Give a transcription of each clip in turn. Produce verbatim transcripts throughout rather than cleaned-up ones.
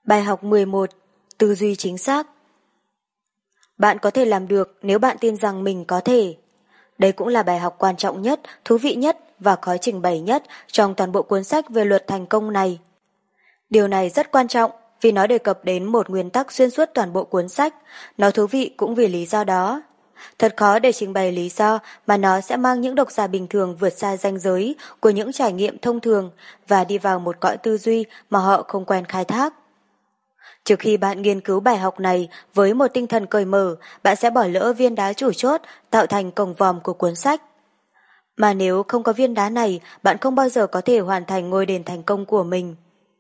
Bài học mười một. Tư duy chính xác. Bạn có thể làm được nếu bạn tin rằng mình có thể. Đây cũng là bài học quan trọng nhất, thú vị nhất và khó trình bày nhất trong toàn bộ cuốn sách về luật thành công này. Điều này rất quan trọng vì nó đề cập đến một nguyên tắc xuyên suốt toàn bộ cuốn sách. Nó thú vị cũng vì lý do đó. Thật khó để trình bày lý do mà nó sẽ mang những độc giả bình thường vượt xa ranh giới của những trải nghiệm thông thường và đi vào một cõi tư duy mà họ không quen khai thác. Trước khi bạn nghiên cứu bài học này với một tinh thần cởi mở, bạn sẽ bỏ lỡ viên đá chủ chốt tạo thành cổng vòm của cuốn sách. Mà nếu không có viên đá này, bạn không bao giờ có thể hoàn thành ngôi đền thành công của mình.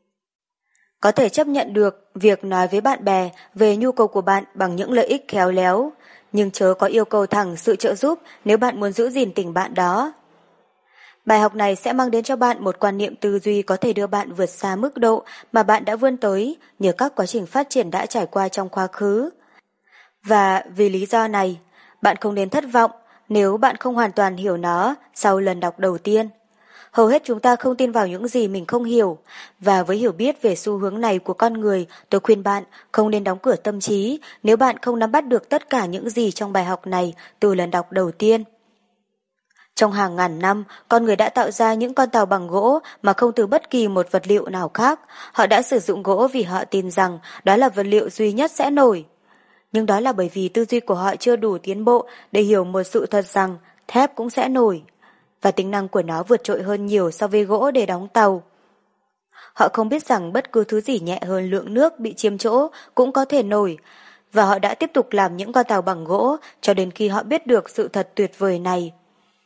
Có thể chấp nhận được việc nói với bạn bè về nhu cầu của bạn bằng những lợi ích khéo léo, nhưng chớ có yêu cầu thẳng sự trợ giúp nếu bạn muốn giữ gìn tình bạn đó. Bài học này sẽ mang đến cho bạn một quan niệm tư duy có thể đưa bạn vượt xa mức độ mà bạn đã vươn tới nhờ các quá trình phát triển đã trải qua trong quá khứ. Và vì lý do này, bạn không nên thất vọng nếu bạn không hoàn toàn hiểu nó sau lần đọc đầu tiên. Hầu hết chúng ta không tin vào những gì mình không hiểu, và với hiểu biết về xu hướng này của con người, tôi khuyên bạn không nên đóng cửa tâm trí nếu bạn không nắm bắt được tất cả những gì trong bài học này từ lần đọc đầu tiên. Trong hàng ngàn năm, con người đã tạo ra những con tàu bằng gỗ mà không từ bất kỳ một vật liệu nào khác. Họ đã sử dụng gỗ vì họ tin rằng đó là vật liệu duy nhất sẽ nổi. Nhưng đó là bởi vì tư duy của họ chưa đủ tiến bộ để hiểu một sự thật rằng thép cũng sẽ nổi. Và tính năng của nó vượt trội hơn nhiều so với gỗ để đóng tàu. Họ không biết rằng bất cứ thứ gì nhẹ hơn lượng nước bị chiếm chỗ cũng có thể nổi. Và họ đã tiếp tục làm những con tàu bằng gỗ cho đến khi họ biết được sự thật tuyệt vời này.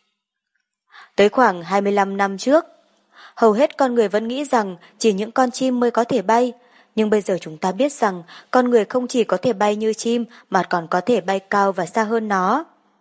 Tới khoảng hai mươi lăm năm trước, hầu hết con người vẫn nghĩ rằng chỉ những con chim mới có thể bay, nhưng bây giờ chúng ta biết rằng con người không chỉ có thể bay như chim mà còn có thể bay cao và xa hơn nó.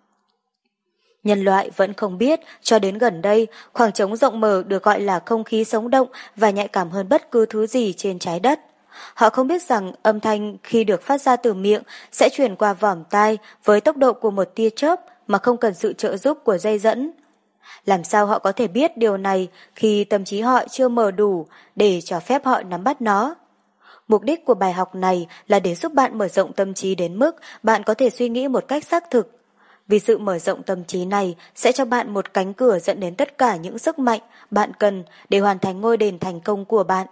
Nhân loại vẫn không biết, cho đến gần đây, khoảng trống rộng mở được gọi là không khí sống động và nhạy cảm hơn bất cứ thứ gì trên trái đất. Họ không biết rằng âm thanh khi được phát ra từ miệng sẽ truyền qua vòm tai với tốc độ của một tia chớp mà không cần sự trợ giúp của dây dẫn. Làm sao họ có thể biết điều này khi tâm trí họ chưa mở đủ để cho phép họ nắm bắt nó? Mục đích của bài học này là để giúp bạn mở rộng tâm trí đến mức bạn có thể suy nghĩ một cách xác thực. Vì sự mở rộng tâm trí này sẽ cho bạn một cánh cửa dẫn đến tất cả những sức mạnh bạn cần để hoàn thành ngôi đền thành công của bạn.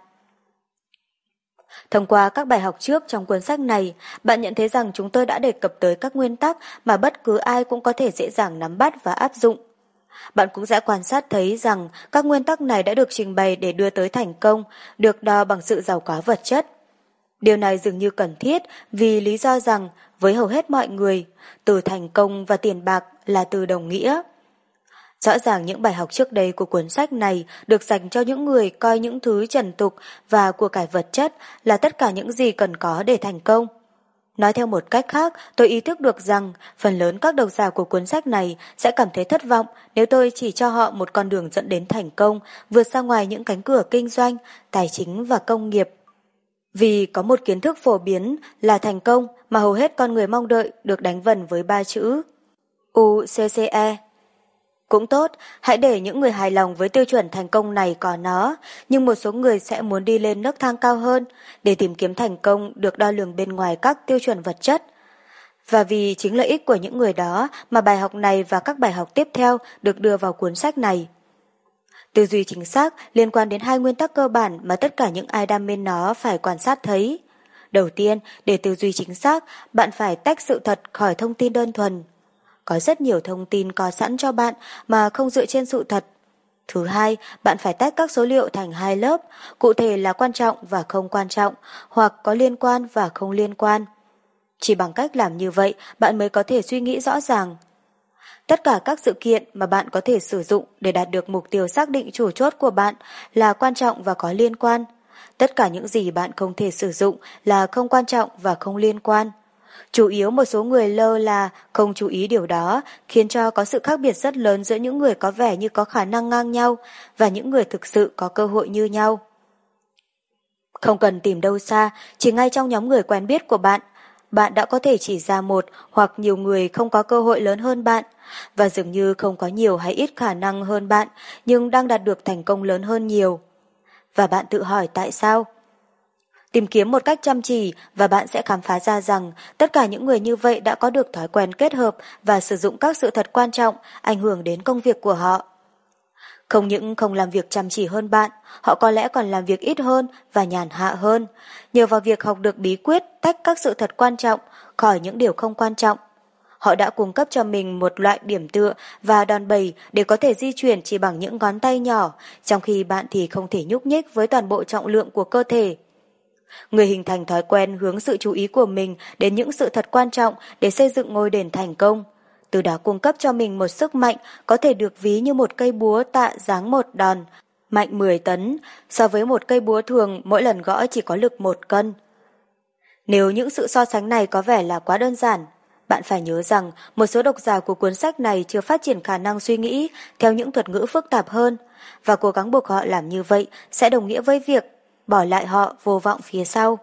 Thông qua các bài học trước trong cuốn sách này, bạn nhận thấy rằng chúng tôi đã đề cập tới các nguyên tắc mà bất cứ ai cũng có thể dễ dàng nắm bắt và áp dụng. Bạn cũng sẽ quan sát thấy rằng các nguyên tắc này đã được trình bày để đưa tới thành công, được đo bằng sự giàu có vật chất. Điều này dường như cần thiết vì lý do rằng với hầu hết mọi người, từ thành công và tiền bạc là từ đồng nghĩa. Rõ ràng những bài học trước đây của cuốn sách này được dành cho những người coi những thứ trần tục và của cải vật chất là tất cả những gì cần có để thành công. Nói theo một cách khác, tôi ý thức được rằng phần lớn các độc giả của cuốn sách này sẽ cảm thấy thất vọng nếu tôi chỉ cho họ một con đường dẫn đến thành công, vượt ra ngoài những cánh cửa kinh doanh, tài chính và công nghiệp. Vì có một kiến thức phổ biến là thành công mà hầu hết con người mong đợi được đánh vần với ba chữ u xê xê e. Cũng tốt, hãy để những người hài lòng với tiêu chuẩn thành công này có nó, nhưng một số người sẽ muốn đi lên nấc thang cao hơn để tìm kiếm thành công được đo lường bên ngoài các tiêu chuẩn vật chất. Và vì chính lợi ích của những người đó mà bài học này và các bài học tiếp theo được đưa vào cuốn sách này. Tư duy chính xác liên quan đến hai nguyên tắc cơ bản mà tất cả những ai đam mê nó phải quan sát thấy. Đầu tiên, để tư duy chính xác, bạn phải tách sự thật khỏi thông tin đơn thuần. Có rất nhiều thông tin có sẵn cho bạn mà không dựa trên sự thật. Thứ hai, bạn phải tách các số liệu thành hai lớp, cụ thể là quan trọng và không quan trọng, hoặc có liên quan và không liên quan. Chỉ bằng cách làm như vậy, bạn mới có thể suy nghĩ rõ ràng. Tất cả các sự kiện mà bạn có thể sử dụng để đạt được mục tiêu xác định chủ chốt của bạn là quan trọng và có liên quan. Tất cả những gì bạn không thể sử dụng là không quan trọng và không liên quan. Chủ yếu một số người lơ là không chú ý điều đó, khiến cho có sự khác biệt rất lớn giữa những người có vẻ như có khả năng ngang nhau và những người thực sự có cơ hội như nhau. Không cần tìm đâu xa, chỉ ngay trong nhóm người quen biết của bạn, bạn đã có thể chỉ ra một hoặc nhiều người không có cơ hội lớn hơn bạn, và dường như không có nhiều hay ít khả năng hơn bạn, nhưng đang đạt được thành công lớn hơn nhiều. Và bạn tự hỏi tại sao? Tìm kiếm một cách chăm chỉ và bạn sẽ khám phá ra rằng tất cả những người như vậy đã có được thói quen kết hợp và sử dụng các sự thật quan trọng ảnh hưởng đến công việc của họ. Không những không làm việc chăm chỉ hơn bạn, họ có lẽ còn làm việc ít hơn và nhàn hạ hơn, nhờ vào việc học được bí quyết tách các sự thật quan trọng khỏi những điều không quan trọng. Họ đã cung cấp cho mình một loại điểm tựa và đòn bẩy để có thể di chuyển chỉ bằng những ngón tay nhỏ, trong khi bạn thì không thể nhúc nhích với toàn bộ trọng lượng của cơ thể. Người hình thành thói quen hướng sự chú ý của mình đến những sự thật quan trọng để xây dựng ngôi đền thành công. Từ đó cung cấp cho mình một sức mạnh có thể được ví như một cây búa tạ giáng một đòn, mạnh mười tấn, so với một cây búa thường mỗi lần gõ chỉ có lực một cân. Nếu những sự so sánh này có vẻ là quá đơn giản, bạn phải nhớ rằng một số độc giả của cuốn sách này chưa phát triển khả năng suy nghĩ theo những thuật ngữ phức tạp hơn, và cố gắng buộc họ làm như vậy sẽ đồng nghĩa với việc bỏ lại họ vô vọng phía sau.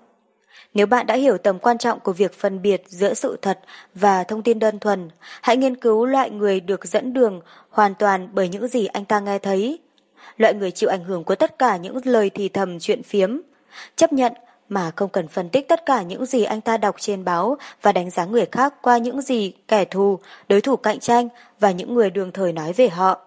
Nếu bạn đã hiểu tầm quan trọng của việc phân biệt giữa sự thật và thông tin đơn thuần, hãy nghiên cứu loại người được dẫn đường hoàn toàn bởi những gì anh ta nghe thấy. Loại người chịu ảnh hưởng của tất cả những lời thì thầm chuyện phiếm, chấp nhận mà không cần phân tích tất cả những gì anh ta đọc trên báo và đánh giá người khác qua những gì kẻ thù, đối thủ cạnh tranh và những người đương thời nói về họ.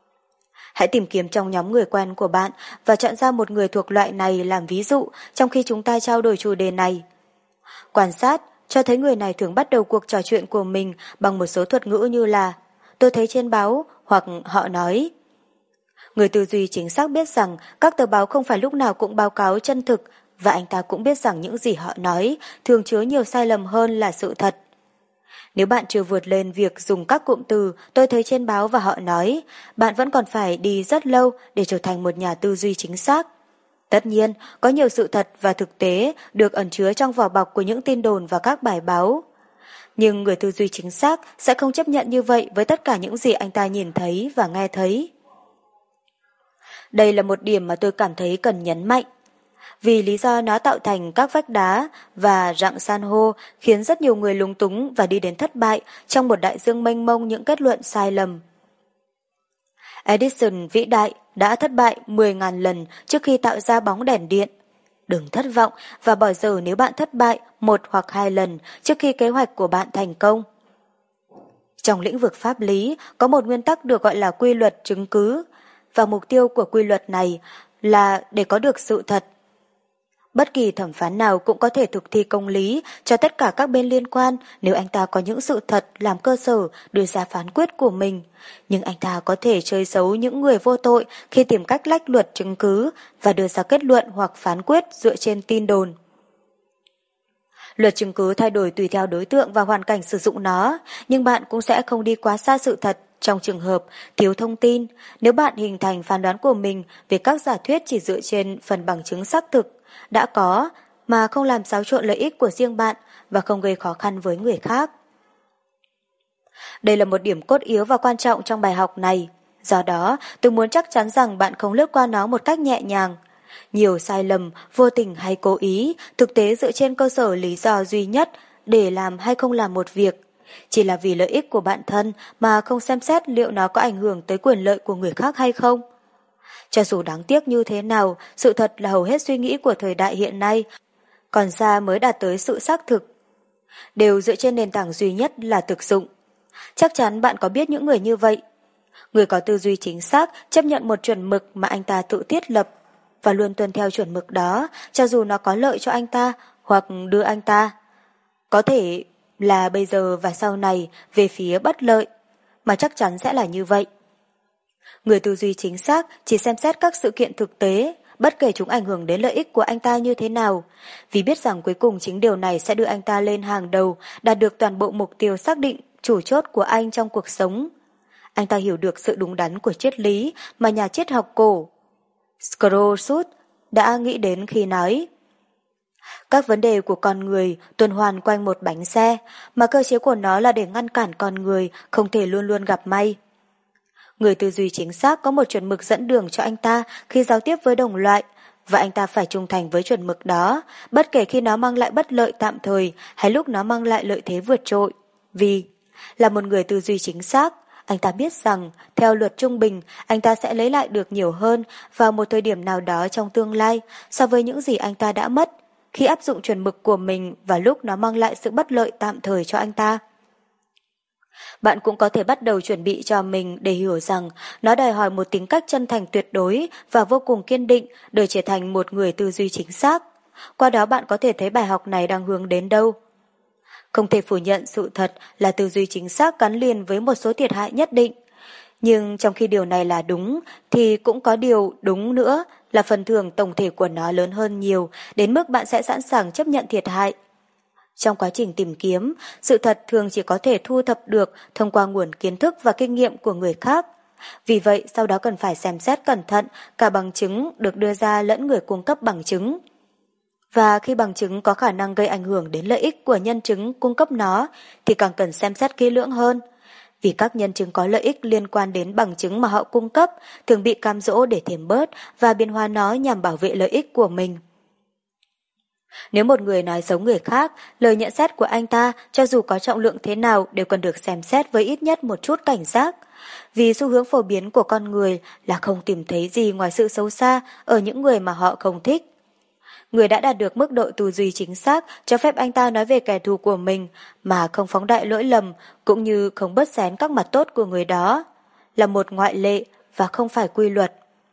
Hãy tìm kiếm trong nhóm người quen của bạn và chọn ra một người thuộc loại này làm ví dụ trong khi chúng ta trao đổi chủ đề này. Quan sát cho thấy người này thường bắt đầu cuộc trò chuyện của mình bằng một số thuật ngữ như là tôi thấy trên báo hoặc họ nói. Người tư duy chính xác biết rằng các tờ báo không phải lúc nào cũng báo cáo chân thực, và anh ta cũng biết rằng những gì họ nói thường chứa nhiều sai lầm hơn là sự thật. Nếu bạn chưa vượt lên việc dùng các cụm từ tôi thấy trên báo và họ nói, bạn vẫn còn phải đi rất lâu để trở thành một nhà tư duy chính xác. Tất nhiên, có nhiều sự thật và thực tế được ẩn chứa trong vỏ bọc của những tin đồn và các bài báo. Nhưng người tư duy chính xác sẽ không chấp nhận như vậy với tất cả những gì anh ta nhìn thấy và nghe thấy. Đây là một điểm mà tôi cảm thấy cần nhấn mạnh. Vì lý do nó tạo thành các vách đá và rặng san hô khiến rất nhiều người lúng túng và đi đến thất bại trong một đại dương mênh mông những kết luận sai lầm. Edison vĩ đại đã thất bại mười nghìn lần trước khi tạo ra bóng đèn điện. Đừng thất vọng và bỏ dở nếu bạn thất bại một hoặc hai lần trước khi kế hoạch của bạn thành công. Trong lĩnh vực pháp lý, có một nguyên tắc được gọi là quy luật chứng cứ, và mục tiêu của quy luật này là để có được sự thật. Bất kỳ thẩm phán nào cũng có thể thực thi công lý cho tất cả các bên liên quan nếu anh ta có những sự thật làm cơ sở đưa ra phán quyết của mình. Nhưng anh ta có thể chơi xấu những người vô tội khi tìm cách lách luật chứng cứ và đưa ra kết luận hoặc phán quyết dựa trên tin đồn. Luật chứng cứ thay đổi tùy theo đối tượng và hoàn cảnh sử dụng nó, nhưng bạn cũng sẽ không đi quá xa sự thật trong trường hợp thiếu thông tin nếu bạn hình thành phán đoán của mình về các giả thuyết chỉ dựa trên phần bằng chứng xác thực đã có mà không làm xáo trộn lợi ích của riêng bạn và không gây khó khăn với người khác. Đây là một điểm cốt yếu và quan trọng trong bài học này. Do đó, tôi muốn chắc chắn rằng bạn không lướt qua nó một cách nhẹ nhàng. Nhiều sai lầm, vô tình hay cố ý, thực tế dựa trên cơ sở lý do duy nhất để làm hay không làm một việc. Chỉ là vì lợi ích của bản thân mà không xem xét liệu nó có ảnh hưởng tới quyền lợi của người khác hay không. Cho dù đáng tiếc như thế nào, sự thật là hầu hết suy nghĩ của thời đại hiện nay còn xa mới đạt tới sự xác thực. Đều dựa trên nền tảng duy nhất là thực dụng. Chắc chắn bạn có biết những người như vậy. Người có tư duy chính xác chấp nhận một chuẩn mực mà anh ta tự thiết lập và luôn tuân theo chuẩn mực đó cho dù nó có lợi cho anh ta hoặc đưa anh ta. Có thể là bây giờ và sau này về phía bất lợi, mà chắc chắn sẽ là như vậy. Người tư duy chính xác chỉ xem xét các sự kiện thực tế, bất kể chúng ảnh hưởng đến lợi ích của anh ta như thế nào, vì biết rằng cuối cùng chính điều này sẽ đưa anh ta lên hàng đầu, đạt được toàn bộ mục tiêu xác định chủ chốt của anh trong cuộc sống. Anh ta hiểu được sự đúng đắn của triết lý mà nhà triết học cổ Scrooge đã nghĩ đến khi nói: các vấn đề của con người tuần hoàn quanh một bánh xe, mà cơ chế của nó là để ngăn cản con người không thể luôn luôn gặp may. Người tư duy chính xác có một chuẩn mực dẫn đường cho anh ta khi giao tiếp với đồng loại, và anh ta phải trung thành với chuẩn mực đó, bất kể khi nó mang lại bất lợi tạm thời hay lúc nó mang lại lợi thế vượt trội. Vì là một người tư duy chính xác, anh ta biết rằng, theo luật trung bình, anh ta sẽ lấy lại được nhiều hơn vào một thời điểm nào đó trong tương lai so với những gì anh ta đã mất, khi áp dụng chuẩn mực của mình vào lúc nó mang lại sự bất lợi tạm thời cho anh ta. Bạn cũng có thể bắt đầu chuẩn bị cho mình để hiểu rằng nó đòi hỏi một tính cách chân thành tuyệt đối và vô cùng kiên định để trở thành một người tư duy chính xác. Qua đó bạn có thể thấy bài học này đang hướng đến đâu. Không thể phủ nhận sự thật là tư duy chính xác gắn liền với một số thiệt hại nhất định. Nhưng trong khi điều này là đúng, thì cũng có điều đúng nữa là phần thưởng tổng thể của nó lớn hơn nhiều, đến mức bạn sẽ sẵn sàng chấp nhận thiệt hại. Trong quá trình tìm kiếm, sự thật thường chỉ có thể thu thập được thông qua nguồn kiến thức và kinh nghiệm của người khác. Vì vậy, sau đó cần phải xem xét cẩn thận cả bằng chứng được đưa ra lẫn người cung cấp bằng chứng. Và khi bằng chứng có khả năng gây ảnh hưởng đến lợi ích của nhân chứng cung cấp nó, thì càng cần xem xét kỹ lưỡng hơn. Vì các nhân chứng có lợi ích liên quan đến bằng chứng mà họ cung cấp thường bị cám dỗ để thêm bớt và biến hóa nó nhằm bảo vệ lợi ích của mình. Nếu một người nói xấu người khác, lời nhận xét của anh ta cho dù có trọng lượng thế nào đều cần được xem xét với ít nhất một chút cảnh giác. Vì xu hướng phổ biến của con người là không tìm thấy gì ngoài sự xấu xa ở những người mà họ không thích. Người đã đạt được mức độ tư duy chính xác cho phép anh ta nói về kẻ thù của mình mà không phóng đại lỗi lầm cũng như không bớt xén các mặt tốt của người đó, là một ngoại lệ và không phải quy luật.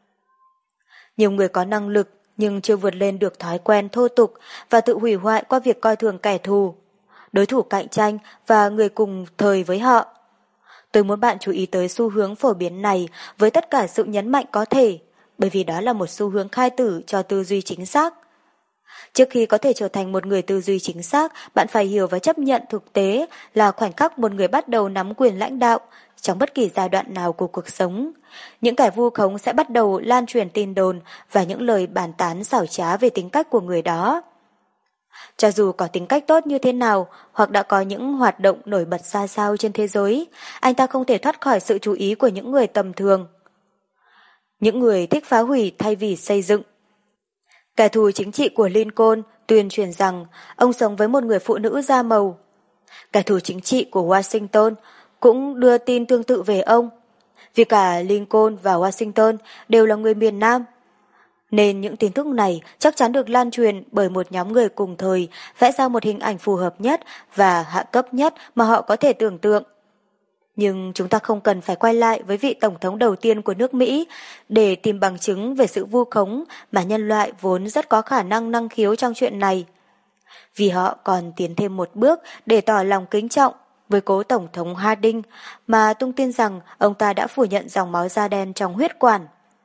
Nhiều người có năng lực nhưng chưa vượt lên được thói quen thô tục và tự hủy hoại qua việc coi thường kẻ thù, đối thủ cạnh tranh và người cùng thời với họ. Tôi muốn bạn chú ý tới xu hướng phổ biến này với tất cả sự nhấn mạnh có thể, bởi vì đó là một xu hướng khai tử cho tư duy chính xác. Trước khi có thể trở thành một người tư duy chính xác, bạn phải hiểu và chấp nhận thực tế là khoảnh khắc một người bắt đầu nắm quyền lãnh đạo trong bất kỳ giai đoạn nào của cuộc sống. Những kẻ vu khống sẽ bắt đầu lan truyền tin đồn và những lời bàn tán xảo trá về tính cách của người đó. Cho dù có tính cách tốt như thế nào hoặc đã có những hoạt động nổi bật ra sao trên thế giới, anh ta không thể thoát khỏi sự chú ý của những người tầm thường. Những người thích phá hủy thay vì xây dựng. Kẻ thù chính trị của Lincoln tuyên truyền rằng ông sống với một người phụ nữ da màu. Kẻ thù chính trị của Washington cũng đưa tin tương tự về ông, vì cả Lincoln và Washington đều là người miền Nam. Nên những tin tức này chắc chắn được lan truyền bởi một nhóm người cùng thời vẽ ra một hình ảnh phù hợp nhất và hạ cấp nhất mà họ có thể tưởng tượng. Nhưng chúng ta không cần phải quay lại với vị tổng thống đầu tiên của nước Mỹ để tìm bằng chứng về sự vu khống mà nhân loại vốn rất có khả năng năng khiếu trong chuyện này. Vì họ còn tiến thêm một bước để tỏ lòng kính trọng với cố tổng thống Harding mà tung tin rằng ông ta đã phủ nhận dòng máu da đen trong huyết quản.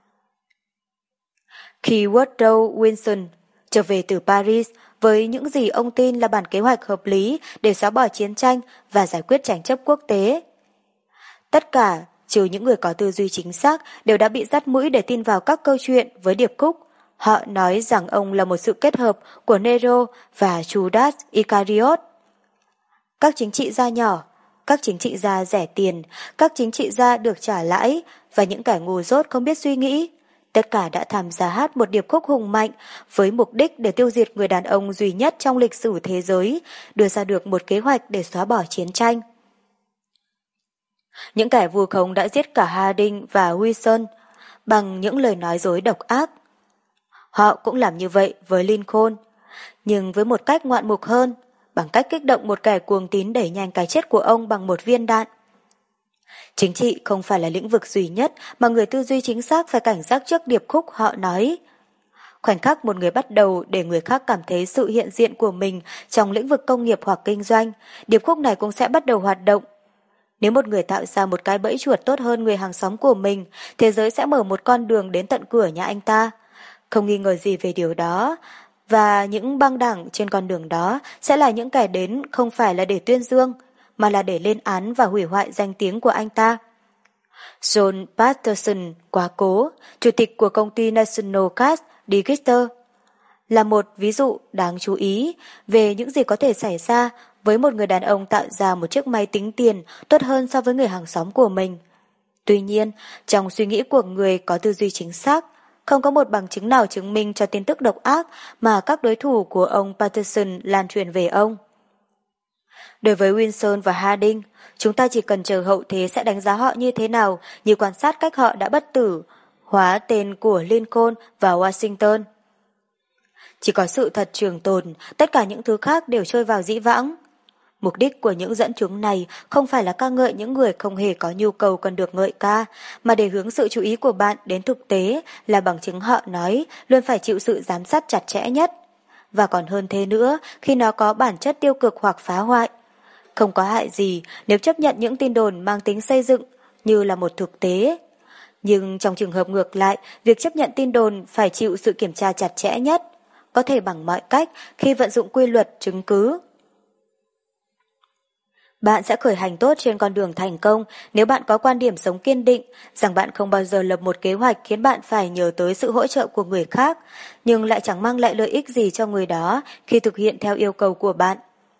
Khi Woodrow Wilson trở về từ Paris với những gì ông tin là bản kế hoạch hợp lý để xóa bỏ chiến tranh và giải quyết tranh chấp quốc tế, tất cả, trừ những người có tư duy chính xác, đều đã bị dắt mũi để tin vào các câu chuyện với điệp khúc. Họ nói rằng ông là một sự kết hợp của Nero và Judas Iscariot. Các chính trị gia nhỏ, các chính trị gia rẻ tiền, các chính trị gia được trả lãi và những kẻ ngu dốt không biết suy nghĩ, tất cả đã tham gia hát một điệp khúc hùng mạnh với mục đích để tiêu diệt người đàn ông duy nhất trong lịch sử thế giới, đưa ra được một kế hoạch để xóa bỏ chiến tranh. Những kẻ vu khống đã giết cả Harding và Wilson bằng những lời nói dối độc ác. Họ cũng làm như vậy với Lincoln, nhưng với một cách ngoạn mục hơn, bằng cách kích động một kẻ cuồng tín đẩy nhanh cái chết của ông bằng một viên đạn. Chính trị không phải là lĩnh vực duy nhất mà người tư duy chính xác phải cảnh giác trước điệp khúc họ nói. Khoảnh khắc một người bắt đầu để người khác cảm thấy sự hiện diện của mình trong lĩnh vực công nghiệp hoặc kinh doanh, điệp khúc này cũng sẽ bắt đầu hoạt động. Nếu một người tạo ra một cái bẫy chuột tốt hơn người hàng xóm của mình, thế giới sẽ mở một con đường đến tận cửa nhà anh ta. Không nghi ngờ gì về điều đó, và những băng đảng trên con đường đó sẽ là những kẻ đến không phải là để tuyên dương, mà là để lên án và hủy hoại danh tiếng của anh ta. John Patterson quá cố, chủ tịch của công ty National Gas Register, là một ví dụ đáng chú ý về những gì có thể xảy ra với một người đàn ông tạo ra một chiếc máy tính tiền tốt hơn so với người hàng xóm của mình. Tuy nhiên, trong suy nghĩ của người có tư duy chính xác, không có một bằng chứng nào chứng minh cho tin tức độc ác mà các đối thủ của ông Patterson lan truyền về ông. Đối với Wilson và Harding, chúng ta chỉ cần chờ hậu thế sẽ đánh giá họ như thế nào như quan sát cách họ đã bất tử, hóa tên của Lincoln và Washington. Chỉ có sự thật trường tồn, tất cả những thứ khác đều trôi vào dĩ vãng. Mục đích của những dẫn chứng này không phải là ca ngợi những người không hề có nhu cầu cần được ngợi ca, mà để hướng sự chú ý của bạn đến thực tế là bằng chứng họ nói luôn phải chịu sự giám sát chặt chẽ nhất. Và còn hơn thế nữa khi nó có bản chất tiêu cực hoặc phá hoại. Không có hại gì nếu chấp nhận những tin đồn mang tính xây dựng như là một thực tế. Nhưng trong trường hợp ngược lại, việc chấp nhận tin đồn phải chịu sự kiểm tra chặt chẽ nhất, có thể bằng mọi cách khi vận dụng quy luật chứng cứ. Bạn sẽ khởi hành tốt trên con đường thành công nếu bạn có quan điểm sống kiên định rằng bạn không bao giờ lập một kế hoạch khiến bạn phải nhớ tới sự hỗ trợ của người khác, nhưng lại chẳng mang lại lợi ích gì cho người đó khi thực hiện theo yêu cầu của bạn.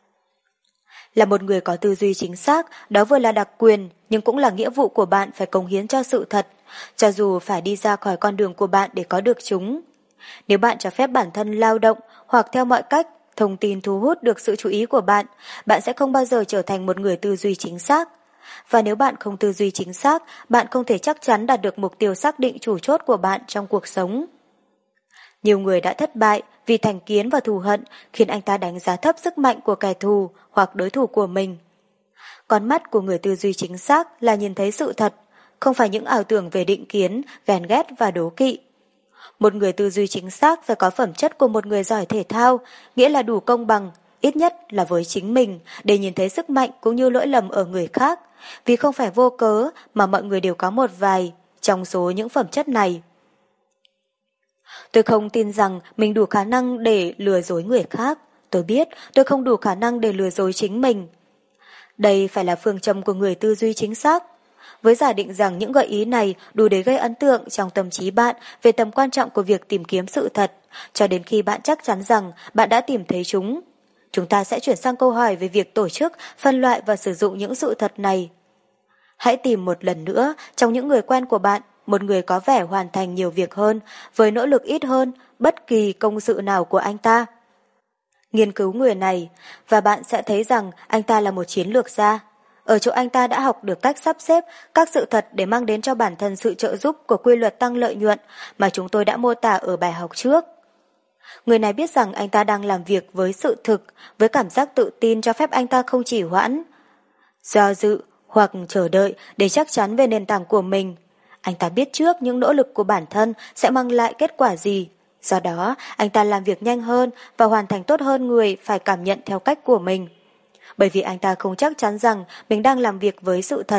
Là một người có tư duy chính xác, đó vừa là đặc quyền nhưng cũng là nghĩa vụ của bạn phải cống hiến cho sự thật, cho dù phải đi ra khỏi con đường của bạn để có được chúng. Nếu bạn cho phép bản thân lao động hoặc theo mọi cách thông tin thu hút được sự chú ý của bạn, bạn sẽ không bao giờ trở thành một người tư duy chính xác. Và nếu bạn không tư duy chính xác, bạn không thể chắc chắn đạt được mục tiêu xác định chủ chốt của bạn trong cuộc sống. Nhiều người đã thất bại vì thành kiến và thù hận khiến anh ta đánh giá thấp sức mạnh của kẻ thù hoặc đối thủ của mình. Con mắt của người tư duy chính xác là nhìn thấy sự thật, không phải những ảo tưởng về định kiến, ghen ghét và đố kỵ. Một người tư duy chính xác phải có phẩm chất của một người giỏi thể thao, nghĩa là đủ công bằng, ít nhất là với chính mình, để nhìn thấy sức mạnh cũng như lỗi lầm ở người khác, vì không phải vô cớ mà mọi người đều có một vài trong số những phẩm chất này. Tôi không tin rằng mình đủ khả năng để lừa dối người khác. Tôi biết tôi không đủ khả năng để lừa dối chính mình. Đây phải là phương châm của người tư duy chính xác. Với giả định rằng những gợi ý này đủ để gây ấn tượng trong tâm trí bạn về tầm quan trọng của việc tìm kiếm sự thật, cho đến khi bạn chắc chắn rằng bạn đã tìm thấy chúng. Chúng ta sẽ chuyển sang câu hỏi về việc tổ chức, phân loại và sử dụng những sự thật này. Hãy tìm một lần nữa trong những người quen của bạn, một người có vẻ hoàn thành nhiều việc hơn, với nỗ lực ít hơn bất kỳ công sự nào của anh ta. Nghiên cứu người này, và bạn sẽ thấy rằng anh ta là một chiến lược gia. Ở chỗ anh ta đã học được cách sắp xếp các sự thật để mang đến cho bản thân sự trợ giúp của quy luật tăng lợi nhuận mà chúng tôi đã mô tả ở bài học trước. Người này biết rằng anh ta đang làm việc với sự thực, với cảm giác tự tin cho phép anh ta không chỉ hoãn, do dự hoặc chờ đợi để chắc chắn về nền tảng của mình. Anh ta biết trước những nỗ lực của bản thân sẽ mang lại kết quả gì. Do đó, anh ta làm việc nhanh hơn và hoàn thành tốt hơn người phải cảm nhận theo cách của mình. Bởi vì anh ta không chắc chắn rằng mình đang làm việc với sự thật.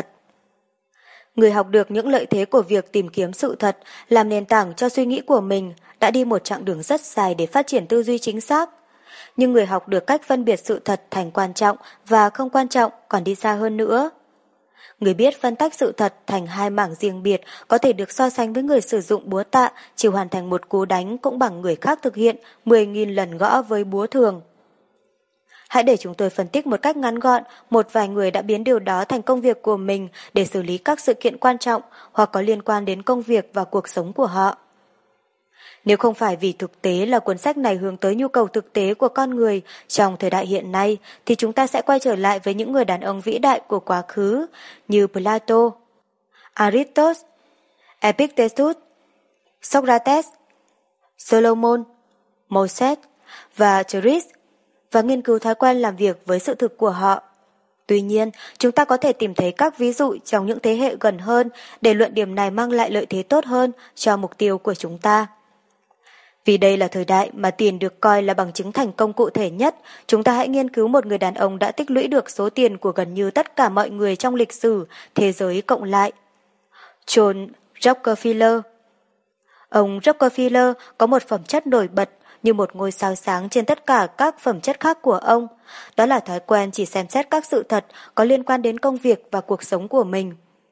Người học được những lợi thế của việc tìm kiếm sự thật làm nền tảng cho suy nghĩ của mình đã đi một chặng đường rất dài để phát triển tư duy chính xác. Nhưng người học được cách phân biệt sự thật thành quan trọng và không quan trọng còn đi xa hơn nữa. Người biết phân tách sự thật thành hai mảng riêng biệt có thể được so sánh với người sử dụng búa tạ chỉ hoàn thành một cú đánh cũng bằng người khác thực hiện mười nghìn lần gõ với búa thường. Hãy để chúng tôi phân tích một cách ngắn gọn một vài người đã biến điều đó thành công việc của mình để xử lý các sự kiện quan trọng hoặc có liên quan đến công việc và cuộc sống của họ. Nếu không phải vì thực tế là cuốn sách này hướng tới nhu cầu thực tế của con người trong thời đại hiện nay, thì chúng ta sẽ quay trở lại với những người đàn ông vĩ đại của quá khứ như Plato, Aristotle, Epictetus, Socrates, Solomon, Moses và Chris và nghiên cứu thói quen làm việc với sự thực của họ. Tuy nhiên, chúng ta có thể tìm thấy các ví dụ trong những thế hệ gần hơn để luận điểm này mang lại lợi thế tốt hơn cho mục tiêu của chúng ta. Vì đây là thời đại mà tiền được coi là bằng chứng thành công cụ thể nhất, chúng ta hãy nghiên cứu một người đàn ông đã tích lũy được số tiền của gần như tất cả mọi người trong lịch sử thế giới cộng lại. John Rockefeller. Ông Rockefeller có một phẩm chất nổi bật như một ngôi sao sáng trên tất cả các phẩm chất khác của ông. Đó là thói quen chỉ xem xét các sự thật có liên quan đến công việc và cuộc sống của mình.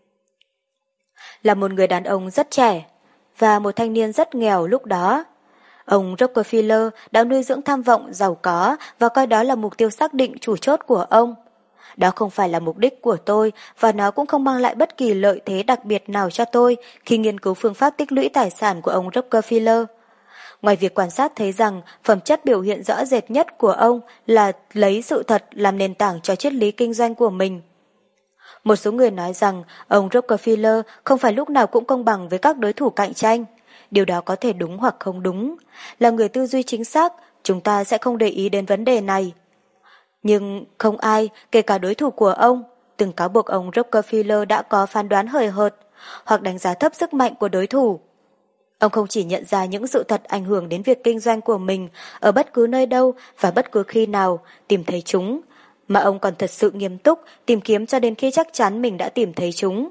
Là một người đàn ông rất trẻ và một thanh niên rất nghèo lúc đó, ông Rockefeller đã nuôi dưỡng tham vọng giàu có và coi đó là mục tiêu xác định chủ chốt của ông. Đó không phải là mục đích của tôi và nó cũng không mang lại bất kỳ lợi thế đặc biệt nào cho tôi khi nghiên cứu phương pháp tích lũy tài sản của ông Rockefeller. Ngoài việc quan sát thấy rằng phẩm chất biểu hiện rõ rệt nhất của ông là lấy sự thật làm nền tảng cho triết lý kinh doanh của mình. Một số người nói rằng ông Rockefeller không phải lúc nào cũng công bằng với các đối thủ cạnh tranh. điều đó có thể đúng hoặc không đúng. Là người tư duy chính xác, chúng ta sẽ không để ý đến vấn đề này. Nhưng không ai, kể cả đối thủ của ông, từng cáo buộc ông Rockefeller đã có phán đoán hời hợt hoặc đánh giá thấp sức mạnh của đối thủ. Ông không chỉ nhận ra những sự thật ảnh hưởng đến việc kinh doanh của mình ở bất cứ nơi đâu và bất cứ khi nào tìm thấy chúng, mà ông còn thật sự nghiêm túc tìm kiếm cho đến khi chắc chắn mình đã tìm thấy chúng.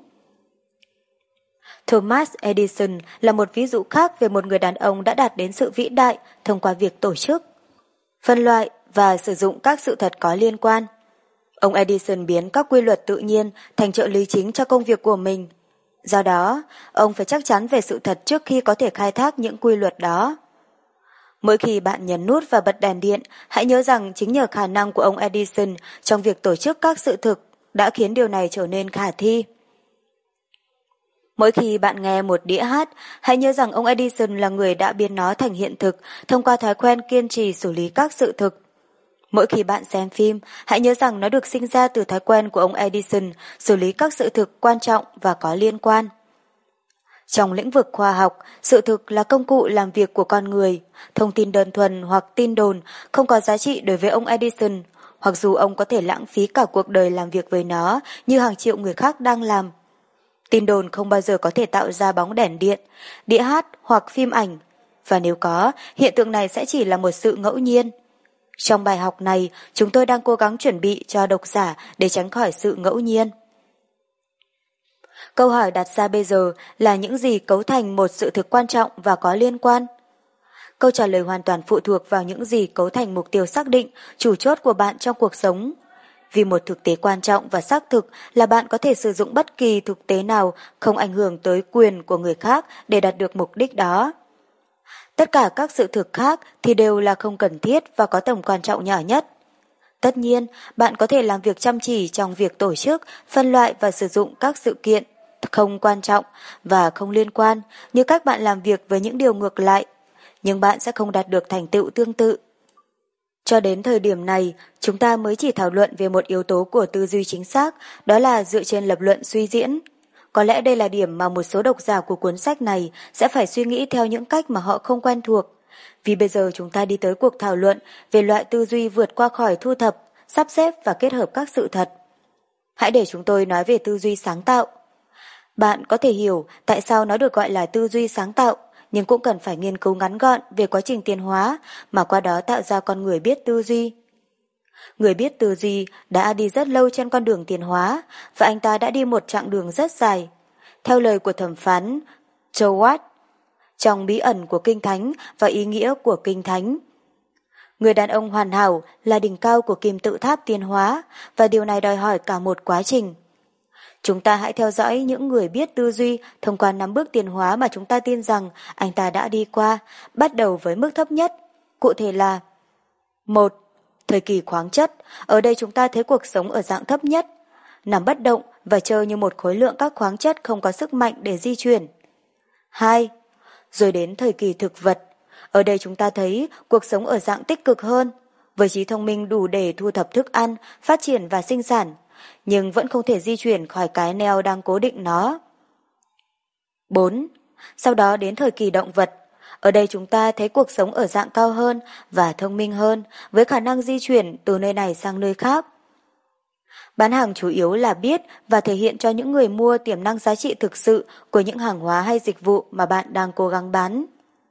Thomas Edison là một ví dụ khác về một người đàn ông đã đạt đến sự vĩ đại thông qua việc tổ chức, phân loại và sử dụng các sự thật có liên quan. Ông Edison biến các quy luật tự nhiên thành trợ lý chính cho công việc của mình. Do đó, ông phải chắc chắn về sự thật trước khi có thể khai thác những quy luật đó. Mỗi khi bạn nhấn nút và bật đèn điện, hãy nhớ rằng chính nhờ khả năng của ông Edison trong việc tổ chức các sự thực đã khiến điều này trở nên khả thi. Mỗi khi bạn nghe một đĩa hát, hãy nhớ rằng ông Edison là người đã biến nó thành hiện thực thông qua thói quen kiên trì xử lý các sự thực. Mỗi khi bạn xem phim, hãy nhớ rằng nó được sinh ra từ thói quen của ông Edison xử lý các sự thực quan trọng và có liên quan. Trong lĩnh vực khoa học, sự thực là công cụ làm việc của con người. Thông tin đơn thuần hoặc tin đồn không có giá trị đối với ông Edison, hoặc dù ông có thể lãng phí cả cuộc đời làm việc với nó như hàng triệu người khác đang làm. Tin đồn không bao giờ có thể tạo ra bóng đèn điện, đĩa hát hoặc phim ảnh, và nếu có, hiện tượng này sẽ chỉ là một sự ngẫu nhiên. Trong bài học này, chúng tôi đang cố gắng chuẩn bị cho độc giả để tránh khỏi sự ngẫu nhiên. Câu hỏi đặt ra bây giờ là những gì cấu thành một sự thực quan trọng và có liên quan? Câu trả lời hoàn toàn phụ thuộc vào những gì cấu thành mục tiêu xác định, chủ chốt của bạn trong cuộc sống. Vì một thực tế quan trọng và xác thực là bạn có thể sử dụng bất kỳ thực tế nào không ảnh hưởng tới quyền của người khác để đạt được mục đích đó. Tất cả các sự thực khác thì đều là không cần thiết và có tầm quan trọng nhỏ nhất. Tất nhiên, bạn có thể làm việc chăm chỉ trong việc tổ chức, phân loại và sử dụng các sự kiện không quan trọng và không liên quan như cách bạn làm việc với những điều ngược lại, nhưng bạn sẽ không đạt được thành tựu tương tự. Cho đến thời điểm này, chúng ta mới chỉ thảo luận về một yếu tố của tư duy chính xác, đó là dựa trên lập luận suy diễn. Có lẽ đây là điểm mà một số độc giả của cuốn sách này sẽ phải suy nghĩ theo những cách mà họ không quen thuộc. Vì bây giờ chúng ta đi tới cuộc thảo luận về loại tư duy vượt qua khỏi thu thập, sắp xếp và kết hợp các sự thật. Hãy để chúng tôi nói về tư duy sáng tạo. Bạn có thể hiểu tại sao nó được gọi là tư duy sáng tạo, nhưng cũng cần phải nghiên cứu ngắn gọn về quá trình tiến hóa mà qua đó tạo ra con người biết tư duy. Người biết tư duy đã đi rất lâu trên con đường tiến hóa và anh ta đã đi một chặng đường rất dài. Theo lời của thẩm phán Jowett, trong bí ẩn của Kinh Thánh và ý nghĩa của Kinh Thánh. Người đàn ông hoàn hảo là đỉnh cao của kim tự tháp tiến hóa và điều này đòi hỏi cả một quá trình. Chúng ta hãy theo dõi những người biết tư duy thông qua năm bước tiến hóa mà chúng ta tin rằng anh ta đã đi qua, bắt đầu với mức thấp nhất, cụ thể là một. Thời kỳ khoáng chất, ở đây chúng ta thấy cuộc sống ở dạng thấp nhất, nằm bất động và chờ như một khối lượng các khoáng chất không có sức mạnh để di chuyển. Hai. Rồi đến thời kỳ thực vật, ở đây chúng ta thấy cuộc sống ở dạng tích cực hơn, với trí thông minh đủ để thu thập thức ăn, phát triển và sinh sản, nhưng vẫn không thể di chuyển khỏi cái neo đang cố định nó. Bốn. Sau đó đến thời kỳ động vật, ở đây chúng ta thấy cuộc sống ở dạng cao hơn và thông minh hơn, với khả năng di chuyển từ nơi này sang nơi khác. Bán hàng chủ yếu là biết và thể hiện cho những người mua tiềm năng giá trị thực sự của những hàng hóa hay dịch vụ mà bạn đang cố gắng bán.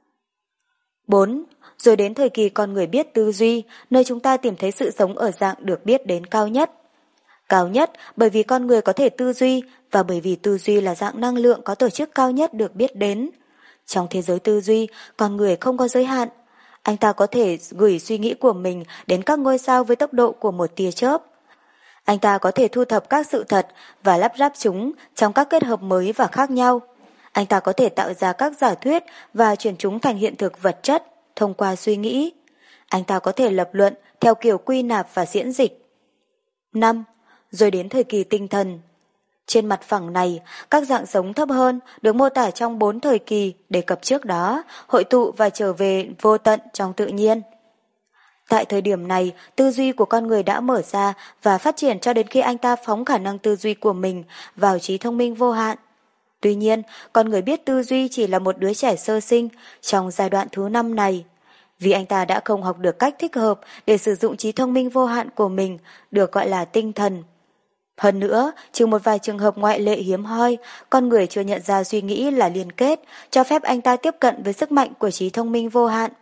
Bốn. Rồi đến thời kỳ con người biết tư duy, nơi chúng ta tìm thấy sự sống ở dạng được biết đến cao nhất. Cao nhất bởi vì con người có thể tư duy và bởi vì tư duy là dạng năng lượng có tổ chức cao nhất được biết đến. Trong thế giới tư duy, con người không có giới hạn. Anh ta có thể gửi suy nghĩ của mình đến các ngôi sao với tốc độ của một tia chớp. Anh ta có thể thu thập các sự thật và lắp ráp chúng trong các kết hợp mới và khác nhau. Anh ta có thể tạo ra các giả thuyết và chuyển chúng thành hiện thực vật chất thông qua suy nghĩ. Anh ta có thể lập luận theo kiểu quy nạp và diễn dịch. Năm. Rồi đến thời kỳ tinh thần. Trên mặt phẳng này, các dạng sống thấp hơn được mô tả trong bốn thời kỳ đề cập trước đó, hội tụ và trở về vô tận trong tự nhiên. Tại thời điểm này, tư duy của con người đã mở ra và phát triển cho đến khi anh ta phóng khả năng tư duy của mình vào trí thông minh vô hạn. Tuy nhiên, con người biết tư duy chỉ là một đứa trẻ sơ sinh trong giai đoạn thứ năm này. Vì anh ta đã không học được cách thích hợp để sử dụng trí thông minh vô hạn của mình, được gọi là tinh thần. Hơn nữa, trừ một vài trường hợp ngoại lệ hiếm hoi, con người chưa nhận ra suy nghĩ là liên kết, cho phép anh ta tiếp cận với sức mạnh của trí thông minh vô hạn.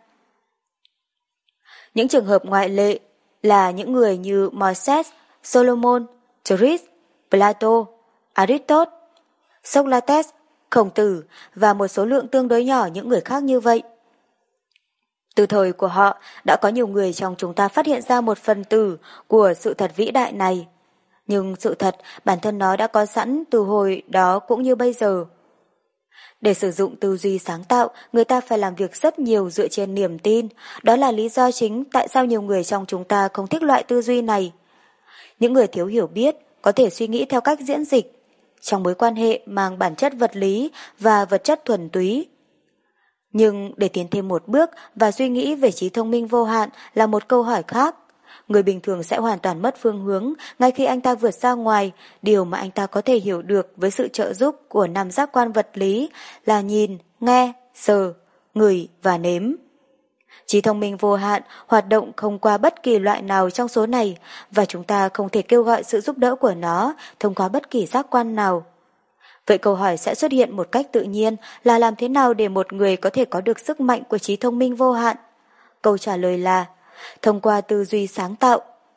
Những trường hợp ngoại lệ là những người như Moses, Solomon, Chris, Plato, Aristotle, Socrates, Khổng Tử và một số lượng tương đối nhỏ những người khác như vậy. Từ thời của họ, đã có nhiều người trong chúng ta phát hiện ra một phần tử của sự thật vĩ đại này. Nhưng sự thật, bản thân nó đã có sẵn từ hồi đó cũng như bây giờ. Để sử dụng tư duy sáng tạo, người ta phải làm việc rất nhiều dựa trên niềm tin. Đó là lý do chính tại sao nhiều người trong chúng ta không thích loại tư duy này. Những người thiếu hiểu biết có thể suy nghĩ theo cách diễn dịch, trong mối quan hệ mang bản chất vật lý và vật chất thuần túy. Nhưng để tiến thêm một bước và suy nghĩ về trí thông minh vô hạn là một câu hỏi khác. Người bình thường sẽ hoàn toàn mất phương hướng ngay khi anh ta vượt ra ngoài điều mà anh ta có thể hiểu được với sự trợ giúp của năm giác quan vật lý là nhìn, nghe, sờ, ngửi và nếm. Trí thông minh vô hạn hoạt động không qua bất kỳ loại nào trong số này và chúng ta không thể kêu gọi sự giúp đỡ của nó thông qua bất kỳ giác quan nào. Vậy câu hỏi sẽ xuất hiện một cách tự nhiên là làm thế nào để một người có thể có được sức mạnh của trí thông minh vô hạn? Câu trả lời là thông qua tư duy sáng tạo.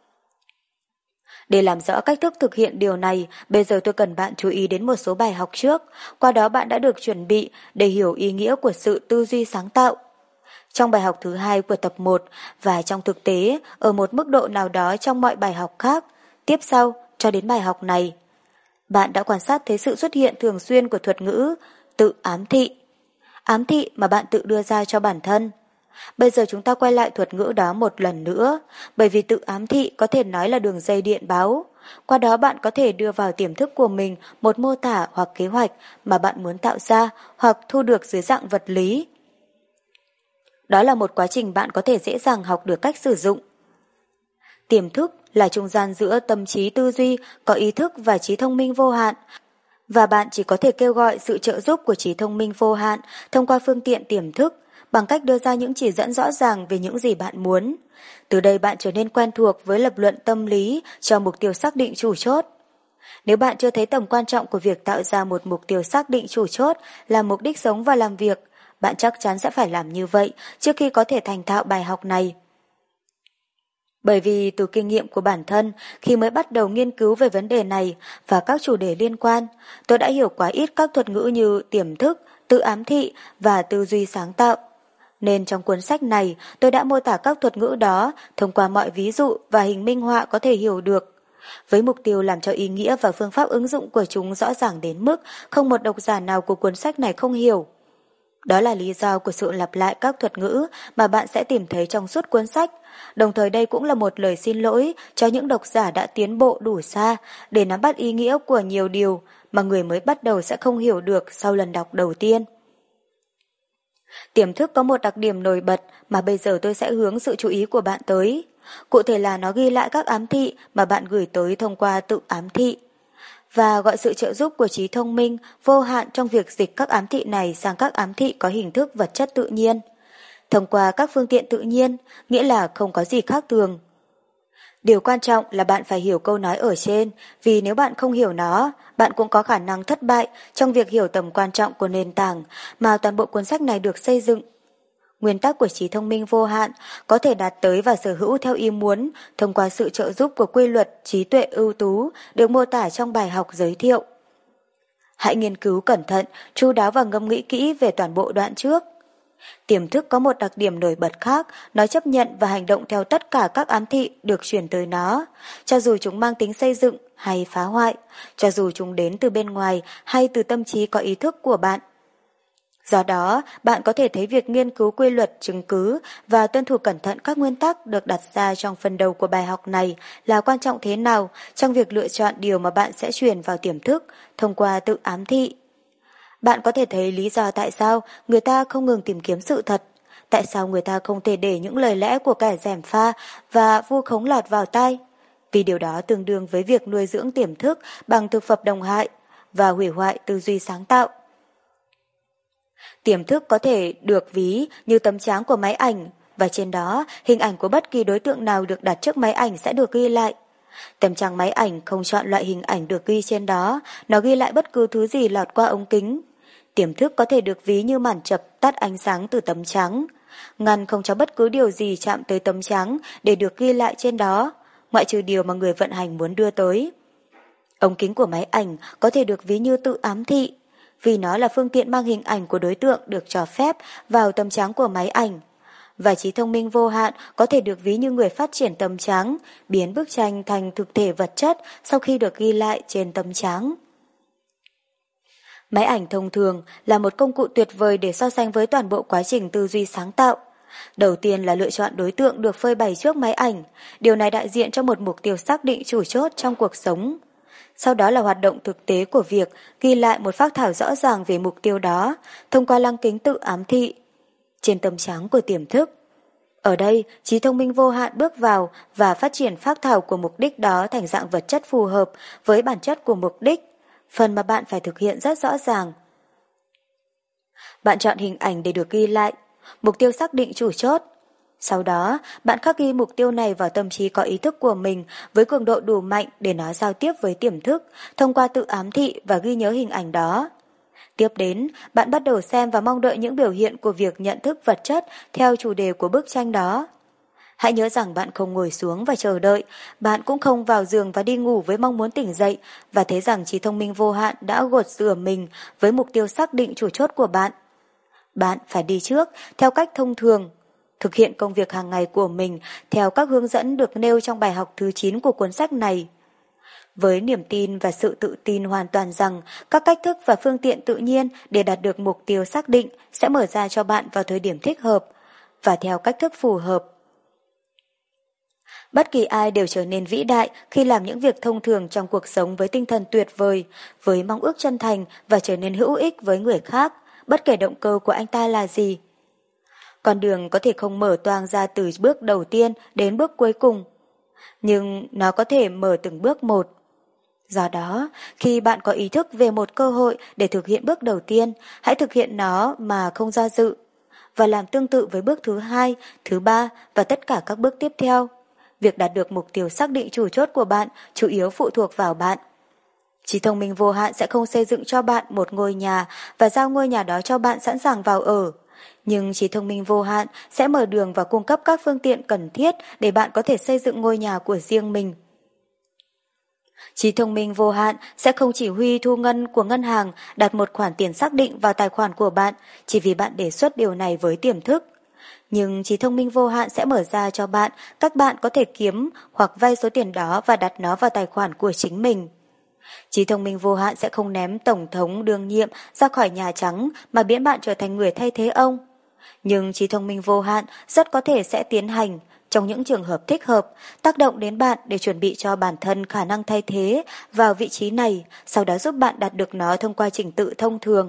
Để làm rõ cách thức thực hiện điều này, bây giờ tôi cần bạn chú ý đến một số bài học trước, qua đó bạn đã được chuẩn bị để hiểu ý nghĩa của sự tư duy sáng tạo. Trong bài học thứ hai của tập một và trong thực tế, ở một mức độ nào đó trong mọi bài học khác, tiếp sau cho đến bài học này, bạn đã quan sát thấy sự xuất hiện thường xuyên của thuật ngữ tự ám thị. Ám thị mà bạn tự đưa ra cho bản thân. Bây giờ chúng ta quay lại thuật ngữ đó một lần nữa, bởi vì tự ám thị có thể nói là đường dây điện báo. Qua đó bạn có thể đưa vào tiềm thức của mình một mô tả hoặc kế hoạch mà bạn muốn tạo ra hoặc thu được dưới dạng vật lý. Đó là một quá trình bạn có thể dễ dàng học được cách sử dụng. Tiềm thức là trung gian giữa tâm trí tư duy có ý thức và trí thông minh vô hạn, và bạn chỉ có thể kêu gọi sự trợ giúp của trí thông minh vô hạn thông qua phương tiện tiềm thức, bằng cách đưa ra những chỉ dẫn rõ ràng về những gì bạn muốn. Từ đây bạn trở nên quen thuộc với lập luận tâm lý cho mục tiêu xác định chủ chốt. Nếu bạn chưa thấy tầm quan trọng của việc tạo ra một mục tiêu xác định chủ chốt là mục đích sống và làm việc, bạn chắc chắn sẽ phải làm như vậy trước khi có thể thành thạo bài học này. Bởi vì từ kinh nghiệm của bản thân, khi mới bắt đầu nghiên cứu về vấn đề này và các chủ đề liên quan, tôi đã hiểu quá ít các thuật ngữ như tiềm thức, tự ám thị và tư duy sáng tạo. Nên trong cuốn sách này, tôi đã mô tả các thuật ngữ đó thông qua mọi ví dụ và hình minh họa có thể hiểu được, với mục tiêu làm cho ý nghĩa và phương pháp ứng dụng của chúng rõ ràng đến mức không một độc giả nào của cuốn sách này không hiểu. Đó là lý do của sự lặp lại các thuật ngữ mà bạn sẽ tìm thấy trong suốt cuốn sách. Đồng thời đây cũng là một lời xin lỗi cho những độc giả đã tiến bộ đủ xa để nắm bắt ý nghĩa của nhiều điều mà người mới bắt đầu sẽ không hiểu được sau lần đọc đầu tiên. Tiềm thức có một đặc điểm nổi bật mà bây giờ tôi sẽ hướng sự chú ý của bạn tới. Cụ thể là nó ghi lại các ám thị mà bạn gửi tới thông qua tự ám thị, và gọi sự trợ giúp của trí thông minh vô hạn trong việc dịch các ám thị này sang các ám thị có hình thức vật chất tự nhiên. Thông qua các phương tiện tự nhiên, nghĩa là không có gì khác thường. Điều quan trọng là bạn phải hiểu câu nói ở trên, vì nếu bạn không hiểu nó, bạn cũng có khả năng thất bại trong việc hiểu tầm quan trọng của nền tảng mà toàn bộ cuốn sách này được xây dựng. Nguyên tắc của trí thông minh vô hạn có thể đạt tới và sở hữu theo ý muốn thông qua sự trợ giúp của quy luật trí tuệ ưu tú được mô tả trong bài học giới thiệu. Hãy nghiên cứu cẩn thận, chu đáo và ngẫm nghĩ kỹ về toàn bộ đoạn trước. Tiềm thức có một đặc điểm nổi bật khác, nó chấp nhận và hành động theo tất cả các ám thị được truyền tới nó, cho dù chúng mang tính xây dựng hay phá hoại, cho dù chúng đến từ bên ngoài hay từ tâm trí có ý thức của bạn. Do đó, bạn có thể thấy việc nghiên cứu quy luật, chứng cứ và tuân thủ cẩn thận các nguyên tắc được đặt ra trong phần đầu của bài học này là quan trọng thế nào trong việc lựa chọn điều mà bạn sẽ truyền vào tiềm thức thông qua tự ám thị. Bạn có thể thấy lý do tại sao người ta không ngừng tìm kiếm sự thật, tại sao người ta không thể để những lời lẽ của kẻ gièm pha và vu khống lọt vào tai, vì điều đó tương đương với việc nuôi dưỡng tiềm thức bằng thực phẩm độc hại và hủy hoại tư duy sáng tạo. Tiềm thức có thể được ví như tấm trắng của máy ảnh, và trên đó hình ảnh của bất kỳ đối tượng nào được đặt trước máy ảnh sẽ được ghi lại. Tấm trắng máy ảnh không chọn loại hình ảnh được ghi trên đó, nó ghi lại bất cứ thứ gì lọt qua ống kính. Tiềm thức có thể được ví như màn chập tắt ánh sáng từ tấm trắng, ngăn không cho bất cứ điều gì chạm tới tấm trắng để được ghi lại trên đó, ngoại trừ điều mà người vận hành muốn đưa tới. Ống kính của máy ảnh có thể được ví như tự ám thị, vì nó là phương tiện mang hình ảnh của đối tượng được cho phép vào tấm trắng của máy ảnh. Và trí thông minh vô hạn có thể được ví như người phát triển tấm trắng, biến bức tranh thành thực thể vật chất sau khi được ghi lại trên tấm trắng. Máy ảnh thông thường là một công cụ tuyệt vời để so sánh với toàn bộ quá trình tư duy sáng tạo. Đầu tiên là lựa chọn đối tượng được phơi bày trước máy ảnh, điều này đại diện cho một mục tiêu xác định chủ chốt trong cuộc sống. Sau đó là hoạt động thực tế của việc ghi lại một phác thảo rõ ràng về mục tiêu đó, thông qua lăng kính tự ám thị trên tấm trắng của tiềm thức. Ở đây, trí thông minh vô hạn bước vào và phát triển phác thảo của mục đích đó thành dạng vật chất phù hợp với bản chất của mục đích, phần mà bạn phải thực hiện rất rõ ràng. Bạn chọn hình ảnh để được ghi lại, mục tiêu xác định chủ chốt. Sau đó, bạn khắc ghi mục tiêu này vào tâm trí có ý thức của mình với cường độ đủ mạnh để nó giao tiếp với tiềm thức, thông qua tự ám thị và ghi nhớ hình ảnh đó. Tiếp đến, bạn bắt đầu xem và mong đợi những biểu hiện của việc nhận thức vật chất theo chủ đề của bức tranh đó. Hãy nhớ rằng bạn không ngồi xuống và chờ đợi, bạn cũng không vào giường và đi ngủ với mong muốn tỉnh dậy và thấy rằng trí thông minh vô hạn đã gột rửa mình với mục tiêu xác định chủ chốt của bạn. Bạn phải đi trước theo cách thông thường, thực hiện công việc hàng ngày của mình theo các hướng dẫn được nêu trong bài học thứ chín của cuốn sách này. Với niềm tin và sự tự tin hoàn toàn rằng các cách thức và phương tiện tự nhiên để đạt được mục tiêu xác định sẽ mở ra cho bạn vào thời điểm thích hợp và theo cách thức phù hợp. Bất kỳ ai đều trở nên vĩ đại khi làm những việc thông thường trong cuộc sống với tinh thần tuyệt vời, với mong ước chân thành và trở nên hữu ích với người khác, bất kể động cơ của anh ta là gì. Con đường có thể không mở toang ra từ bước đầu tiên đến bước cuối cùng, nhưng nó có thể mở từng bước một. Do đó, khi bạn có ý thức về một cơ hội để thực hiện bước đầu tiên, hãy thực hiện nó mà không do dự, và làm tương tự với bước thứ hai, thứ ba và tất cả các bước tiếp theo. Việc đạt được mục tiêu xác định chủ chốt của bạn chủ yếu phụ thuộc vào bạn. Trí thông minh vô hạn sẽ không xây dựng cho bạn một ngôi nhà và giao ngôi nhà đó cho bạn sẵn sàng vào ở. Nhưng trí thông minh vô hạn sẽ mở đường và cung cấp các phương tiện cần thiết để bạn có thể xây dựng ngôi nhà của riêng mình. Trí thông minh vô hạn sẽ không chỉ huy thu ngân của ngân hàng đặt một khoản tiền xác định vào tài khoản của bạn chỉ vì bạn đề xuất điều này với tiềm thức. Nhưng trí thông minh vô hạn sẽ mở ra cho bạn các bạn có thể kiếm hoặc vay số tiền đó và đặt nó vào tài khoản của chính mình. Trí thông minh vô hạn sẽ không ném Tổng thống đương nhiệm ra khỏi Nhà Trắng mà biến bạn trở thành người thay thế ông. Nhưng trí thông minh vô hạn rất có thể sẽ tiến hành, trong những trường hợp thích hợp, tác động đến bạn để chuẩn bị cho bản thân khả năng thay thế vào vị trí này, sau đó giúp bạn đạt được nó thông qua trình tự thông thường.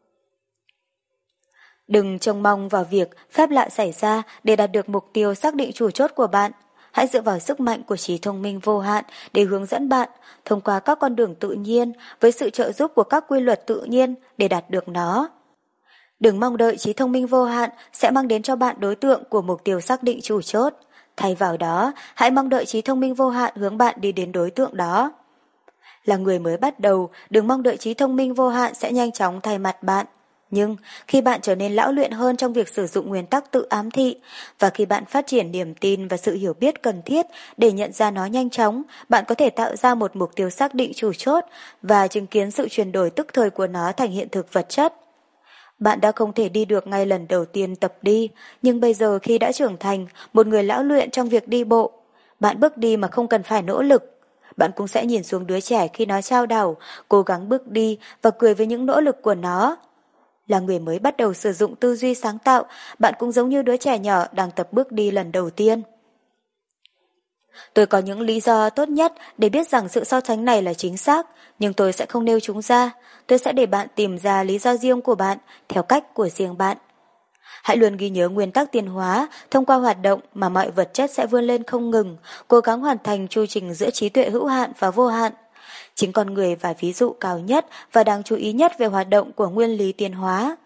Đừng trông mong vào việc phép lạ xảy ra để đạt được mục tiêu xác định chủ chốt của bạn. Hãy dựa vào sức mạnh của trí thông minh vô hạn để hướng dẫn bạn thông qua các con đường tự nhiên với sự trợ giúp của các quy luật tự nhiên để đạt được nó. Đừng mong đợi trí thông minh vô hạn sẽ mang đến cho bạn đối tượng của mục tiêu xác định chủ chốt. Thay vào đó, hãy mong đợi trí thông minh vô hạn hướng bạn đi đến đối tượng đó. Là người mới bắt đầu, đừng mong đợi trí thông minh vô hạn sẽ nhanh chóng thay mặt bạn. Nhưng khi bạn trở nên lão luyện hơn trong việc sử dụng nguyên tắc tự ám thị và khi bạn phát triển niềm tin và sự hiểu biết cần thiết để nhận ra nó nhanh chóng, bạn có thể tạo ra một mục tiêu xác định chủ chốt và chứng kiến sự chuyển đổi tức thời của nó thành hiện thực vật chất. Bạn đã không thể đi được ngay lần đầu tiên tập đi, nhưng bây giờ khi đã trưởng thành, một người lão luyện trong việc đi bộ, bạn bước đi mà không cần phải nỗ lực. Bạn cũng sẽ nhìn xuống đứa trẻ khi nó chao đảo, cố gắng bước đi và cười với những nỗ lực của nó. Là người mới bắt đầu sử dụng tư duy sáng tạo, bạn cũng giống như đứa trẻ nhỏ đang tập bước đi lần đầu tiên. Tôi có những lý do tốt nhất để biết rằng sự so sánh này là chính xác, nhưng tôi sẽ không nêu chúng ra. Tôi sẽ để bạn tìm ra lý do riêng của bạn, theo cách của riêng bạn. Hãy luôn ghi nhớ nguyên tắc tiến hóa, thông qua hoạt động mà mọi vật chất sẽ vươn lên không ngừng, cố gắng hoàn thành chu trình giữa trí tuệ hữu hạn và vô hạn. Chính con người và ví dụ cao nhất và đáng chú ý nhất về hoạt động của nguyên lý tiến hóa.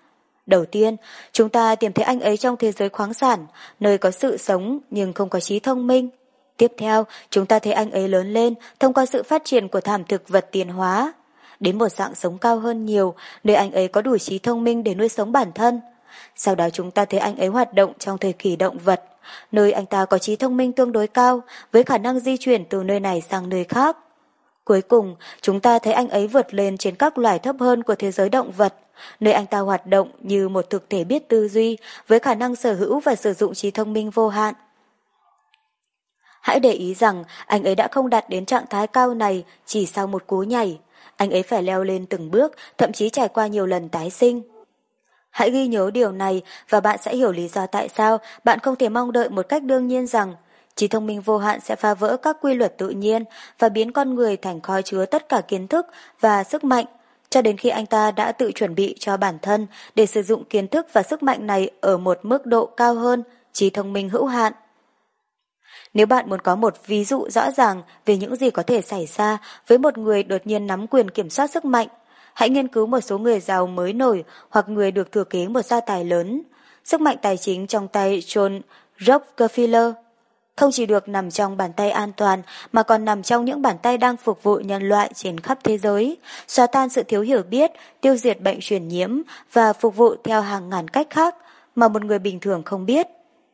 Đầu tiên, chúng ta tìm thấy anh ấy trong thế giới khoáng sản, nơi có sự sống nhưng không có trí thông minh. Tiếp theo, chúng ta thấy anh ấy lớn lên thông qua sự phát triển của thảm thực vật tiến hóa, đến một dạng sống cao hơn nhiều, nơi anh ấy có đủ trí thông minh để nuôi sống bản thân. Sau đó chúng ta thấy anh ấy hoạt động trong thời kỳ động vật, nơi anh ta có trí thông minh tương đối cao, với khả năng di chuyển từ nơi này sang nơi khác. Cuối cùng, chúng ta thấy anh ấy vượt lên trên các loài thấp hơn của thế giới động vật, nơi anh ta hoạt động như một thực thể biết tư duy, với khả năng sở hữu và sử dụng trí thông minh vô hạn. Hãy để ý rằng anh ấy đã không đạt đến trạng thái cao này chỉ sau một cú nhảy. Anh ấy phải leo lên từng bước, thậm chí trải qua nhiều lần tái sinh. Hãy ghi nhớ điều này và bạn sẽ hiểu lý do tại sao bạn không thể mong đợi một cách đương nhiên rằng trí thông minh vô hạn sẽ phá vỡ các quy luật tự nhiên và biến con người thành kho chứa tất cả kiến thức và sức mạnh, cho đến khi anh ta đã tự chuẩn bị cho bản thân để sử dụng kiến thức và sức mạnh này ở một mức độ cao hơn trí thông minh hữu hạn. Nếu bạn muốn có một ví dụ rõ ràng về những gì có thể xảy ra với một người đột nhiên nắm quyền kiểm soát sức mạnh, hãy nghiên cứu một số người giàu mới nổi hoặc người được thừa kế một gia tài lớn. Sức mạnh tài chính trong tay John Rockefeller không chỉ được nằm trong bàn tay an toàn mà còn nằm trong những bàn tay đang phục vụ nhân loại trên khắp thế giới, xóa tan sự thiếu hiểu biết, tiêu diệt bệnh truyền nhiễm và phục vụ theo hàng ngàn cách khác mà một người bình thường không biết.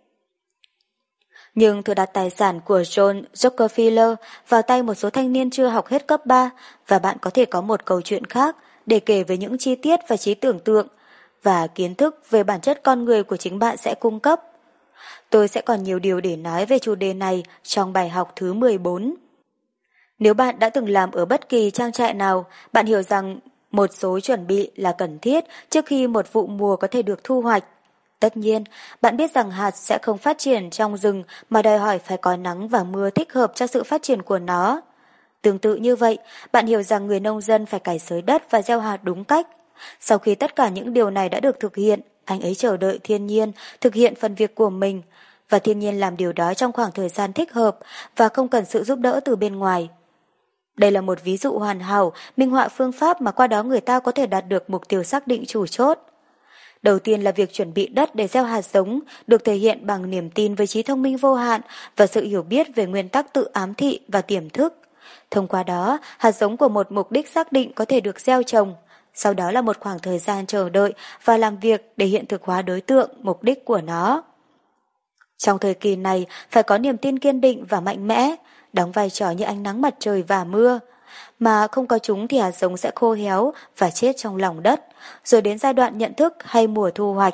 Nhưng thừa đặt tài sản của John Rockefeller vào tay một số thanh niên chưa học hết cấp ba và bạn có thể có một câu chuyện khác để kể về những chi tiết và trí tưởng tượng và kiến thức về bản chất con người của chính bạn sẽ cung cấp. Tôi sẽ còn nhiều điều để nói về chủ đề này trong bài học thứ mười bốn. Nếu bạn đã từng làm ở bất kỳ trang trại nào, bạn hiểu rằng một số chuẩn bị là cần thiết trước khi một vụ mùa có thể được thu hoạch. Tất nhiên, bạn biết rằng hạt sẽ không phát triển trong rừng mà đòi hỏi phải có nắng và mưa thích hợp cho sự phát triển của nó. Tương tự như vậy, bạn hiểu rằng người nông dân phải cày xới đất và gieo hạt đúng cách. Sau khi tất cả những điều này đã được thực hiện, anh ấy chờ đợi thiên nhiên thực hiện phần việc của mình, và thiên nhiên làm điều đó trong khoảng thời gian thích hợp và không cần sự giúp đỡ từ bên ngoài. Đây là một ví dụ hoàn hảo, minh họa phương pháp mà qua đó người ta có thể đạt được mục tiêu xác định chủ chốt. Đầu tiên là việc chuẩn bị đất để gieo hạt giống, được thể hiện bằng niềm tin với trí thông minh vô hạn và sự hiểu biết về nguyên tắc tự ám thị và tiềm thức. Thông qua đó, hạt giống của một mục đích xác định có thể được gieo trồng. Sau đó là một khoảng thời gian chờ đợi và làm việc để hiện thực hóa đối tượng, mục đích của nó. Trong thời kỳ này, phải có niềm tin kiên định và mạnh mẽ, đóng vai trò như ánh nắng mặt trời và mưa. Mà không có chúng thì hạt giống sẽ khô héo và chết trong lòng đất, rồi đến giai đoạn nhận thức hay mùa thu hoạch.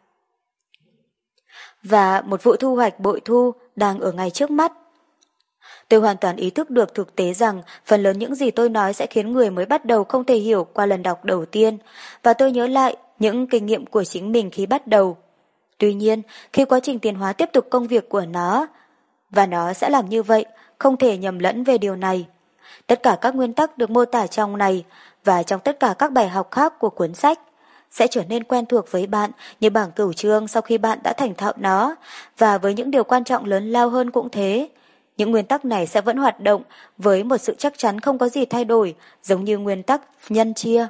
Và một vụ thu hoạch bội thu đang ở ngay trước mắt. Tôi hoàn toàn ý thức được thực tế rằng phần lớn những gì tôi nói sẽ khiến người mới bắt đầu không thể hiểu qua lần đọc đầu tiên, và tôi nhớ lại những kinh nghiệm của chính mình khi bắt đầu. Tuy nhiên, khi quá trình tiến hóa tiếp tục công việc của nó, và nó sẽ làm như vậy, không thể nhầm lẫn về điều này. Tất cả các nguyên tắc được mô tả trong này và trong tất cả các bài học khác của cuốn sách sẽ trở nên quen thuộc với bạn như bảng cửu chương sau khi bạn đã thành thạo nó, và với những điều quan trọng lớn lao hơn cũng thế. Những nguyên tắc này sẽ vẫn hoạt động với một sự chắc chắn không có gì thay đổi, giống như nguyên tắc nhân chia.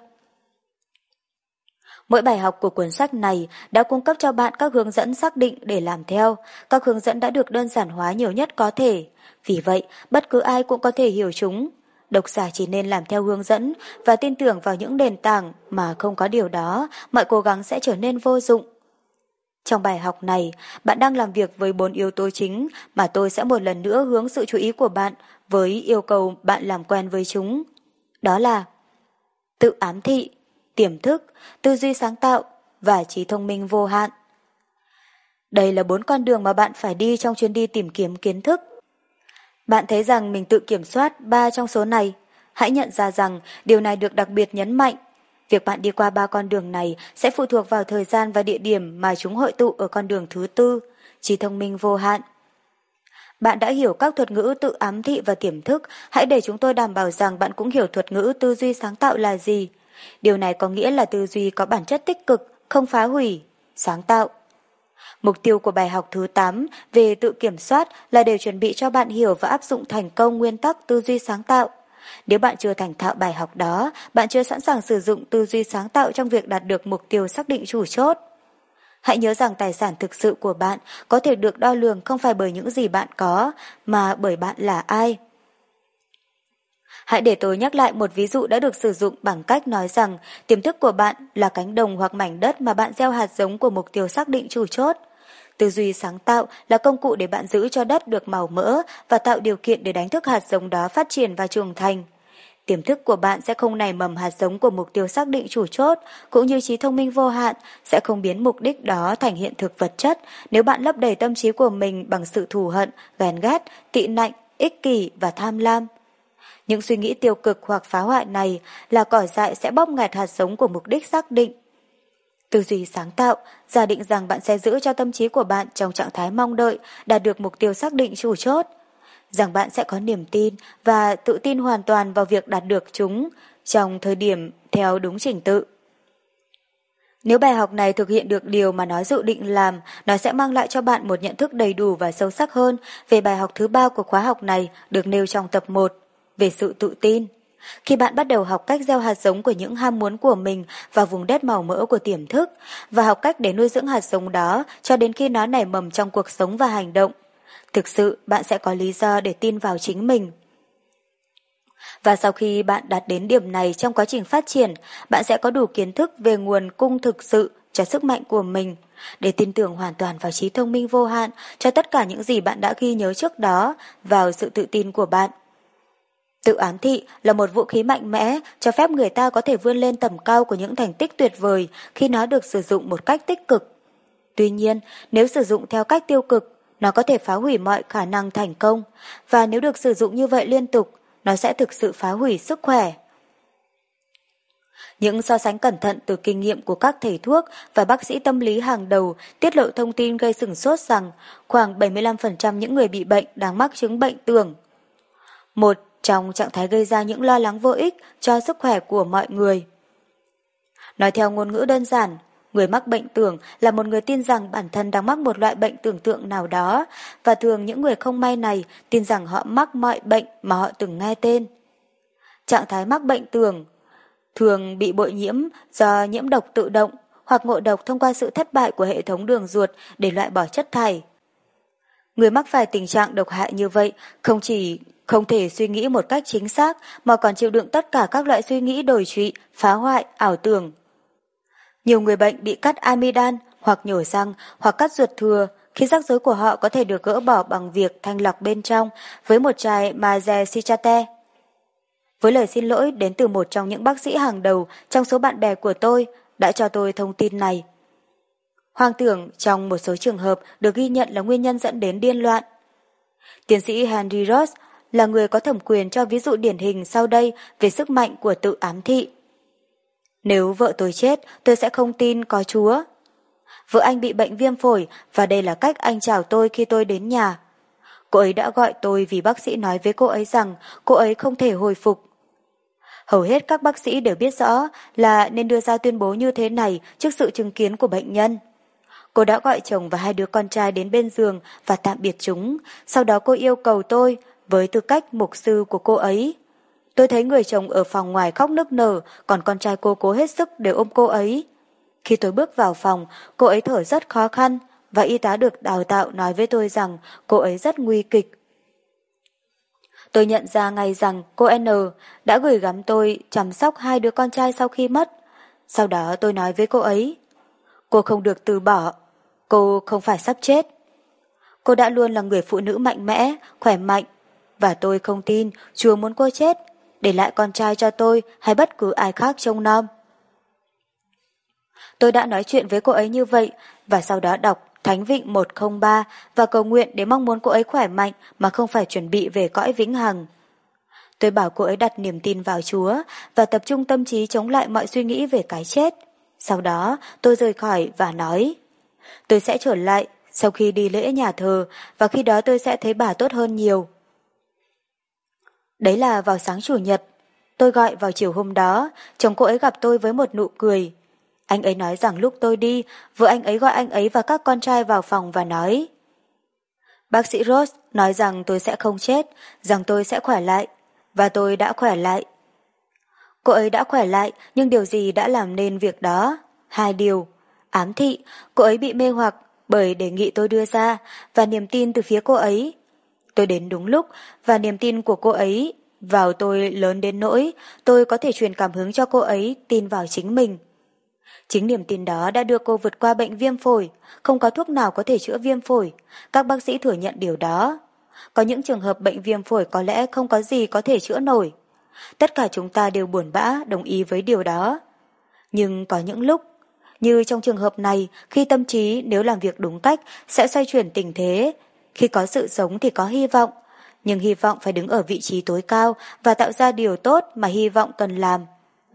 Mỗi bài học của cuốn sách này đã cung cấp cho bạn các hướng dẫn xác định để làm theo. Các hướng dẫn đã được đơn giản hóa nhiều nhất có thể. Vì vậy, bất cứ ai cũng có thể hiểu chúng. Độc giả chỉ nên làm theo hướng dẫn và tin tưởng vào những nền tảng, mà không có điều đó, mọi cố gắng sẽ trở nên vô dụng. Trong bài học này, bạn đang làm việc với bốn yếu tố chính mà tôi sẽ một lần nữa hướng sự chú ý của bạn với yêu cầu bạn làm quen với chúng. Đó là tự ám thị, tiềm thức, tư duy sáng tạo và trí thông minh vô hạn. Đây là bốn con đường mà bạn phải đi trong chuyến đi tìm kiếm kiến thức. Bạn thấy rằng mình tự kiểm soát ba trong số này. Hãy nhận ra rằng điều này được đặc biệt nhấn mạnh. Việc bạn đi qua ba con đường này sẽ phụ thuộc vào thời gian và địa điểm mà chúng hội tụ ở con đường thứ tư, trí thông minh vô hạn. Bạn đã hiểu các thuật ngữ tự ám thị và tiềm thức, hãy để chúng tôi đảm bảo rằng bạn cũng hiểu thuật ngữ tư duy sáng tạo là gì. Điều này có nghĩa là tư duy có bản chất tích cực, không phá hủy, sáng tạo. Mục tiêu của bài học thứ tám về tự kiểm soát là để chuẩn bị cho bạn hiểu và áp dụng thành công nguyên tắc tư duy sáng tạo. Nếu bạn chưa thành thạo bài học đó, bạn chưa sẵn sàng sử dụng tư duy sáng tạo trong việc đạt được mục tiêu xác định chủ chốt. Hãy nhớ rằng tài sản thực sự của bạn có thể được đo lường không phải bởi những gì bạn có, mà bởi bạn là ai. Hãy để tôi nhắc lại một ví dụ đã được sử dụng bằng cách nói rằng tiềm thức của bạn là cánh đồng hoặc mảnh đất mà bạn gieo hạt giống của mục tiêu xác định chủ chốt. Tư duy sáng tạo là công cụ để bạn giữ cho đất được màu mỡ và tạo điều kiện để đánh thức hạt giống đó phát triển và trưởng thành. Tiềm thức của bạn sẽ không nảy mầm hạt giống của mục tiêu xác định chủ chốt, cũng như trí thông minh vô hạn sẽ không biến mục đích đó thành hiện thực vật chất nếu bạn lấp đầy tâm trí của mình bằng sự thù hận, ghen ghét, tị nạnh, ích kỷ và tham lam. Những suy nghĩ tiêu cực hoặc phá hoại này là cỏ dại sẽ bóp nghẹt hạt giống của mục đích xác định. Tư duy sáng tạo, giả định rằng bạn sẽ giữ cho tâm trí của bạn trong trạng thái mong đợi, đạt được mục tiêu xác định chủ chốt. Rằng bạn sẽ có niềm tin và tự tin hoàn toàn vào việc đạt được chúng trong thời điểm theo đúng trình tự. Nếu bài học này thực hiện được điều mà nó dự định làm, nó sẽ mang lại cho bạn một nhận thức đầy đủ và sâu sắc hơn về bài học thứ ba của khóa học này được nêu trong tập một, về sự tự tin. Khi bạn bắt đầu học cách gieo hạt giống của những ham muốn của mình vào vùng đất màu mỡ của tiềm thức và học cách để nuôi dưỡng hạt giống đó cho đến khi nó nảy mầm trong cuộc sống và hành động, thực sự bạn sẽ có lý do để tin vào chính mình. Và sau khi bạn đạt đến điểm này trong quá trình phát triển, bạn sẽ có đủ kiến thức về nguồn cung thực sự cho sức mạnh của mình, để tin tưởng hoàn toàn vào trí thông minh vô hạn cho tất cả những gì bạn đã ghi nhớ trước đó vào sự tự tin của bạn. Tự ám thị là một vũ khí mạnh mẽ cho phép người ta có thể vươn lên tầm cao của những thành tích tuyệt vời khi nó được sử dụng một cách tích cực. Tuy nhiên, nếu sử dụng theo cách tiêu cực, nó có thể phá hủy mọi khả năng thành công, và nếu được sử dụng như vậy liên tục, nó sẽ thực sự phá hủy sức khỏe. Những so sánh cẩn thận từ kinh nghiệm của các thầy thuốc và bác sĩ tâm lý hàng đầu tiết lộ thông tin gây sửng sốt rằng khoảng bảy mươi lăm phần trăm những người bị bệnh đang mắc chứng bệnh tưởng. Một trong trạng thái gây ra những lo lắng vô ích cho sức khỏe của mọi người. Nói theo ngôn ngữ đơn giản, người mắc bệnh tưởng là một người tin rằng bản thân đang mắc một loại bệnh tưởng tượng nào đó, và thường những người không may này tin rằng họ mắc mọi bệnh mà họ từng nghe tên. Trạng thái mắc bệnh tưởng thường bị bội nhiễm do nhiễm độc tự động hoặc ngộ độc thông qua sự thất bại của hệ thống đường ruột để loại bỏ chất thải. Người mắc phải tình trạng độc hại như vậy không chỉ không thể suy nghĩ một cách chính xác mà còn chịu đựng tất cả các loại suy nghĩ đồi trụy, phá hoại, ảo tưởng. Nhiều người bệnh bị cắt amidan hoặc nhổ răng hoặc cắt ruột thừa khi rắc rối của họ có thể được gỡ bỏ bằng việc thanh lọc bên trong với một chai Magesichate. Với lời xin lỗi đến từ một trong những bác sĩ hàng đầu trong số bạn bè của tôi đã cho tôi thông tin này. Hoang tưởng trong một số trường hợp được ghi nhận là nguyên nhân dẫn đến điên loạn. Tiến sĩ Henry Ross là người có thẩm quyền cho ví dụ điển hình sau đây về sức mạnh của tự ám thị. Nếu vợ tôi chết, tôi sẽ không tin có Chúa. Vợ anh bị bệnh viêm phổi và đây là cách anh chào tôi khi tôi đến nhà. Cô ấy đã gọi tôi vì bác sĩ nói với cô ấy rằng cô ấy không thể hồi phục. Hầu hết các bác sĩ đều biết rõ là nên đưa ra tuyên bố như thế này trước sự chứng kiến của bệnh nhân. Cô đã gọi chồng và hai đứa con trai đến bên giường và tạm biệt chúng. Sau đó cô yêu cầu tôi, với tư cách mục sư của cô ấy. Tôi thấy người chồng ở phòng ngoài khóc nức nở, còn con trai cô cố hết sức để ôm cô ấy. Khi tôi bước vào phòng, cô ấy thở rất khó khăn, và y tá được đào tạo nói với tôi rằng cô ấy rất nguy kịch. Tôi nhận ra ngay rằng cô N đã gửi gắm tôi chăm sóc hai đứa con trai sau khi mất. Sau đó tôi nói với cô ấy, cô không được từ bỏ, cô không phải sắp chết. Cô đã luôn là người phụ nữ mạnh mẽ, khỏe mạnh, và tôi không tin Chúa muốn cô chết, để lại con trai cho tôi hay bất cứ ai khác trông nom. Tôi đã nói chuyện với cô ấy như vậy, và sau đó đọc Thánh Vịnh một không ba và cầu nguyện để mong muốn cô ấy khỏe mạnh mà không phải chuẩn bị về cõi vĩnh hằng. Tôi bảo cô ấy đặt niềm tin vào Chúa và tập trung tâm trí chống lại mọi suy nghĩ về cái chết. Sau đó tôi rời khỏi và nói, tôi sẽ trở lại sau khi đi lễ nhà thờ và khi đó tôi sẽ thấy bà tốt hơn nhiều. Đấy là vào sáng Chủ nhật. Tôi gọi vào chiều hôm đó, chồng cô ấy gặp tôi với một nụ cười. Anh ấy nói rằng lúc tôi đi, vợ anh ấy gọi anh ấy và các con trai vào phòng và nói, bác sĩ Ross nói rằng tôi sẽ không chết, rằng tôi sẽ khỏe lại. và tôi đã khỏe lại. Cô ấy đã khỏe lại, nhưng điều gì đã làm nên việc đó? Hai điều. Ám thị, cô ấy bị mê hoặc bởi đề nghị tôi đưa ra, và niềm tin từ phía cô ấy. Tôi đến đúng lúc, và niềm tin của cô ấy vào tôi lớn đến nỗi tôi có thể truyền cảm hứng cho cô ấy tin vào chính mình. Chính niềm tin đó đã đưa cô vượt qua bệnh viêm phổi, không có thuốc nào có thể chữa viêm phổi, các bác sĩ thừa nhận điều đó. Có những trường hợp bệnh viêm phổi có lẽ không có gì có thể chữa nổi. Tất cả chúng ta đều buồn bã đồng ý với điều đó. Nhưng có những lúc, như trong trường hợp này, khi tâm trí nếu làm việc đúng cách sẽ xoay chuyển tình thế. Khi có sự sống thì có hy vọng, nhưng hy vọng phải đứng ở vị trí tối cao và tạo ra điều tốt mà hy vọng cần làm.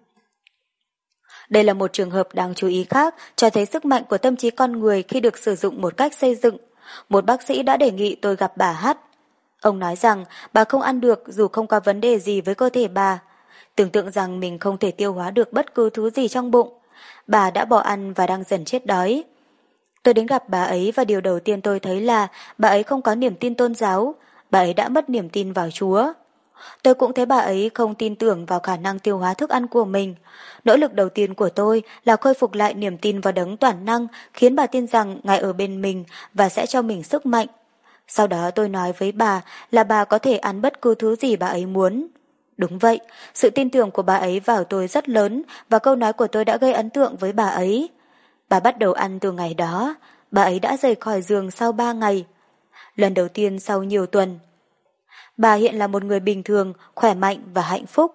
Đây là một trường hợp đáng chú ý khác, cho thấy sức mạnh của tâm trí con người khi được sử dụng một cách xây dựng. Một bác sĩ đã đề nghị tôi gặp bà H. Ông nói rằng bà không ăn được dù không có vấn đề gì với cơ thể bà. Tưởng tượng rằng mình không thể tiêu hóa được bất cứ thứ gì trong bụng. Bà đã bỏ ăn và đang dần chết đói. Tôi đến gặp bà ấy và điều đầu tiên tôi thấy là bà ấy không có niềm tin tôn giáo. Bà ấy đã mất niềm tin vào Chúa. Tôi cũng thấy bà ấy không tin tưởng vào khả năng tiêu hóa thức ăn của mình. Nỗ lực đầu tiên của tôi là khôi phục lại niềm tin vào đấng toàn năng, khiến bà tin rằng Ngài ở bên mình và sẽ cho mình sức mạnh. Sau đó tôi nói với bà là bà có thể ăn bất cứ thứ gì bà ấy muốn. Đúng vậy, sự tin tưởng của bà ấy vào tôi rất lớn và câu nói của tôi đã gây ấn tượng với bà ấy. Bà bắt đầu ăn từ ngày đó, bà ấy đã rời khỏi giường sau ba ngày. Lần đầu tiên sau nhiều tuần. Bà hiện là một người bình thường, khỏe mạnh và hạnh phúc.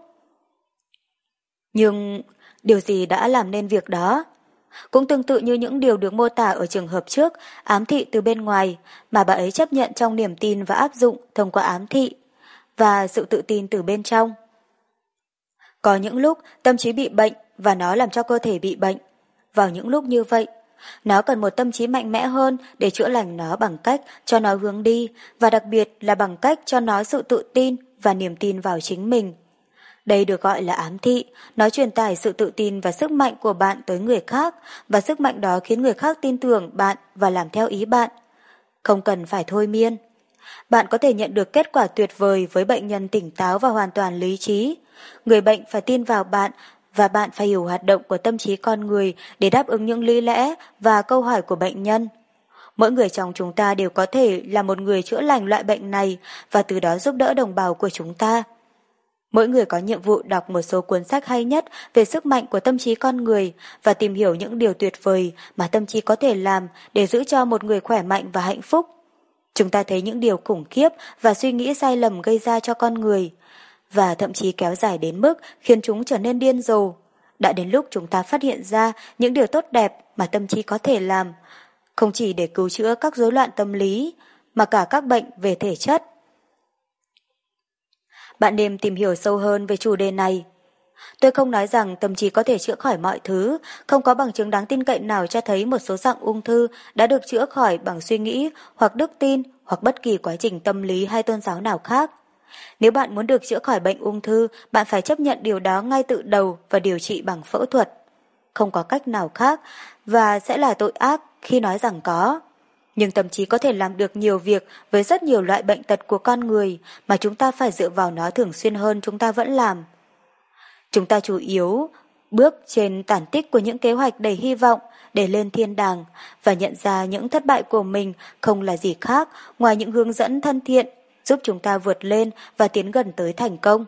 Nhưng điều gì đã làm nên việc đó? Cũng tương tự như những điều được mô tả ở trường hợp trước, ám thị từ bên ngoài, mà bà ấy chấp nhận trong niềm tin và áp dụng thông qua ám thị, và sự tự tin từ bên trong. Có những lúc tâm trí bị bệnh và nó làm cho cơ thể bị bệnh. Vào những lúc như vậy, nó cần một tâm trí mạnh mẽ hơn để chữa lành nó bằng cách cho nó hướng đi, và đặc biệt là bằng cách cho nó sự tự tin và niềm tin vào chính mình. Đây được gọi là ám thị, nó truyền tải sự tự tin và sức mạnh của bạn tới người khác, và sức mạnh đó khiến người khác tin tưởng bạn và làm theo ý bạn. Không cần phải thôi miên. Bạn có thể nhận được kết quả tuyệt vời với bệnh nhân tỉnh táo và hoàn toàn lý trí. Người bệnh phải tin vào bạn, và bạn phải hiểu hoạt động của tâm trí con người để đáp ứng những lý lẽ và câu hỏi của bệnh nhân. Mỗi người trong chúng ta đều có thể là một người chữa lành loại bệnh này và từ đó giúp đỡ đồng bào của chúng ta. Mỗi người có nhiệm vụ đọc một số cuốn sách hay nhất về sức mạnh của tâm trí con người và tìm hiểu những điều tuyệt vời mà tâm trí có thể làm để giữ cho một người khỏe mạnh và hạnh phúc. Chúng ta thấy những điều khủng khiếp và suy nghĩ sai lầm gây ra cho con người, và thậm chí kéo dài đến mức khiến chúng trở nên điên rồ. Đã đến lúc chúng ta phát hiện ra những điều tốt đẹp mà tâm trí có thể làm, không chỉ để cứu chữa các rối loạn tâm lý, mà cả các bệnh về thể chất. Bạn nên tìm hiểu sâu hơn về chủ đề này. Tôi không nói rằng tâm trí có thể chữa khỏi mọi thứ, không có bằng chứng đáng tin cậy nào cho thấy một số dạng ung thư đã được chữa khỏi bằng suy nghĩ hoặc đức tin hoặc bất kỳ quá trình tâm lý hay tôn giáo nào khác. Nếu bạn muốn được chữa khỏi bệnh ung thư, bạn phải chấp nhận điều đó ngay từ đầu và điều trị bằng phẫu thuật. Không có cách nào khác, và sẽ là tội ác khi nói rằng có. Nhưng tâm trí có thể làm được nhiều việc với rất nhiều loại bệnh tật của con người mà chúng ta phải dựa vào nó thường xuyên hơn chúng ta vẫn làm. Chúng ta chủ yếu bước trên tản tích của những kế hoạch đầy hy vọng để lên thiên đàng và nhận ra những thất bại của mình không là gì khác ngoài những hướng dẫn thân thiện giúp chúng ta vượt lên và tiến gần tới thành công.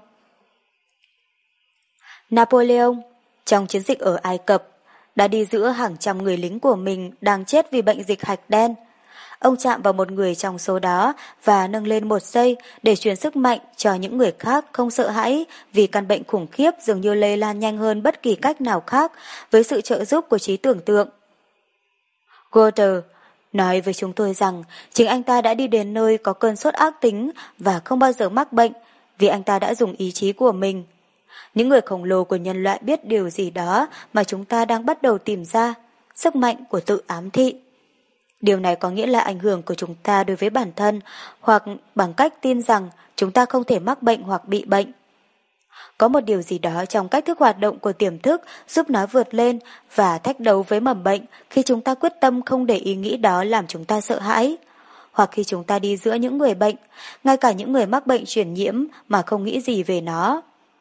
Napoleon, trong chiến dịch ở Ai Cập, đã đi giữa hàng trăm người lính của mình đang chết vì bệnh dịch hạch đen. Ông chạm vào một người trong số đó và nâng lên một giây để truyền sức mạnh cho những người khác không sợ hãi vì căn bệnh khủng khiếp dường như lây lan nhanh hơn bất kỳ cách nào khác với sự trợ giúp của trí tưởng tượng. Goethe nói với chúng tôi rằng chính anh ta đã đi đến nơi có cơn sốt ác tính và không bao giờ mắc bệnh vì anh ta đã dùng ý chí của mình. Những người khổng lồ của nhân loại biết điều gì đó mà chúng ta đang bắt đầu tìm ra, sức mạnh của tự ám thị. Điều này có nghĩa là ảnh hưởng của chúng ta đối với bản thân hoặc bằng cách tin rằng chúng ta không thể mắc bệnh hoặc bị bệnh. Có một điều gì đó trong cách thức hoạt động của tiềm thức giúp nó vượt lên và thách đấu với mầm bệnh khi chúng ta quyết tâm không để ý nghĩ đó làm chúng ta sợ hãi. hoặc khi chúng ta đi giữa những người bệnh, ngay cả những người mắc bệnh truyền nhiễm mà không nghĩ gì về nó.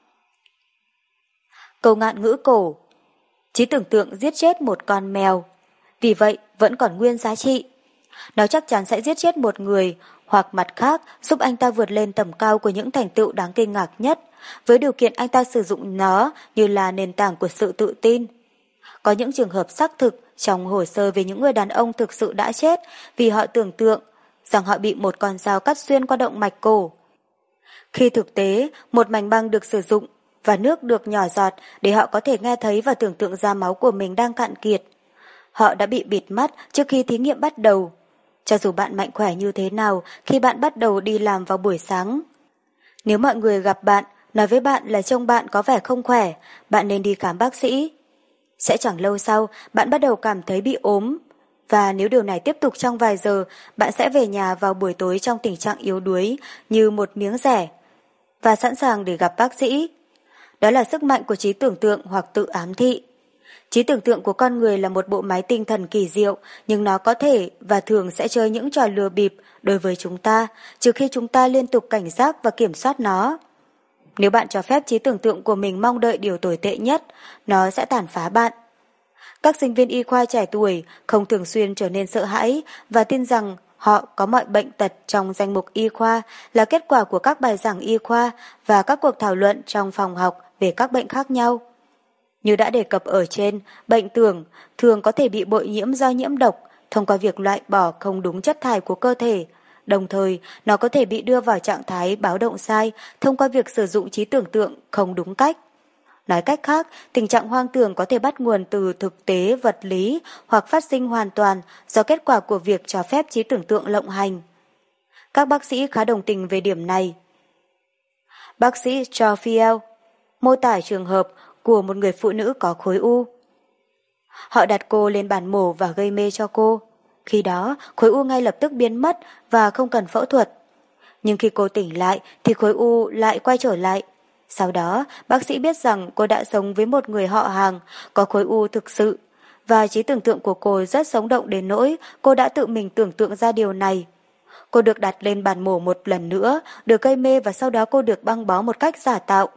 Câu ngạn ngữ cổ: trí tưởng tượng giết chết một con mèo, vì vậy vẫn còn nguyên giá trị. Nó chắc chắn sẽ giết chết một người, hoặc mặt khác giúp anh ta vượt lên tầm cao của những thành tựu đáng kinh ngạc nhất, với điều kiện anh ta sử dụng nó như là nền tảng của sự tự tin. Có những trường hợp xác thực trong hồ sơ về những người đàn ông thực sự đã chết vì họ tưởng tượng rằng họ bị một con dao cắt xuyên qua động mạch cổ. Khi thực tế, một mảnh băng được sử dụng và nước được nhỏ giọt để họ có thể nghe thấy và tưởng tượng ra máu của mình đang cạn kiệt. Họ đã bị bịt mắt trước khi thí nghiệm bắt đầu. Cho dù bạn mạnh khỏe như thế nào khi bạn bắt đầu đi làm vào buổi sáng. Nếu mọi người gặp bạn, nói với bạn là trông bạn có vẻ không khỏe, bạn nên đi khám bác sĩ. Sẽ chẳng lâu sau, bạn bắt đầu cảm thấy bị ốm. Và nếu điều này tiếp tục trong vài giờ, bạn sẽ về nhà vào buổi tối trong tình trạng yếu đuối như một miếng dẻ và sẵn sàng để gặp bác sĩ. Đó là sức mạnh của trí tưởng tượng hoặc tự ám thị. Trí tưởng tượng của con người là một bộ máy tinh thần kỳ diệu, nhưng nó có thể và thường sẽ chơi những trò lừa bịp đối với chúng ta, trừ khi chúng ta liên tục cảnh giác và kiểm soát nó. Nếu bạn cho phép trí tưởng tượng của mình mong đợi điều tồi tệ nhất, nó sẽ tàn phá bạn. Các sinh viên y khoa trẻ tuổi không thường xuyên trở nên sợ hãi và tin rằng họ có mọi bệnh tật trong danh mục y khoa là kết quả của các bài giảng y khoa và các cuộc thảo luận trong phòng học về các bệnh khác nhau. Như đã đề cập ở trên, bệnh tưởng thường có thể bị bội nhiễm do nhiễm độc thông qua việc loại bỏ không đúng chất thải của cơ thể. Đồng thời, nó có thể bị đưa vào trạng thái báo động sai thông qua việc sử dụng trí tưởng tượng không đúng cách. Nói cách khác, tình trạng hoang tưởng có thể bắt nguồn từ thực tế vật lý hoặc phát sinh hoàn toàn do kết quả của việc cho phép trí tưởng tượng lộng hành. Các bác sĩ khá đồng tình về điểm này. Bác sĩ Joe Fiel mô tả trường hợp của một người phụ nữ có khối u. Họ đặt cô lên bàn mổ và gây mê cho cô. Khi đó, khối u ngay lập tức biến mất và không cần phẫu thuật. Nhưng khi cô tỉnh lại thì khối u lại quay trở lại. Sau đó, bác sĩ biết rằng cô đã sống với một người họ hàng có khối u thực sự, và trí tưởng tượng của cô rất sống động đến nỗi cô đã tự mình tưởng tượng ra điều này. Cô được đặt lên bàn mổ một lần nữa, được gây mê và sau đó cô được băng bó một cách giả tạo.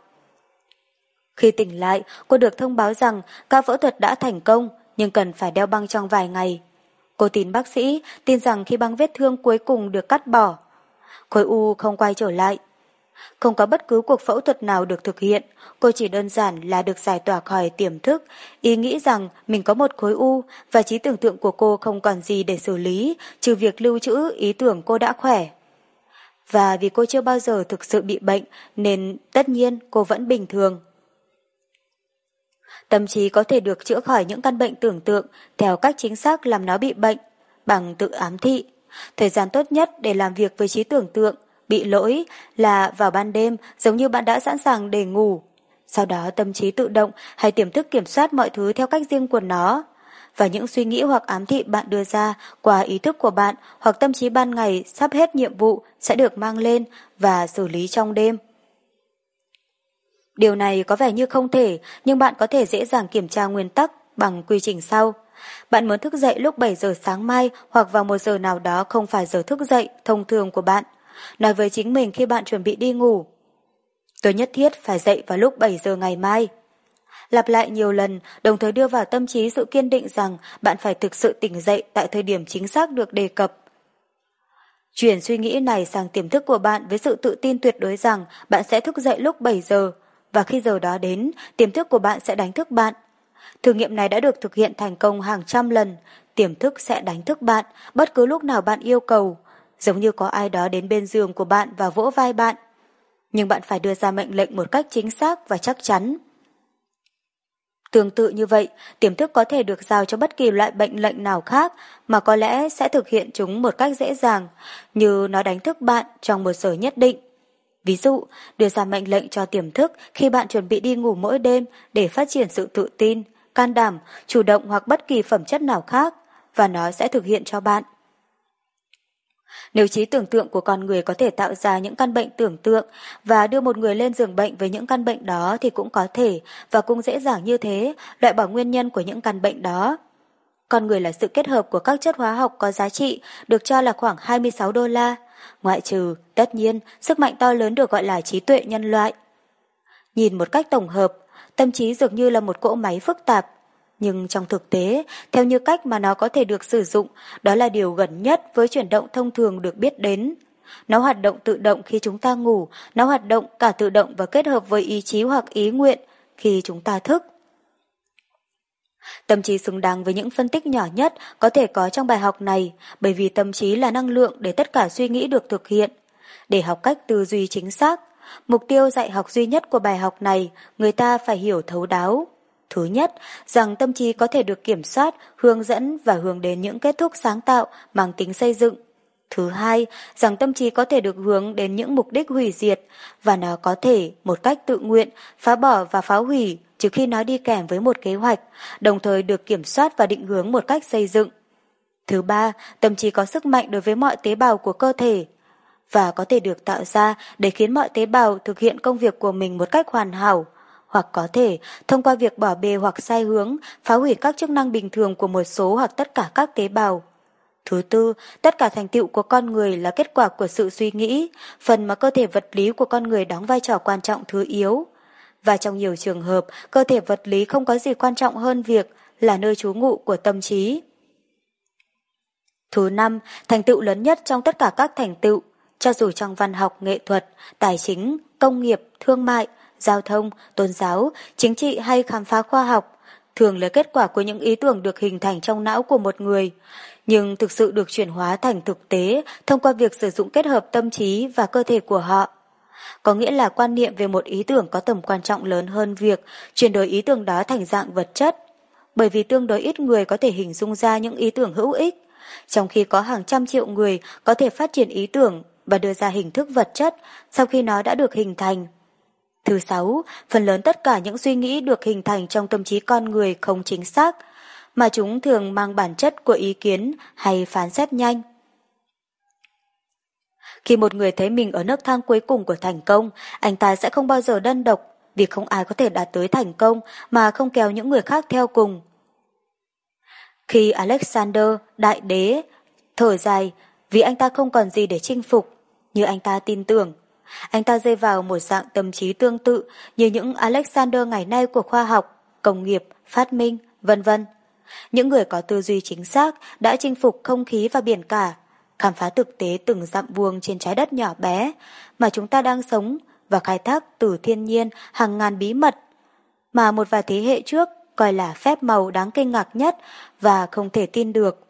Khi tỉnh lại, cô được thông báo rằng ca phẫu thuật đã thành công, nhưng cần phải đeo băng trong vài ngày. Cô tin bác sĩ, tin rằng khi băng vết thương cuối cùng được cắt bỏ, khối u không quay trở lại. Không có bất cứ cuộc phẫu thuật nào được thực hiện, cô chỉ đơn giản là được giải tỏa khỏi tiềm thức, ý nghĩ rằng mình có một khối u và trí tưởng tượng của cô không còn gì để xử lý, trừ việc lưu trữ ý tưởng cô đã khỏe. Và vì cô chưa bao giờ thực sự bị bệnh nên tất nhiên cô vẫn bình thường. Tâm trí có thể được chữa khỏi những căn bệnh tưởng tượng theo cách chính xác làm nó bị bệnh, bằng tự ám thị. Thời gian tốt nhất để làm việc với trí tưởng tượng bị lỗi là vào ban đêm, giống như bạn đã sẵn sàng để ngủ. Sau đó tâm trí tự động hay tiềm thức kiểm soát mọi thứ theo cách riêng của nó. Và những suy nghĩ hoặc ám thị bạn đưa ra qua ý thức của bạn hoặc tâm trí ban ngày sắp hết nhiệm vụ sẽ được mang lên và xử lý trong đêm. Điều này có vẻ như không thể, nhưng bạn có thể dễ dàng kiểm tra nguyên tắc bằng quy trình sau. Bạn muốn thức dậy lúc bảy giờ sáng mai hoặc vào một giờ nào đó không phải giờ thức dậy thông thường của bạn. Nói với chính mình khi bạn chuẩn bị đi ngủ: tôi nhất thiết phải dậy vào lúc bảy giờ ngày mai. Lặp lại nhiều lần, đồng thời đưa vào tâm trí sự kiên định rằng bạn phải thực sự tỉnh dậy tại thời điểm chính xác được đề cập. Chuyển suy nghĩ này sang tiềm thức của bạn với sự tự tin tuyệt đối rằng bạn sẽ thức dậy lúc bảy giờ, và khi giờ đó đến, tiềm thức của bạn sẽ đánh thức bạn. Thử nghiệm này đã được thực hiện thành công hàng trăm lần. Tiềm thức sẽ đánh thức bạn bất cứ lúc nào bạn yêu cầu, giống như có ai đó đến bên giường của bạn và vỗ vai bạn. Nhưng bạn phải đưa ra mệnh lệnh một cách chính xác và chắc chắn. Tương tự như vậy, tiềm thức có thể được giao cho bất kỳ loại bệnh lệnh nào khác mà có lẽ sẽ thực hiện chúng một cách dễ dàng, như nó đánh thức bạn trong một giờ nhất định. Ví dụ, đưa ra mệnh lệnh cho tiềm thức khi bạn chuẩn bị đi ngủ mỗi đêm để phát triển sự tự tin, can đảm, chủ động hoặc bất kỳ phẩm chất nào khác, và nó sẽ thực hiện cho bạn. Nếu trí tưởng tượng của con người có thể tạo ra những căn bệnh tưởng tượng và đưa một người lên giường bệnh với những căn bệnh đó thì cũng có thể, và cũng dễ dàng như thế, loại bỏ nguyên nhân của những căn bệnh đó. Con người là sự kết hợp của các chất hóa học có giá trị, được cho là khoảng hai mươi sáu đô la, ngoại trừ, tất nhiên, sức mạnh to lớn được gọi là trí tuệ nhân loại. Nhìn một cách tổng hợp, tâm trí dường như là một cỗ máy phức tạp, nhưng trong thực tế, theo như cách mà nó có thể được sử dụng, đó là điều gần nhất với chuyển động thông thường được biết đến. Nó hoạt động tự động khi chúng ta ngủ, nó hoạt động cả tự động và kết hợp với ý chí hoặc ý nguyện khi chúng ta thức. Tâm trí xứng đáng với những phân tích nhỏ nhất có thể có trong bài học này, bởi vì tâm trí là năng lượng để tất cả suy nghĩ được thực hiện. Để học cách tư duy chính xác, mục tiêu dạy học duy nhất của bài học này, người ta phải hiểu thấu đáo. Thứ nhất, rằng tâm trí có thể được kiểm soát, hướng dẫn và hướng đến những kết thúc sáng tạo mang tính xây dựng. Thứ hai, rằng tâm trí có thể được hướng đến những mục đích hủy diệt, và nó có thể, một cách tự nguyện, phá bỏ và phá hủy, trừ khi nó đi kèm với một kế hoạch, đồng thời được kiểm soát và định hướng một cách xây dựng. Thứ ba, tâm trí có sức mạnh đối với mọi tế bào của cơ thể, và có thể được tạo ra để khiến mọi tế bào thực hiện công việc của mình một cách hoàn hảo, hoặc có thể, thông qua việc bỏ bê hoặc sai hướng, phá hủy các chức năng bình thường của một số hoặc tất cả các tế bào. Thứ tư, tất cả thành tựu của con người là kết quả của sự suy nghĩ, phần mà cơ thể vật lý của con người đóng vai trò quan trọng thứ yếu. Và trong nhiều trường hợp, cơ thể vật lý không có gì quan trọng hơn việc là nơi trú ngụ của tâm trí. Thứ năm, thành tựu lớn nhất trong tất cả các thành tựu, cho dù trong văn học, nghệ thuật, tài chính, công nghiệp, thương mại, giao thông, tôn giáo, chính trị hay khám phá khoa học, thường là kết quả của những ý tưởng được hình thành trong não của một người, nhưng thực sự được chuyển hóa thành thực tế thông qua việc sử dụng kết hợp tâm trí và cơ thể của họ. Có nghĩa là quan niệm về một ý tưởng có tầm quan trọng lớn hơn việc chuyển đổi ý tưởng đó thành dạng vật chất, bởi vì tương đối ít người có thể hình dung ra những ý tưởng hữu ích, trong khi có hàng trăm triệu người có thể phát triển ý tưởng và đưa ra hình thức vật chất sau khi nó đã được hình thành. Thứ sáu, phần lớn tất cả những suy nghĩ được hình thành trong tâm trí con người không chính xác, mà chúng thường mang bản chất của ý kiến hay phán xét nhanh. Khi một người thấy mình ở nấc thang cuối cùng của thành công, anh ta sẽ không bao giờ đơn độc, vì không ai có thể đạt tới thành công mà không kéo những người khác theo cùng. Khi Alexander, đại đế, thở dài vì anh ta không còn gì để chinh phục, như anh ta tin tưởng, anh ta rơi vào một dạng tâm trí tương tự như những Alexander ngày nay của khoa học, công nghiệp, phát minh, vân vân. Những người có tư duy chính xác đã chinh phục không khí và biển cả, khám phá thực tế từng dặm vuông trên trái đất nhỏ bé mà chúng ta đang sống và khai thác từ thiên nhiên hàng ngàn bí mật mà một vài thế hệ trước coi là phép màu đáng kinh ngạc nhất và không thể tin được.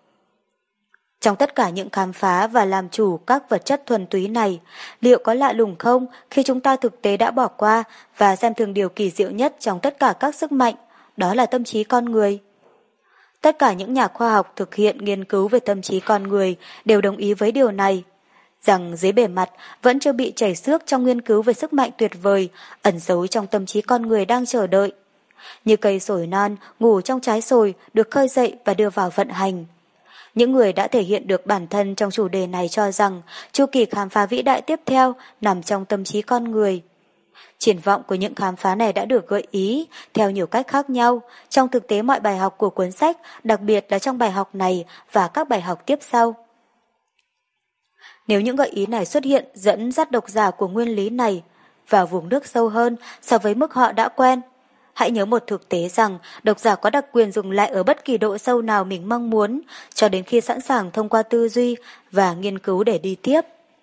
Trong tất cả những khám phá và làm chủ các vật chất thuần túy này, liệu có lạ lùng không khi chúng ta thực tế đã bỏ qua và xem thường điều kỳ diệu nhất trong tất cả các sức mạnh, đó là tâm trí con người? Tất cả những nhà khoa học thực hiện nghiên cứu về tâm trí con người đều đồng ý với điều này, rằng dưới bề mặt vẫn chưa bị chảy xước trong nghiên cứu về sức mạnh tuyệt vời ẩn giấu trong tâm trí con người đang chờ đợi. Như cây sồi non ngủ trong trái sồi được khơi dậy và đưa vào vận hành. Những người đã thể hiện được bản thân trong chủ đề này cho rằng chu kỳ khám phá vĩ đại tiếp theo nằm trong tâm trí con người. Triển vọng của những khám phá này đã được gợi ý theo nhiều cách khác nhau trong thực tế mọi bài học của cuốn sách, đặc biệt là trong bài học này và các bài học tiếp sau. Nếu những gợi ý này xuất hiện dẫn dắt độc giả của nguyên lý này vào vùng nước sâu hơn so với mức họ đã quen, hãy nhớ một thực tế rằng độc giả có đặc quyền dừng lại ở bất kỳ độ sâu nào mình mong muốn cho đến khi sẵn sàng thông qua tư duy và nghiên cứu để đi tiếp.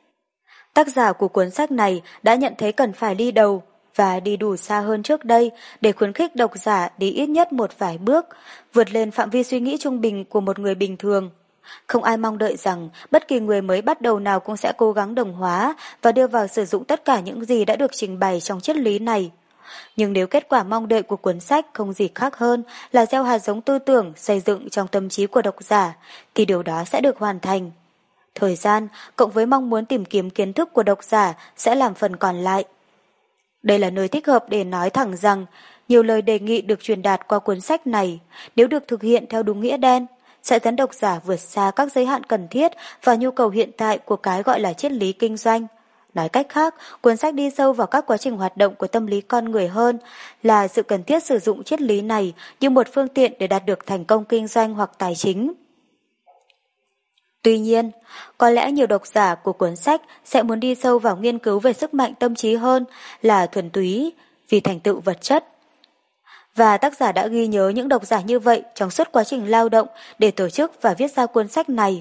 Tác giả của cuốn sách này đã nhận thấy cần phải đi đầu và đi đủ xa hơn trước đây để khuyến khích độc giả đi ít nhất một vài bước, vượt lên phạm vi suy nghĩ trung bình của một người bình thường. Không ai mong đợi rằng bất kỳ người mới bắt đầu nào cũng sẽ cố gắng đồng hóa và đưa vào sử dụng tất cả những gì đã được trình bày trong triết lý này. Nhưng nếu kết quả mong đợi của cuốn sách không gì khác hơn là gieo hạt giống tư tưởng xây dựng trong tâm trí của độc giả, thì điều đó sẽ được hoàn thành. Thời gian, cộng với mong muốn tìm kiếm kiến thức của độc giả sẽ làm phần còn lại. Đây là nơi thích hợp để nói thẳng rằng, nhiều lời đề nghị được truyền đạt qua cuốn sách này, nếu được thực hiện theo đúng nghĩa đen, sẽ dẫn độc giả vượt xa các giới hạn cần thiết và nhu cầu hiện tại của cái gọi là triết lý kinh doanh, Nói cách khác, cuốn sách đi sâu vào các quá trình hoạt động của tâm lý con người hơn, là sự cần thiết sử dụng triết lý này như một phương tiện để đạt được thành công kinh doanh hoặc tài chính. Tuy nhiên, có lẽ nhiều độc giả của cuốn sách sẽ muốn đi sâu vào nghiên cứu về sức mạnh tâm trí hơn là thuần túy vì thành tựu vật chất. Và tác giả đã ghi nhớ những độc giả như vậy trong suốt quá trình lao động để tổ chức và viết ra cuốn sách này.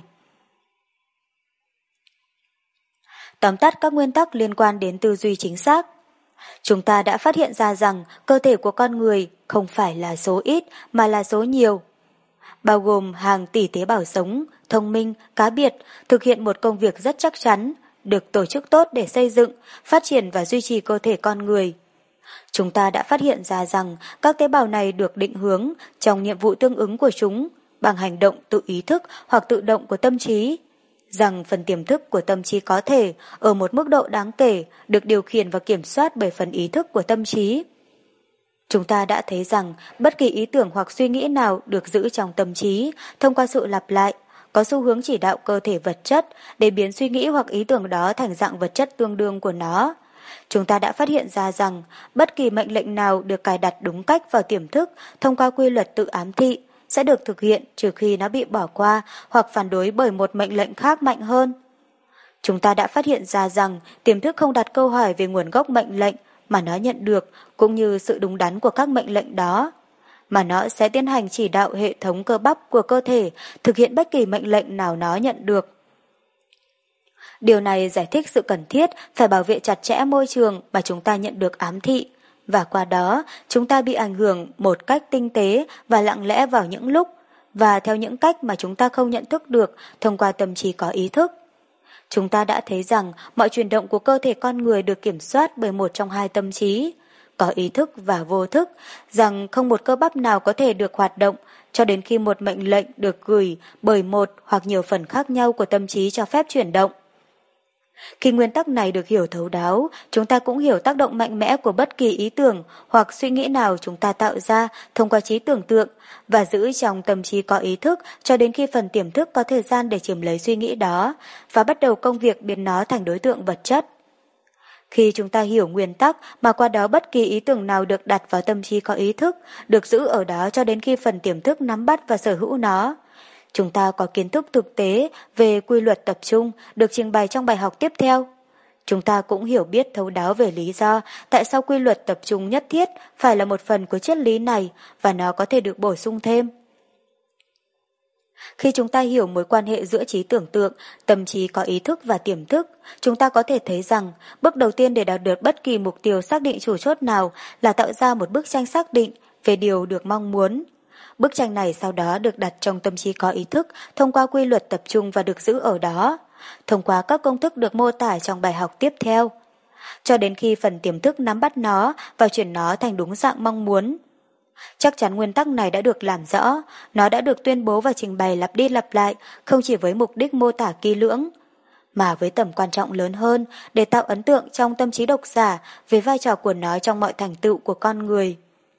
Tóm tắt các nguyên tắc liên quan đến tư duy chính xác. Chúng ta đã phát hiện ra rằng cơ thể của con người không phải là số ít mà là số nhiều, bao gồm hàng tỷ tế bào sống, thông minh, cá biệt, thực hiện một công việc rất chắc chắn, được tổ chức tốt để xây dựng, phát triển và duy trì cơ thể con người. Chúng ta đã phát hiện ra rằng các tế bào này được định hướng trong nhiệm vụ tương ứng của chúng bằng hành động tự ý thức hoặc tự động của tâm trí, rằng phần tiềm thức của tâm trí có thể, ở một mức độ đáng kể, được điều khiển và kiểm soát bởi phần ý thức của tâm trí. Chúng ta đã thấy rằng bất kỳ ý tưởng hoặc suy nghĩ nào được giữ trong tâm trí thông qua sự lặp lại, có xu hướng chỉ đạo cơ thể vật chất để biến suy nghĩ hoặc ý tưởng đó thành dạng vật chất tương đương của nó. Chúng ta đã phát hiện ra rằng bất kỳ mệnh lệnh nào được cài đặt đúng cách vào tiềm thức thông qua quy luật tự ám thị sẽ được thực hiện trừ khi nó bị bỏ qua hoặc phản đối bởi một mệnh lệnh khác mạnh hơn. Chúng ta đã phát hiện ra rằng tiềm thức không đặt câu hỏi về nguồn gốc mệnh lệnh mà nó nhận được cũng như sự đúng đắn của các mệnh lệnh đó, mà nó sẽ tiến hành chỉ đạo hệ thống cơ bắp của cơ thể thực hiện bất kỳ mệnh lệnh nào nó nhận được. Điều này giải thích sự cần thiết phải bảo vệ chặt chẽ môi trường mà chúng ta nhận được ám thị, và qua đó chúng ta bị ảnh hưởng một cách tinh tế và lặng lẽ vào những lúc và theo những cách mà chúng ta không nhận thức được thông qua tâm trí có ý thức. Chúng ta đã thấy rằng mọi chuyển động của cơ thể con người được kiểm soát bởi một trong hai tâm trí, có ý thức và vô thức, rằng không một cơ bắp nào có thể được hoạt động cho đến khi một mệnh lệnh được gửi bởi một hoặc nhiều phần khác nhau của tâm trí cho phép chuyển động. Khi nguyên tắc này được hiểu thấu đáo, chúng ta cũng hiểu tác động mạnh mẽ của bất kỳ ý tưởng hoặc suy nghĩ nào chúng ta tạo ra thông qua trí tưởng tượng và giữ trong tâm trí có ý thức cho đến khi phần tiềm thức có thời gian để chiếm lấy suy nghĩ đó và bắt đầu công việc biến nó thành đối tượng vật chất. Khi chúng ta hiểu nguyên tắc mà qua đó bất kỳ ý tưởng nào được đặt vào tâm trí có ý thức được giữ ở đó cho đến khi phần tiềm thức nắm bắt và sở hữu nó, chúng ta có kiến thức thực tế về quy luật tập trung được trình bày trong bài học tiếp theo. Chúng ta cũng hiểu biết thấu đáo về lý do tại sao quy luật tập trung nhất thiết phải là một phần của triết lý này và nó có thể được bổ sung thêm. Khi chúng ta hiểu mối quan hệ giữa trí tưởng tượng, tâm trí có ý thức và tiềm thức, chúng ta có thể thấy rằng bước đầu tiên để đạt được bất kỳ mục tiêu xác định chủ chốt nào là tạo ra một bức tranh xác định về điều được mong muốn. Bức tranh này sau đó được đặt trong tâm trí có ý thức thông qua quy luật tập trung và được giữ ở đó, thông qua các công thức được mô tả trong bài học tiếp theo, cho đến khi phần tiềm thức nắm bắt nó và chuyển nó thành đúng dạng mong muốn. Chắc chắn nguyên tắc này đã được làm rõ, nó đã được tuyên bố và trình bày lặp đi lặp lại, không chỉ với mục đích mô tả kỹ lưỡng, mà với tầm quan trọng lớn hơn để tạo ấn tượng trong tâm trí độc giả về vai trò của nó trong mọi thành tựu của con người.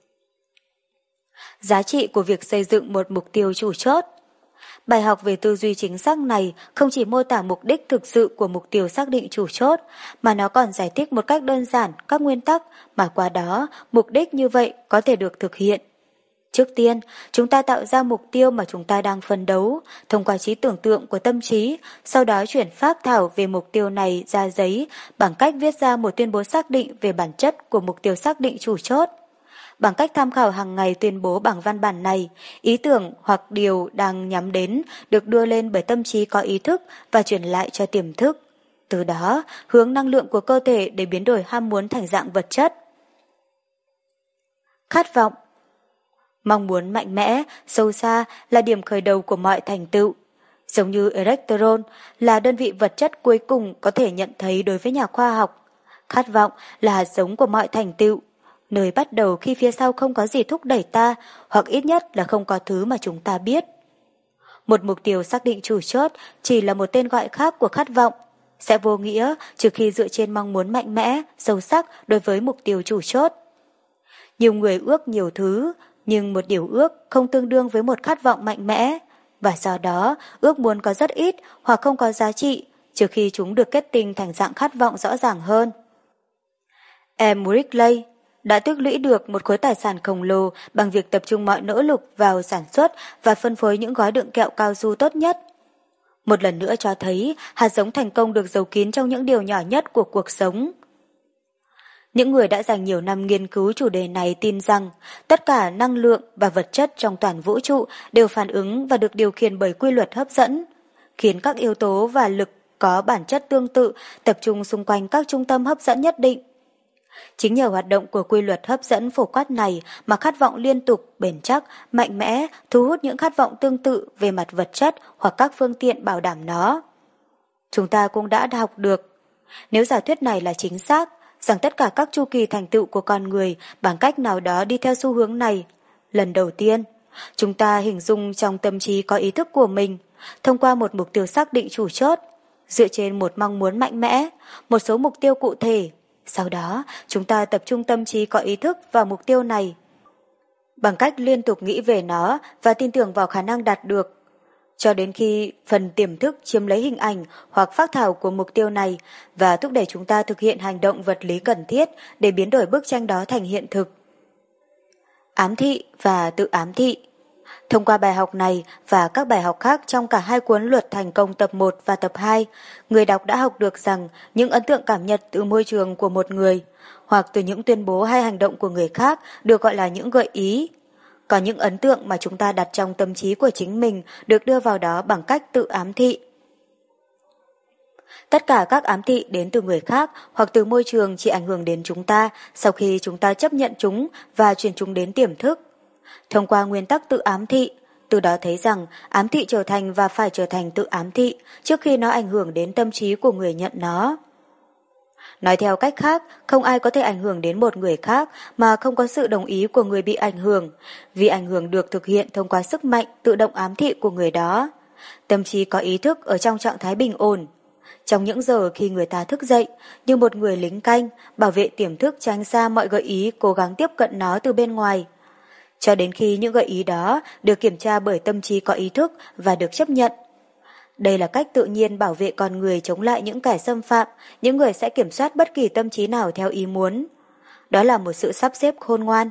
Giá trị của việc xây dựng một mục tiêu chủ chốt. Bài học về tư duy chính xác này không chỉ mô tả mục đích thực sự của mục tiêu xác định chủ chốt, mà nó còn giải thích một cách đơn giản các nguyên tắc mà qua đó mục đích như vậy có thể được thực hiện. Trước tiên, chúng ta tạo ra mục tiêu mà chúng ta đang phấn đấu thông qua trí tưởng tượng của tâm trí, sau đó chuyển phác thảo về mục tiêu này ra giấy bằng cách viết ra một tuyên bố xác định về bản chất của mục tiêu xác định chủ chốt. Bằng cách tham khảo hàng ngày tuyên bố bằng văn bản này, ý tưởng hoặc điều đang nhắm đến được đưa lên bởi tâm trí có ý thức và chuyển lại cho tiềm thức. Từ đó, hướng năng lượng của cơ thể để biến đổi ham muốn thành dạng vật chất. Khát vọng. Mong muốn mạnh mẽ, sâu xa là điểm khởi đầu của mọi thành tựu. Giống như electron là đơn vị vật chất cuối cùng có thể nhận thấy đối với nhà khoa học. Khát vọng là hạt giống của mọi thành tựu, nơi bắt đầu khi phía sau không có gì thúc đẩy ta, hoặc ít nhất là không có thứ mà chúng ta biết. Một mục tiêu xác định chủ chốt chỉ là một tên gọi khác của khát vọng, sẽ vô nghĩa trừ khi dựa trên mong muốn mạnh mẽ, sâu sắc đối với mục tiêu chủ chốt. Nhiều người ước nhiều thứ, nhưng một điều ước không tương đương với một khát vọng mạnh mẽ, và do đó ước muốn có rất ít hoặc không có giá trị, trừ khi chúng được kết tinh thành dạng khát vọng rõ ràng hơn. Em Wrigley đã tích lũy được một khối tài sản khổng lồ bằng việc tập trung mọi nỗ lực vào sản xuất và phân phối những gói đựng kẹo cao su tốt nhất. Một lần nữa cho thấy hạt giống thành công được giấu kín trong những điều nhỏ nhất của cuộc sống. Những người đã dành nhiều năm nghiên cứu chủ đề này tin rằng tất cả năng lượng và vật chất trong toàn vũ trụ đều phản ứng và được điều khiển bởi quy luật hấp dẫn, khiến các yếu tố và lực có bản chất tương tự tập trung xung quanh các trung tâm hấp dẫn nhất định. Chính nhờ hoạt động của quy luật hấp dẫn phổ quát này mà khát vọng liên tục, bền chắc, mạnh mẽ thu hút những khát vọng tương tự về mặt vật chất hoặc các phương tiện bảo đảm nó. Chúng ta cũng đã học được, nếu giả thuyết này là chính xác, rằng tất cả các chu kỳ thành tựu của con người bằng cách nào đó đi theo xu hướng này. Lần đầu tiên, chúng ta hình dung trong tâm trí có ý thức của mình, thông qua một mục tiêu xác định chủ chốt, dựa trên một mong muốn mạnh mẽ, một số mục tiêu cụ thể. Sau đó, chúng ta tập trung tâm trí có ý thức vào mục tiêu này, bằng cách liên tục nghĩ về nó và tin tưởng vào khả năng đạt được, cho đến khi phần tiềm thức chiếm lấy hình ảnh hoặc phác thảo của mục tiêu này và thúc đẩy chúng ta thực hiện hành động vật lý cần thiết để biến đổi bức tranh đó thành hiện thực. Ám thị và tự ám thị. Thông qua bài học này và các bài học khác trong cả hai cuốn Luật Thành Công tập một và tập hai, người đọc đã học được rằng những ấn tượng cảm nhận từ môi trường của một người hoặc từ những tuyên bố hay hành động của người khác được gọi là những gợi ý. Còn những ấn tượng mà chúng ta đặt trong tâm trí của chính mình được đưa vào đó bằng cách tự ám thị. Tất cả các ám thị đến từ người khác hoặc từ môi trường chỉ ảnh hưởng đến chúng ta sau khi chúng ta chấp nhận chúng và truyền chúng đến tiềm thức. Thông qua nguyên tắc tự ám thị, từ đó thấy rằng ám thị trở thành và phải trở thành tự ám thị trước khi nó ảnh hưởng đến tâm trí của người nhận nó. Nói theo cách khác, không ai có thể ảnh hưởng đến một người khác mà không có sự đồng ý của người bị ảnh hưởng, vì ảnh hưởng được thực hiện thông qua sức mạnh tự động ám thị của người đó. Tâm trí có ý thức ở trong trạng thái bình ổn. Trong những giờ khi người ta thức dậy, như một người lính canh, bảo vệ tiềm thức tránh xa mọi gợi ý cố gắng tiếp cận nó từ bên ngoài. Cho đến khi những gợi ý đó được kiểm tra bởi tâm trí có ý thức và được chấp nhận. Đây là cách tự nhiên bảo vệ con người chống lại những kẻ xâm phạm, những người sẽ kiểm soát bất kỳ tâm trí nào theo ý muốn. Đó là một sự sắp xếp khôn ngoan.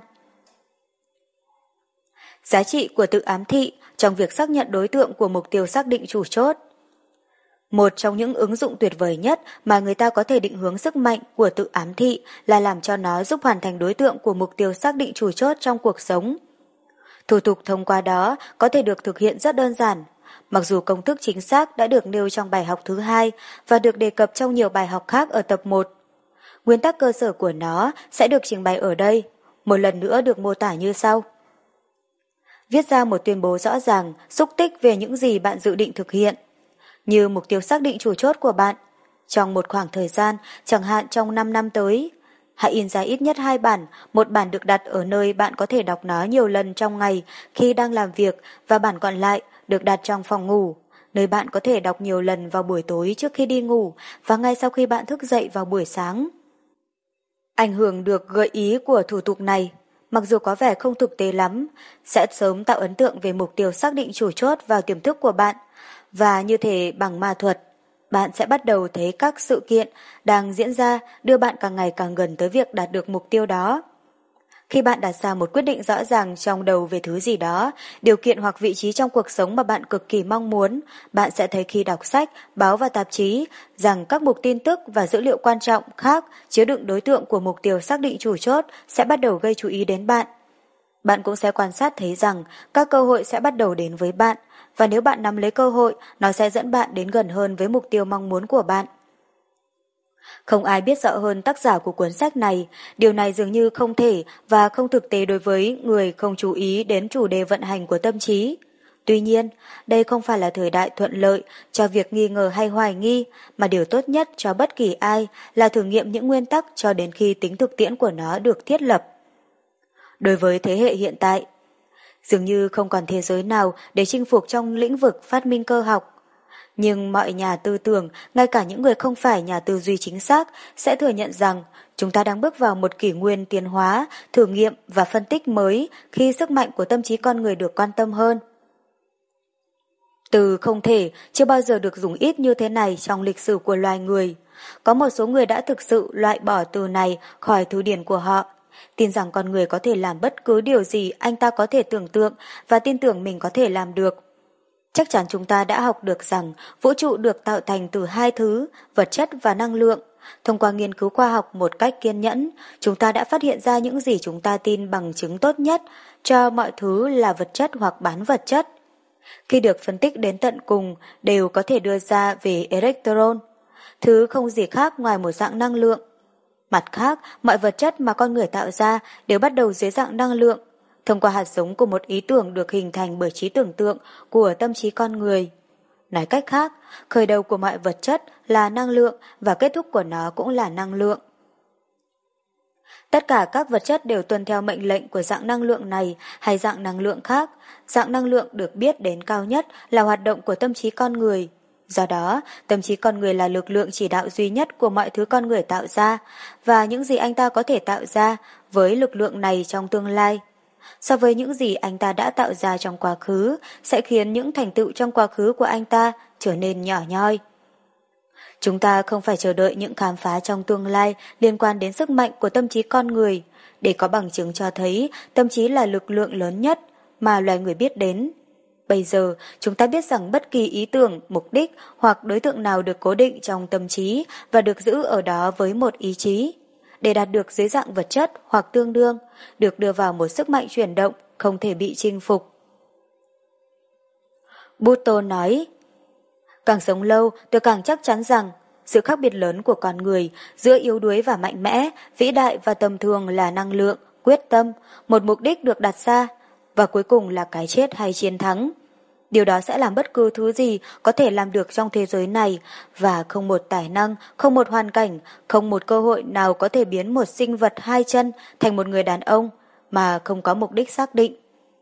Giá trị của tự ám thị trong việc xác nhận đối tượng của mục tiêu xác định chủ chốt. Một trong những ứng dụng tuyệt vời nhất mà người ta có thể định hướng sức mạnh của tự ám thị là làm cho nó giúp hoàn thành đối tượng của mục tiêu xác định chủ chốt trong cuộc sống. Thủ tục thông qua đó có thể được thực hiện rất đơn giản, mặc dù công thức chính xác đã được nêu trong bài học thứ hai và được đề cập trong nhiều bài học khác ở tập một. Nguyên tắc cơ sở của nó sẽ được trình bày ở đây, một lần nữa được mô tả như sau. Viết ra một tuyên bố rõ ràng, xúc tích về những gì bạn dự định thực hiện, như mục tiêu xác định chủ chốt của bạn. Trong một khoảng thời gian, chẳng hạn trong năm năm tới, hãy in ra ít nhất hai bản, một bản được đặt ở nơi bạn có thể đọc nó nhiều lần trong ngày khi đang làm việc và bản còn lại được đặt trong phòng ngủ, nơi bạn có thể đọc nhiều lần vào buổi tối trước khi đi ngủ và ngay sau khi bạn thức dậy vào buổi sáng. Ảnh hưởng được gợi ý của thủ tục này, mặc dù có vẻ không thực tế lắm, sẽ sớm tạo ấn tượng về mục tiêu xác định chủ chốt vào tiềm thức của bạn, và như thể bằng ma thuật, bạn sẽ bắt đầu thấy các sự kiện đang diễn ra đưa bạn càng ngày càng gần tới việc đạt được mục tiêu đó. Khi bạn đặt ra một quyết định rõ ràng trong đầu về thứ gì đó, điều kiện hoặc vị trí trong cuộc sống mà bạn cực kỳ mong muốn, bạn sẽ thấy khi đọc sách, báo và tạp chí rằng các mục tin tức và dữ liệu quan trọng khác chứa đựng đối tượng của mục tiêu xác định chủ chốt sẽ bắt đầu gây chú ý đến bạn. Bạn cũng sẽ quan sát thấy rằng các cơ hội sẽ bắt đầu đến với bạn, và nếu bạn nắm lấy cơ hội, nó sẽ dẫn bạn đến gần hơn với mục tiêu mong muốn của bạn. Không ai biết rõ hơn tác giả của cuốn sách này, điều này dường như không thể và không thực tế đối với người không chú ý đến chủ đề vận hành của tâm trí. Tuy nhiên, đây không phải là thời đại thuận lợi cho việc nghi ngờ hay hoài nghi, mà điều tốt nhất cho bất kỳ ai là thử nghiệm những nguyên tắc cho đến khi tính thực tiễn của nó được thiết lập. Đối với thế hệ hiện tại, dường như không còn thế giới nào để chinh phục trong lĩnh vực phát minh cơ học. Nhưng mọi nhà tư tưởng, ngay cả những người không phải nhà tư duy chính xác, sẽ thừa nhận rằng chúng ta đang bước vào một kỷ nguyên tiến hóa, thử nghiệm và phân tích mới khi sức mạnh của tâm trí con người được quan tâm hơn. Từ không thể chưa bao giờ được dùng ít như thế này trong lịch sử của loài người. Có một số người đã thực sự loại bỏ từ này khỏi thư điển của họ, tin rằng con người có thể làm bất cứ điều gì anh ta có thể tưởng tượng và tin tưởng mình có thể làm được. Chắc chắn chúng ta đã học được rằng vũ trụ được tạo thành từ hai thứ, vật chất và năng lượng. Thông qua nghiên cứu khoa học một cách kiên nhẫn, chúng ta đã phát hiện ra những gì chúng ta tin bằng chứng tốt nhất cho mọi thứ là vật chất hoặc bán vật chất. Khi được phân tích đến tận cùng, đều có thể đưa ra về electron, thứ không gì khác ngoài một dạng năng lượng. Mặt khác, mọi vật chất mà con người tạo ra đều bắt đầu dưới dạng năng lượng, thông qua hạt giống của một ý tưởng được hình thành bởi trí tưởng tượng của tâm trí con người. Nói cách khác, khởi đầu của mọi vật chất là năng lượng và kết thúc của nó cũng là năng lượng. Tất cả các vật chất đều tuân theo mệnh lệnh của dạng năng lượng này hay dạng năng lượng khác. Dạng năng lượng được biết đến cao nhất là hoạt động của tâm trí con người. Do đó, tâm trí con người là lực lượng chỉ đạo duy nhất của mọi thứ con người tạo ra, và những gì anh ta có thể tạo ra với lực lượng này trong tương lai, so với những gì anh ta đã tạo ra trong quá khứ, sẽ khiến những thành tựu trong quá khứ của anh ta trở nên nhỏ nhoi. Chúng ta không phải chờ đợi những khám phá trong tương lai liên quan đến sức mạnh của tâm trí con người, để có bằng chứng cho thấy tâm trí là lực lượng lớn nhất mà loài người biết đến. Bây giờ, chúng ta biết rằng bất kỳ ý tưởng, mục đích hoặc đối tượng nào được cố định trong tâm trí và được giữ ở đó với một ý chí, để đạt được dưới dạng vật chất hoặc tương đương, được đưa vào một sức mạnh chuyển động không thể bị chinh phục. Buddha nói, càng sống lâu tôi càng chắc chắn rằng sự khác biệt lớn của con người giữa yếu đuối và mạnh mẽ, vĩ đại và tầm thường là năng lượng, quyết tâm, một mục đích được đặt ra, và cuối cùng là cái chết hay chiến thắng. Điều đó sẽ làm bất cứ thứ gì có thể làm được trong thế giới này, và không một tài năng, không một hoàn cảnh, không một cơ hội nào có thể biến một sinh vật hai chân thành một người đàn ông mà không có mục đích xác định.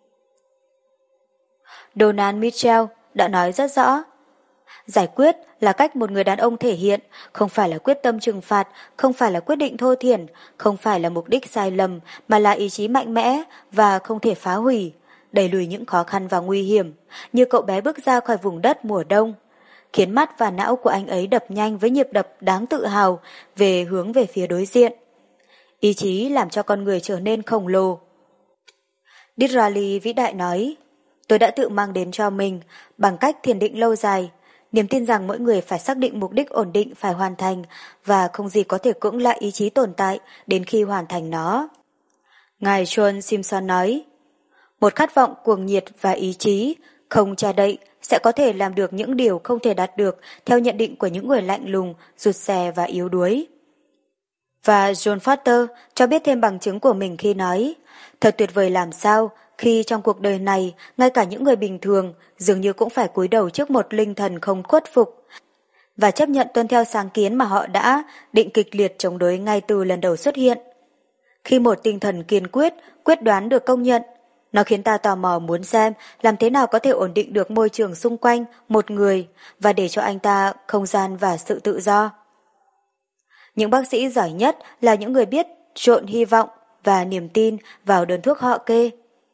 Donald Mitchell đã nói rất rõ, giải quyết là cách một người đàn ông thể hiện, không phải là quyết tâm trừng phạt, không phải là quyết định thô thiển, không phải là mục đích sai lầm, mà là ý chí mạnh mẽ và không thể phá hủy, đẩy lùi những khó khăn và nguy hiểm, như cậu bé bước ra khỏi vùng đất mùa đông, khiến mắt và não của anh ấy đập nhanh với nhịp đập đáng tự hào về hướng về phía đối diện. Ý chí làm cho con người trở nên khổng lồ. Disraeli vĩ đại nói, tôi đã tự mang đến cho mình, bằng cách thiền định lâu dài, niềm tin rằng mỗi người phải xác định mục đích ổn định phải hoàn thành và không gì có thể cưỡng lại ý chí tồn tại đến khi hoàn thành nó. Ngài John Simpson nói, một khát vọng cuồng nhiệt và ý chí không che đậy sẽ có thể làm được những điều không thể đạt được theo nhận định của những người lạnh lùng, rụt rè và yếu đuối. Và John Foster cho biết thêm bằng chứng của mình khi nói, thật tuyệt vời làm sao khi trong cuộc đời này, ngay cả những người bình thường dường như cũng phải cúi đầu trước một linh thần không khuất phục và chấp nhận tuân theo sáng kiến mà họ đã định kịch liệt chống đối ngay từ lần đầu xuất hiện. Khi một tinh thần kiên quyết, quyết đoán được công nhận, nó khiến ta tò mò muốn xem làm thế nào có thể ổn định được môi trường xung quanh một người và để cho anh ta không gian và sự tự do. Những bác sĩ giỏi nhất là những người biết trộn hy vọng và niềm tin vào đơn thuốc họ kê.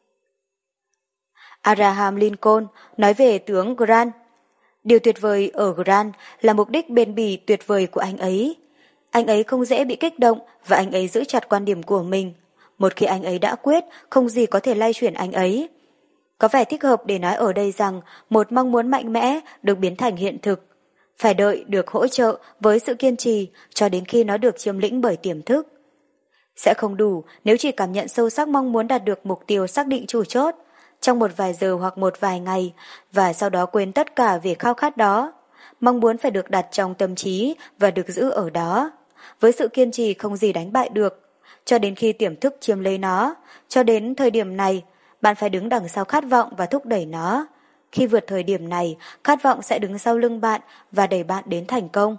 Abraham Lincoln nói về tướng Grant. Điều tuyệt vời ở Grant là mục đích bền bỉ tuyệt vời của anh ấy. Anh ấy không dễ bị kích động và anh ấy giữ chặt quan điểm của mình. Một khi anh ấy đã quyết, không gì có thể lay chuyển anh ấy. Có vẻ thích hợp để nói ở đây rằng một mong muốn mạnh mẽ được biến thành hiện thực. Phải đợi được hỗ trợ với sự kiên trì cho đến khi nó được chiếm lĩnh bởi tiềm thức. Sẽ không đủ nếu chỉ cảm nhận sâu sắc mong muốn đạt được mục tiêu xác định chủ chốt trong một vài giờ hoặc một vài ngày và sau đó quên tất cả về khao khát đó. Mong muốn phải được đặt trong tâm trí và được giữ ở đó. Với sự kiên trì không gì đánh bại được, cho đến khi tiềm thức chiếm lấy nó, cho đến thời điểm này, bạn phải đứng đằng sau khát vọng và thúc đẩy nó. Khi vượt thời điểm này, khát vọng sẽ đứng sau lưng bạn và đẩy bạn đến thành công.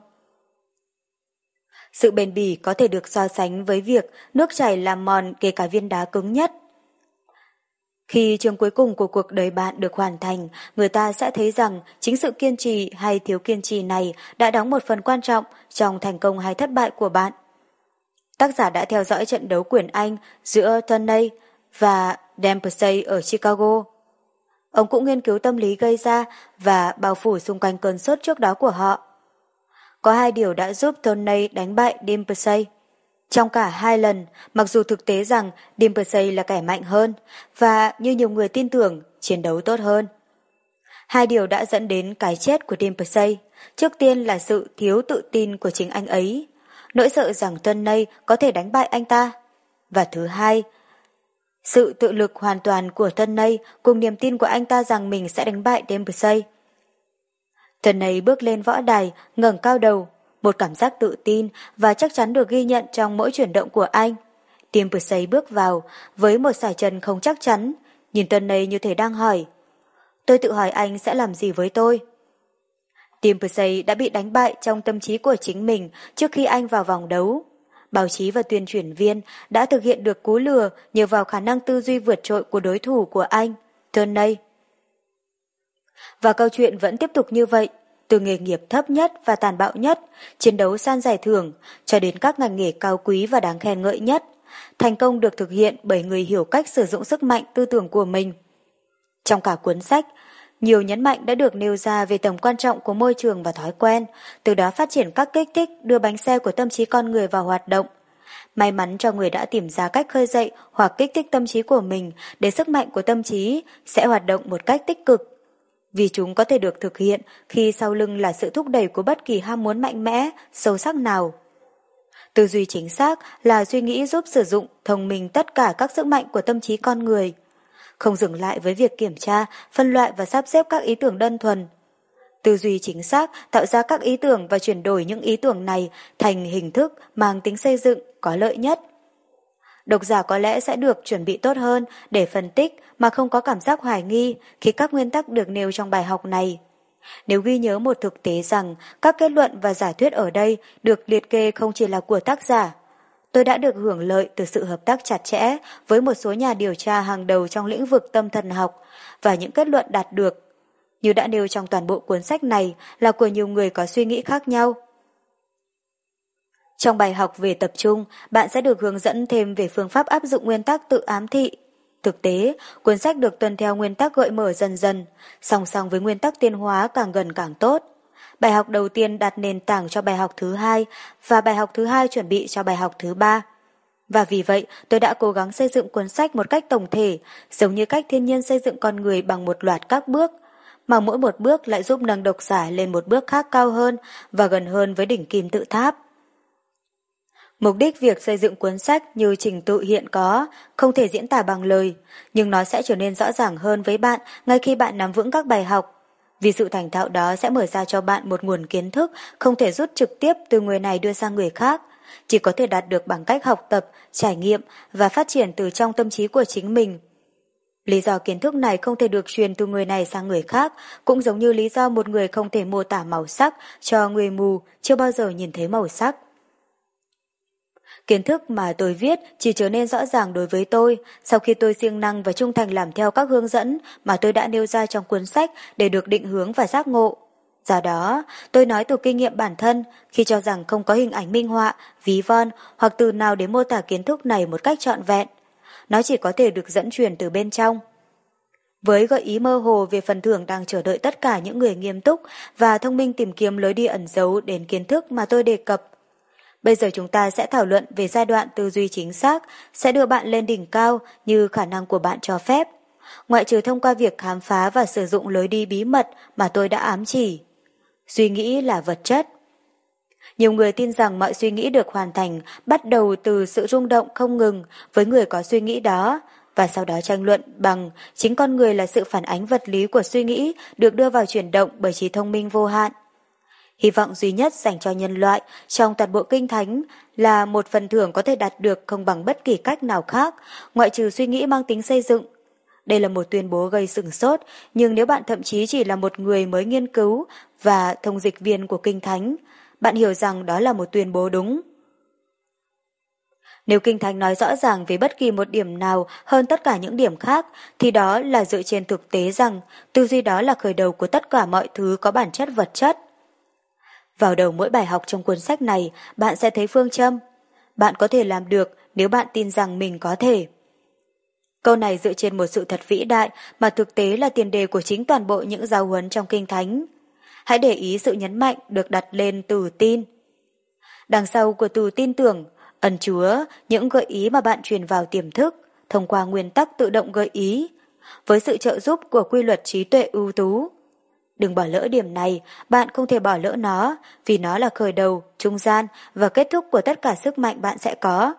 Sự bền bỉ có thể được so sánh với việc nước chảy làm mòn kể cả viên đá cứng nhất. Khi chương cuối cùng của cuộc đời bạn được hoàn thành, người ta sẽ thấy rằng chính sự kiên trì hay thiếu kiên trì này đã đóng một phần quan trọng trong thành công hay thất bại của bạn. Tác giả đã theo dõi trận đấu quyền Anh giữa Turney và Dempsey ở Chicago. Ông cũng nghiên cứu tâm lý gây ra và bao phủ xung quanh cơn sốt trước đó của họ. Có hai điều đã giúp Tony đánh bại Dempsey. Trong cả hai lần, mặc dù thực tế rằng Dempsey là kẻ mạnh hơn và như nhiều người tin tưởng, chiến đấu tốt hơn. Hai điều đã dẫn đến cái chết của Dempsey. Trước tiên là sự thiếu tự tin của chính anh ấy, nỗi sợ rằng Tony có thể đánh bại anh ta. Và thứ hai, sự tự lực hoàn toàn của Tony cùng niềm tin của anh ta rằng mình sẽ đánh bại Dempsey. Tony bước lên võ đài, ngẩng cao đầu, một cảm giác tự tin và chắc chắn được ghi nhận trong mỗi chuyển động của anh. Dempsey bước vào với một sải chân không chắc chắn, nhìn Tony như thể đang hỏi: tôi tự hỏi anh sẽ làm gì với tôi? Dempsey đã bị đánh bại trong tâm trí của chính mình trước khi anh vào vòng đấu. Báo chí và tuyên truyền viên đã thực hiện được cú lừa nhờ vào khả năng tư duy vượt trội của đối thủ của anh, Tony. Và câu chuyện vẫn tiếp tục như vậy, từ nghề nghiệp thấp nhất và tàn bạo nhất, chiến đấu san giải thưởng, cho đến các ngành nghề cao quý và đáng khen ngợi nhất, thành công được thực hiện bởi người hiểu cách sử dụng sức mạnh tư tưởng của mình. Trong cả cuốn sách, nhiều nhấn mạnh đã được nêu ra về tầm quan trọng của môi trường và thói quen, từ đó phát triển các kích thích đưa bánh xe của tâm trí con người vào hoạt động. May mắn cho người đã tìm ra cách khơi dậy hoặc kích thích tâm trí của mình để sức mạnh của tâm trí sẽ hoạt động một cách tích cực. Vì chúng có thể được thực hiện khi sau lưng là sự thúc đẩy của bất kỳ ham muốn mạnh mẽ, sâu sắc nào. Tư duy chính xác là suy nghĩ giúp sử dụng thông minh tất cả các sức mạnh của tâm trí con người, không dừng lại với việc kiểm tra, phân loại và sắp xếp các ý tưởng đơn thuần. Tư duy chính xác tạo ra các ý tưởng và chuyển đổi những ý tưởng này thành hình thức mang tính xây dựng, có lợi nhất. Độc giả có lẽ sẽ được chuẩn bị tốt hơn để phân tích mà không có cảm giác hoài nghi khi các nguyên tắc được nêu trong bài học này. Nếu ghi nhớ một thực tế rằng các kết luận và giả thuyết ở đây được liệt kê không chỉ là của tác giả, tôi đã được hưởng lợi từ sự hợp tác chặt chẽ với một số nhà điều tra hàng đầu trong lĩnh vực tâm thần học, và những kết luận đạt được, như đã nêu trong toàn bộ cuốn sách này, là của nhiều người có suy nghĩ khác nhau. Trong bài học về tập trung, bạn sẽ được hướng dẫn thêm về phương pháp áp dụng nguyên tắc tự ám thị. Thực tế, cuốn sách được tuân theo nguyên tắc gợi mở dần dần, song song với nguyên tắc tiến hóa càng gần càng tốt. Bài học đầu tiên đặt nền tảng cho bài học thứ hai, và bài học thứ hai chuẩn bị cho bài học thứ ba. Và vì vậy, tôi đã cố gắng xây dựng cuốn sách một cách tổng thể, giống như cách thiên nhiên xây dựng con người bằng một loạt các bước, mà mỗi một bước lại giúp nâng độc giả lên một bước khác cao hơn và gần hơn với đỉnh kim tự tháp. Mục đích việc xây dựng cuốn sách như trình tự hiện có, không thể diễn tả bằng lời, nhưng nó sẽ trở nên rõ ràng hơn với bạn ngay khi bạn nắm vững các bài học. Vì sự thành thạo đó sẽ mở ra cho bạn một nguồn kiến thức không thể rút trực tiếp từ người này đưa sang người khác, chỉ có thể đạt được bằng cách học tập, trải nghiệm và phát triển từ trong tâm trí của chính mình. Lý do kiến thức này không thể được truyền từ người này sang người khác cũng giống như lý do một người không thể mô tả màu sắc cho người mù chưa bao giờ nhìn thấy màu sắc. Kiến thức mà tôi viết chỉ trở nên rõ ràng đối với tôi sau khi tôi siêng năng và trung thành làm theo các hướng dẫn mà tôi đã nêu ra trong cuốn sách để được định hướng và giác ngộ. Do đó, tôi nói từ kinh nghiệm bản thân khi cho rằng không có hình ảnh minh họa, ví von hoặc từ nào để mô tả kiến thức này một cách trọn vẹn. Nó chỉ có thể được dẫn truyền từ bên trong. Với gợi ý mơ hồ về phần thưởng đang chờ đợi tất cả những người nghiêm túc và thông minh tìm kiếm lối đi ẩn giấu đến kiến thức mà tôi đề cập. Bây giờ chúng ta sẽ thảo luận về giai đoạn tư duy chính xác sẽ đưa bạn lên đỉnh cao như khả năng của bạn cho phép, ngoại trừ thông qua việc khám phá và sử dụng lối đi bí mật mà tôi đã ám chỉ. Suy nghĩ là vật chất. Nhiều người tin rằng mọi suy nghĩ được hoàn thành bắt đầu từ sự rung động không ngừng với người có suy nghĩ đó, và sau đó tranh luận bằng chính con người là sự phản ánh vật lý của suy nghĩ được đưa vào chuyển động bởi trí thông minh vô hạn. Hy vọng duy nhất dành cho nhân loại trong toàn bộ kinh thánh là một phần thưởng có thể đạt được không bằng bất kỳ cách nào khác, ngoại trừ suy nghĩ mang tính xây dựng. Đây là một tuyên bố gây sửng sốt, nhưng nếu bạn thậm chí chỉ là một người mới nghiên cứu và thông dịch viên của kinh thánh, bạn hiểu rằng đó là một tuyên bố đúng. Nếu kinh thánh nói rõ ràng về bất kỳ một điểm nào hơn tất cả những điểm khác, thì đó là dựa trên thực tế rằng tư duy đó là khởi đầu của tất cả mọi thứ có bản chất vật chất. Vào đầu mỗi bài học trong cuốn sách này, bạn sẽ thấy phương châm. Bạn có thể làm được nếu bạn tin rằng mình có thể. Câu này dựa trên một sự thật vĩ đại mà thực tế là tiền đề của chính toàn bộ những giáo huấn trong Kinh Thánh. Hãy để ý sự nhấn mạnh được đặt lên từ tin. Đằng sau của từ tin tưởng, ẩn chứa những gợi ý mà bạn truyền vào tiềm thức thông qua nguyên tắc tự động gợi ý, với sự trợ giúp của quy luật trí tuệ ưu tú. Đừng bỏ lỡ điểm này, bạn không thể bỏ lỡ nó, vì nó là khởi đầu, trung gian và kết thúc của tất cả sức mạnh bạn sẽ có.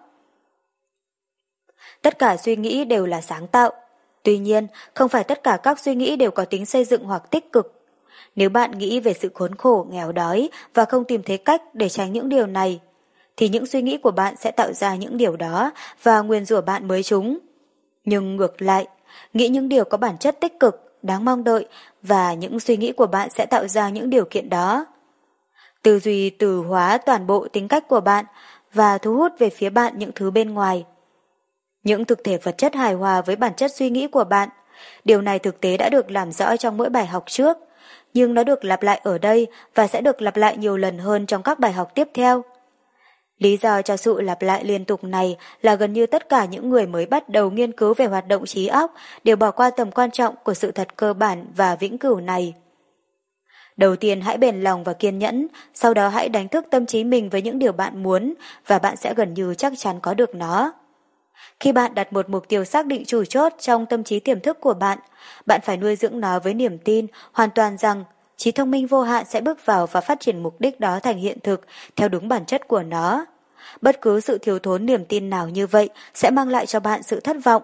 Tất cả suy nghĩ đều là sáng tạo. Tuy nhiên, không phải tất cả các suy nghĩ đều có tính xây dựng hoặc tích cực. Nếu bạn nghĩ về sự khốn khổ, nghèo đói và không tìm thấy cách để tránh những điều này, thì những suy nghĩ của bạn sẽ tạo ra những điều đó và nguyền rủa bạn mới chúng. Nhưng ngược lại, nghĩ những điều có bản chất tích cực, đáng mong đợi và những suy nghĩ của bạn sẽ tạo ra những điều kiện đó. Tư duy từ hóa toàn bộ tính cách của bạn và thu hút về phía bạn những thứ bên ngoài. Những thực thể vật chất hài hòa với bản chất suy nghĩ của bạn. Điều này thực tế đã được làm rõ trong mỗi bài học trước, nhưng nó được lặp lại ở đây và sẽ được lặp lại nhiều lần hơn trong các bài học tiếp theo. Lý do cho sự lặp lại liên tục này là gần như tất cả những người mới bắt đầu nghiên cứu về hoạt động trí óc đều bỏ qua tầm quan trọng của sự thật cơ bản và vĩnh cửu này. Đầu tiên hãy bền lòng và kiên nhẫn, sau đó hãy đánh thức tâm trí mình với những điều bạn muốn và bạn sẽ gần như chắc chắn có được nó. Khi bạn đặt một mục tiêu xác định chủ chốt trong tâm trí tiềm thức của bạn, bạn phải nuôi dưỡng nó với niềm tin hoàn toàn rằng trí thông minh vô hạn sẽ bước vào và phát triển mục đích đó thành hiện thực theo đúng bản chất của nó. Bất cứ sự thiếu thốn niềm tin nào như vậy sẽ mang lại cho bạn sự thất vọng.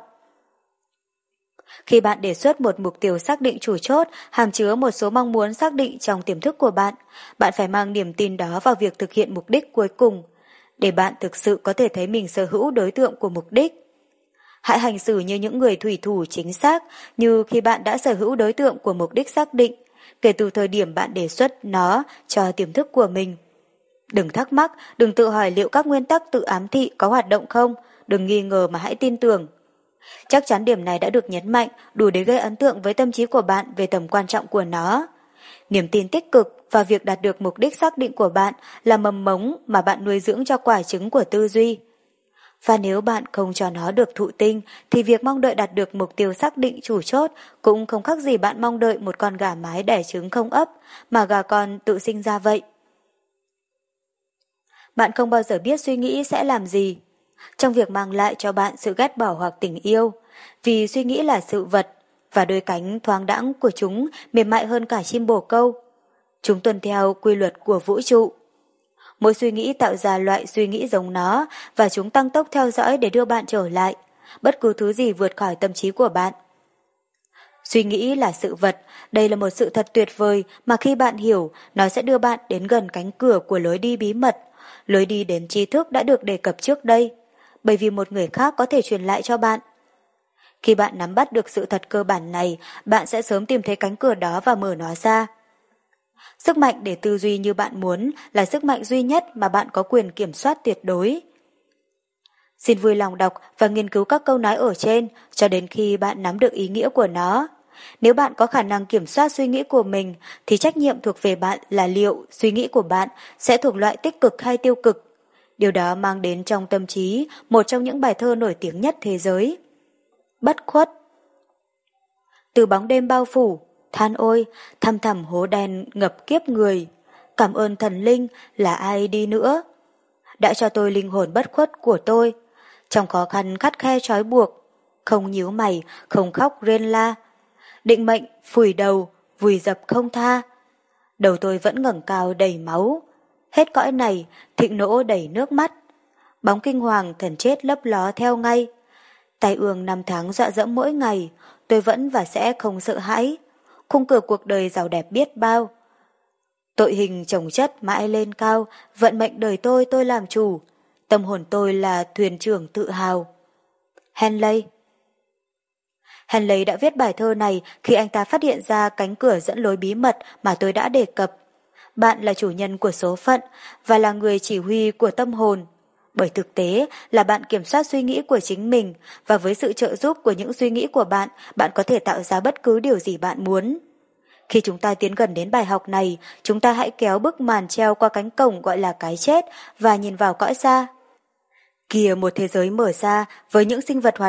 Khi bạn đề xuất một mục tiêu xác định chủ chốt, hàm chứa một số mong muốn xác định trong tiềm thức của bạn, bạn phải mang niềm tin đó vào việc thực hiện mục đích cuối cùng, để bạn thực sự có thể thấy mình sở hữu đối tượng của mục đích. Hãy hành xử như những người thủy thủ chính xác, như khi bạn đã sở hữu đối tượng của mục đích xác định, kể từ thời điểm bạn đề xuất nó cho tiềm thức của mình. Đừng thắc mắc, đừng tự hỏi liệu các nguyên tắc tự ám thị có hoạt động không, đừng nghi ngờ mà hãy tin tưởng. Chắc chắn điểm này đã được nhấn mạnh đủ để gây ấn tượng với tâm trí của bạn về tầm quan trọng của nó. Niềm tin tích cực và việc đạt được mục đích xác định của bạn là mầm mống mà bạn nuôi dưỡng cho quả trứng của tư duy. Và nếu bạn không cho nó được thụ tinh, thì việc mong đợi đạt được mục tiêu xác định chủ chốt cũng không khác gì bạn mong đợi một con gà mái đẻ trứng không ấp, mà gà con tự sinh ra vậy. Bạn không bao giờ biết suy nghĩ sẽ làm gì trong việc mang lại cho bạn sự ghét bỏ hoặc tình yêu, vì suy nghĩ là sự vật, và đôi cánh thoáng đãng của chúng mềm mại hơn cả chim bồ câu. Chúng tuân theo quy luật của vũ trụ. Mỗi suy nghĩ tạo ra loại suy nghĩ giống nó, và chúng tăng tốc theo dõi để đưa bạn trở lại, bất cứ thứ gì vượt khỏi tâm trí của bạn. Suy nghĩ là sự vật, đây là một sự thật tuyệt vời mà khi bạn hiểu, nó sẽ đưa bạn đến gần cánh cửa của lối đi bí mật, lối đi đến tri thức đã được đề cập trước đây, bởi vì một người khác có thể truyền lại cho bạn. Khi bạn nắm bắt được sự thật cơ bản này, bạn sẽ sớm tìm thấy cánh cửa đó và mở nó ra. Sức mạnh để tư duy như bạn muốn là sức mạnh duy nhất mà bạn có quyền kiểm soát tuyệt đối. Xin vui lòng đọc và nghiên cứu các câu nói ở trên cho đến khi bạn nắm được ý nghĩa của nó. Nếu bạn có khả năng kiểm soát suy nghĩ của mình, thì trách nhiệm thuộc về bạn là liệu suy nghĩ của bạn sẽ thuộc loại tích cực hay tiêu cực. Điều đó mang đến trong tâm trí một trong những bài thơ nổi tiếng nhất thế giới. Bất khuất. Từ bóng đêm bao phủ, than ôi, thăm thẳm hố đen ngập kiếp người. Cảm ơn thần linh, là ai đi nữa, đã cho tôi linh hồn bất khuất của tôi. Trong khó khăn khắt khe trói buộc, không nhíu mày, không khóc rên la. Định mệnh phủi đầu, vùi dập không tha. Đầu tôi vẫn ngẩng cao đầy máu. Hết cõi này, thịnh nỗ đầy nước mắt. Bóng kinh hoàng thần chết lấp ló theo ngay. Tai ương năm tháng dọa dẫm mỗi ngày, tôi vẫn và sẽ không sợ hãi. Khung cửa cuộc đời giàu đẹp biết bao. Tội hình chồng chất mãi lên cao, vận mệnh đời tôi tôi làm chủ. Tâm hồn tôi là thuyền trưởng tự hào. Henley. Henley đã viết bài thơ này khi anh ta phát hiện ra cánh cửa dẫn lối bí mật mà tôi đã đề cập. Bạn là chủ nhân của số phận và là người chỉ huy của tâm hồn. Bởi thực tế là bạn kiểm soát suy nghĩ của chính mình, và với sự trợ giúp của những suy nghĩ của bạn, bạn có thể tạo ra bất cứ điều gì bạn muốn. Khi chúng ta tiến gần đến bài học này, chúng ta hãy kéo bức màn treo qua cánh cổng gọi là cái chết và nhìn vào cõi xa. Kìa một thế giới mở ra với những sinh vật hoạt động,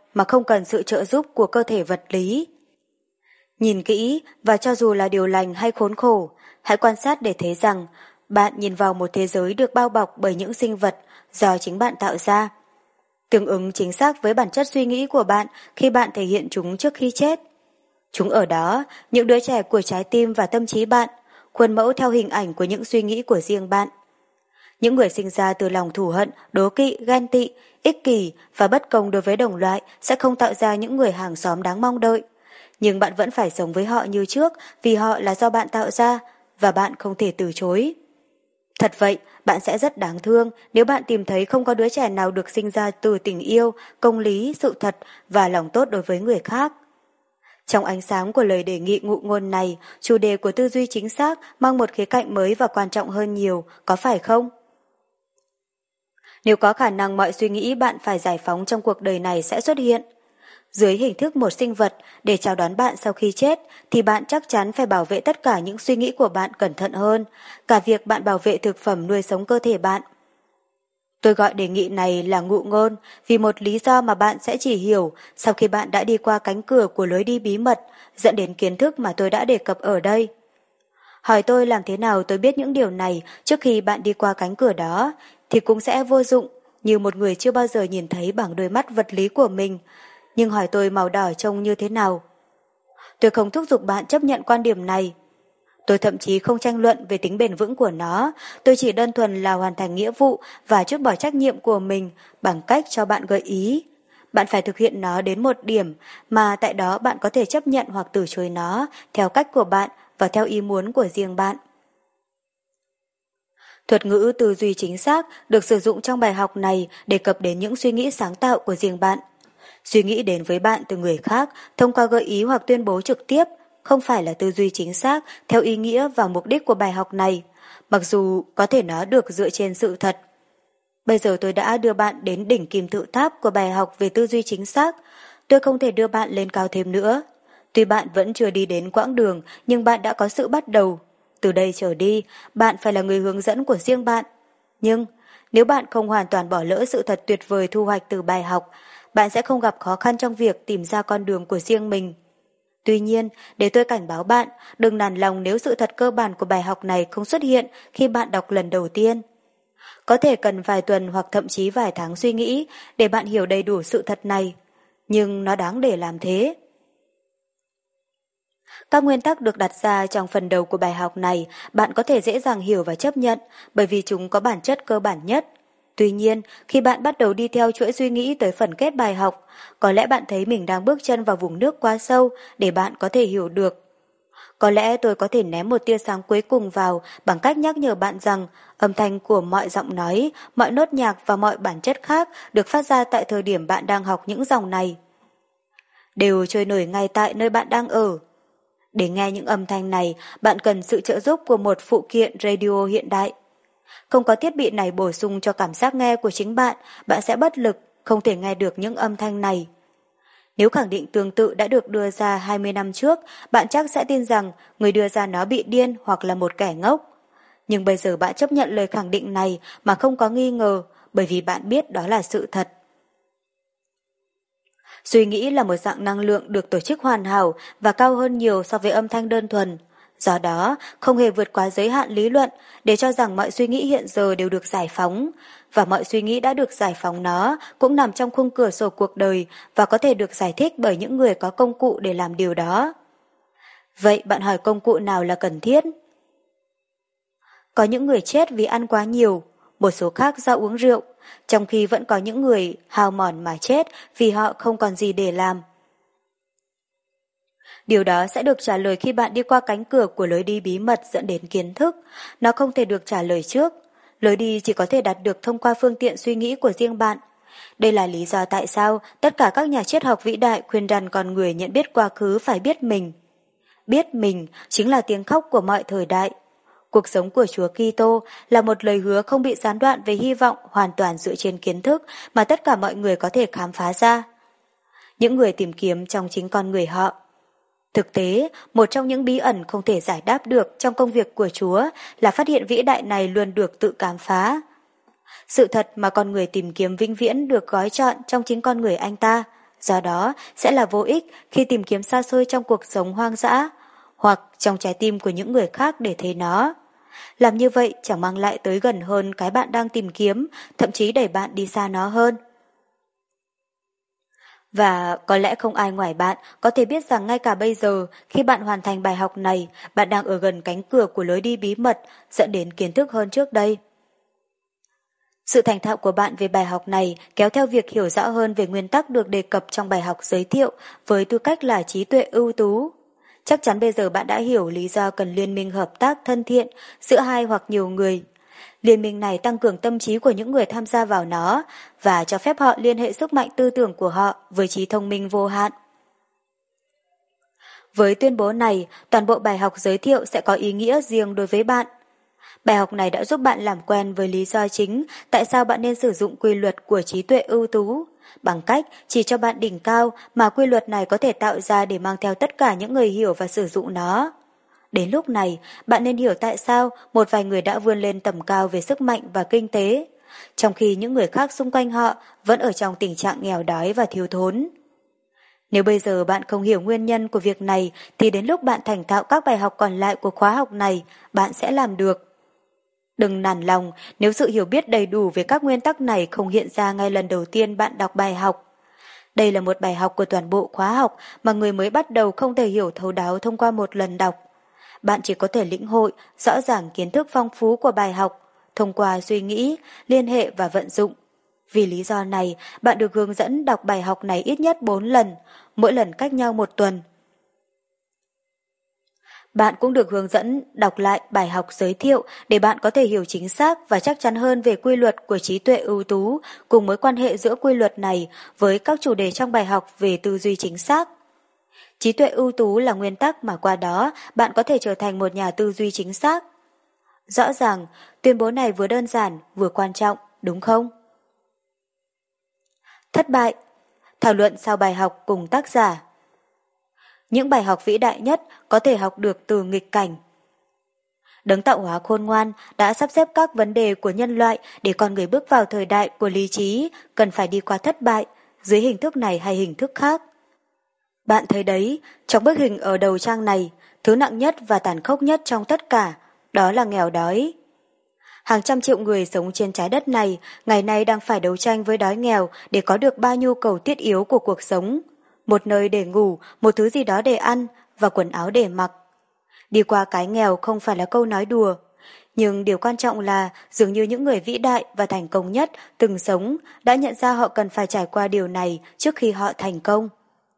mà không cần sự trợ giúp của cơ thể vật lý. Nhìn kỹ, và cho dù là điều lành hay khốn khổ, hãy quan sát để thấy rằng bạn nhìn vào một thế giới được bao bọc bởi những sinh vật do chính bạn tạo ra, tương ứng chính xác với bản chất suy nghĩ của bạn khi bạn thể hiện chúng trước khi chết. Chúng ở đó, những đứa trẻ của trái tim và tâm trí bạn, khuôn mẫu theo hình ảnh của những suy nghĩ của riêng bạn. Những người sinh ra từ lòng thù hận, đố kỵ, ghen tị, ích kỷ và bất công đối với đồng loại sẽ không tạo ra những người hàng xóm đáng mong đợi. Nhưng bạn vẫn phải sống với họ như trước vì họ là do bạn tạo ra và bạn không thể từ chối. Thật vậy, bạn sẽ rất đáng thương nếu bạn tìm thấy không có đứa trẻ nào được sinh ra từ tình yêu, công lý, sự thật và lòng tốt đối với người khác. Trong ánh sáng của lời đề nghị ngụ ngôn này, chủ đề của tư duy chính xác mang một khía cạnh mới và quan trọng hơn nhiều, có phải không? Nếu có khả năng mọi suy nghĩ bạn phải giải phóng trong cuộc đời này sẽ xuất hiện dưới hình thức một sinh vật để chào đón bạn sau khi chết, thì bạn chắc chắn phải bảo vệ tất cả những suy nghĩ của bạn cẩn thận hơn, cả việc bạn bảo vệ thực phẩm nuôi sống cơ thể bạn. Tôi gọi đề nghị này là ngụ ngôn vì một lý do mà bạn sẽ chỉ hiểu sau khi bạn đã đi qua cánh cửa của lối đi bí mật dẫn đến kiến thức mà tôi đã đề cập ở đây. Hỏi tôi làm thế nào tôi biết những điều này trước khi bạn đi qua cánh cửa đó thì cũng sẽ vô dụng, như một người chưa bao giờ nhìn thấy bằng đôi mắt vật lý của mình. Nhưng hỏi tôi màu đỏ trông như thế nào? Tôi không thúc giục bạn chấp nhận quan điểm này. Tôi thậm chí không tranh luận về tính bền vững của nó, tôi chỉ đơn thuần là hoàn thành nghĩa vụ và trút bỏ trách nhiệm của mình bằng cách cho bạn gợi ý. Bạn phải thực hiện nó đến một điểm mà tại đó bạn có thể chấp nhận hoặc từ chối nó theo cách của bạn và theo ý muốn của riêng bạn. Thuật ngữ tư duy chính xác được sử dụng trong bài học này đề cập đến những suy nghĩ sáng tạo của riêng bạn. Suy nghĩ đến với bạn từ người khác thông qua gợi ý hoặc tuyên bố trực tiếp không phải là tư duy chính xác theo ý nghĩa và mục đích của bài học này, mặc dù có thể nó được dựa trên sự thật. Bây giờ tôi đã đưa bạn đến đỉnh kim tự tháp của bài học về tư duy chính xác. Tôi không thể đưa bạn lên cao thêm nữa. Tuy bạn vẫn chưa đi đến quãng đường, nhưng bạn đã có sự bắt đầu. Từ đây trở đi, bạn phải là người hướng dẫn của riêng bạn. Nhưng, nếu bạn không hoàn toàn bỏ lỡ sự thật tuyệt vời thu hoạch từ bài học, bạn sẽ không gặp khó khăn trong việc tìm ra con đường của riêng mình. Tuy nhiên, để tôi cảnh báo bạn, đừng nản lòng nếu sự thật cơ bản của bài học này không xuất hiện khi bạn đọc lần đầu tiên. Có thể cần vài tuần hoặc thậm chí vài tháng suy nghĩ để bạn hiểu đầy đủ sự thật này, nhưng nó đáng để làm thế. Các nguyên tắc được đặt ra trong phần đầu của bài học này bạn có thể dễ dàng hiểu và chấp nhận bởi vì chúng có bản chất cơ bản nhất. Tuy nhiên, khi bạn bắt đầu đi theo chuỗi suy nghĩ tới phần kết bài học, có lẽ bạn thấy mình đang bước chân vào vùng nước quá sâu để bạn có thể hiểu được. Có lẽ tôi có thể ném một tia sáng cuối cùng vào bằng cách nhắc nhở bạn rằng âm thanh của mọi giọng nói, mọi nốt nhạc và mọi bản chất khác được phát ra tại thời điểm bạn đang học những dòng này đều trôi nổi ngay tại nơi bạn đang ở. Để nghe những âm thanh này, bạn cần sự trợ giúp của một phụ kiện radio hiện đại. Không có thiết bị này bổ sung cho cảm giác nghe của chính bạn, bạn sẽ bất lực, không thể nghe được những âm thanh này. Nếu khẳng định tương tự đã được đưa ra hai mươi năm trước, bạn chắc sẽ tin rằng người đưa ra nó bị điên hoặc là một kẻ ngốc. Nhưng bây giờ bạn chấp nhận lời khẳng định này mà không có nghi ngờ, bởi vì bạn biết đó là sự thật. Suy nghĩ là một dạng năng lượng được tổ chức hoàn hảo và cao hơn nhiều so với âm thanh đơn thuần. Do đó, không hề vượt quá giới hạn lý luận để cho rằng mọi suy nghĩ hiện giờ đều được giải phóng, và mọi suy nghĩ đã được giải phóng nó cũng nằm trong khung cửa sổ cuộc đời và có thể được giải thích bởi những người có công cụ để làm điều đó. Vậy bạn hỏi công cụ nào là cần thiết? Có những người chết vì ăn quá nhiều, một số khác do uống rượu, trong khi vẫn có những người hao mòn mà chết vì họ không còn gì để làm. Điều đó sẽ được trả lời khi bạn đi qua cánh cửa của lối đi bí mật dẫn đến kiến thức. Nó không thể được trả lời trước. Lối đi chỉ có thể đạt được thông qua phương tiện suy nghĩ của riêng bạn. Đây là lý do tại sao tất cả các nhà triết học vĩ đại khuyên rằng con người nhận biết quá khứ phải biết mình. Biết mình chính là tiếng khóc của mọi thời đại. Cuộc sống của Chúa Kitô là một lời hứa không bị gián đoạn về hy vọng hoàn toàn dựa trên kiến thức mà tất cả mọi người có thể khám phá ra. Những người tìm kiếm trong chính con người họ. Thực tế, một trong những bí ẩn không thể giải đáp được trong công việc của Chúa là phát hiện vĩ đại này luôn được tự khám phá. Sự thật mà con người tìm kiếm vĩnh viễn được gói trọn trong chính con người anh ta Do đó, sẽ là vô ích khi tìm kiếm xa xôi trong cuộc sống hoang dã, hoặc trong trái tim của những người khác để thấy nó. Làm như vậy chẳng mang lại tới gần hơn cái bạn đang tìm kiếm, thậm chí đẩy bạn đi xa nó hơn. Và có lẽ không ai ngoài bạn có thể biết rằng ngay cả bây giờ, khi bạn hoàn thành bài học này, bạn đang ở gần cánh cửa của lối đi bí mật dẫn đến kiến thức hơn trước đây. Sự thành thạo của bạn về bài học này kéo theo việc hiểu rõ hơn về nguyên tắc được đề cập trong bài học giới thiệu với tư cách là trí tuệ ưu tú. Chắc chắn bây giờ bạn đã hiểu lý do cần liên minh hợp tác thân thiện giữa hai hoặc nhiều người. Liên minh này tăng cường tâm trí của những người tham gia vào nó và cho phép họ liên hệ sức mạnh tư tưởng của họ với trí thông minh vô hạn. Với tuyên bố này, toàn bộ bài học giới thiệu sẽ có ý nghĩa riêng đối với bạn. Bài học này đã giúp bạn làm quen với lý do chính tại sao bạn nên sử dụng quy luật của trí tuệ ưu tú, bằng cách chỉ cho bạn đỉnh cao mà quy luật này có thể tạo ra để mang theo tất cả những người hiểu và sử dụng nó. Đến lúc này, bạn nên hiểu tại sao một vài người đã vươn lên tầm cao về sức mạnh và kinh tế, trong khi những người khác xung quanh họ vẫn ở trong tình trạng nghèo đói và thiếu thốn. Nếu bây giờ bạn không hiểu nguyên nhân của việc này, thì đến lúc bạn thành thạo các bài học còn lại của khóa học này, bạn sẽ làm được. Đừng nản lòng nếu sự hiểu biết đầy đủ về các nguyên tắc này không hiện ra ngay lần đầu tiên bạn đọc bài học. Đây là một bài học của toàn bộ khóa học mà người mới bắt đầu không thể hiểu thấu đáo thông qua một lần đọc. Bạn chỉ có thể lĩnh hội rõ ràng kiến thức phong phú của bài học thông qua suy nghĩ, liên hệ và vận dụng. Vì lý do này, bạn được hướng dẫn đọc bài học này ít nhất bốn lần, mỗi lần cách nhau một tuần. Bạn cũng được hướng dẫn đọc lại bài học giới thiệu để bạn có thể hiểu chính xác và chắc chắn hơn về quy luật của trí tuệ ưu tú cùng mối quan hệ giữa quy luật này với các chủ đề trong bài học về tư duy chính xác. Trí tuệ ưu tú là nguyên tắc mà qua đó bạn có thể trở thành một nhà tư duy chính xác. Rõ ràng, tuyên bố này vừa đơn giản vừa quan trọng, đúng không? Thất bại. Thảo luận sau bài học cùng tác giả. Những bài học vĩ đại nhất có thể học được từ nghịch cảnh. Đấng tạo hóa khôn ngoan đã sắp xếp các vấn đề của nhân loại để con người bước vào thời đại của lý trí cần phải đi qua thất bại dưới hình thức này hay hình thức khác. Bạn thấy đấy, trong bức hình ở đầu trang này, thứ nặng nhất và tàn khốc nhất trong tất cả, đó là nghèo đói. Hàng trăm triệu người sống trên trái đất này ngày nay đang phải đấu tranh với đói nghèo để có được ba nhu cầu thiết yếu của cuộc sống. Một nơi để ngủ, một thứ gì đó để ăn và quần áo để mặc. Đi qua cái nghèo không phải là câu nói đùa. Nhưng điều quan trọng là dường như những người vĩ đại và thành công nhất từng sống đã nhận ra họ cần phải trải qua điều này trước khi họ thành công.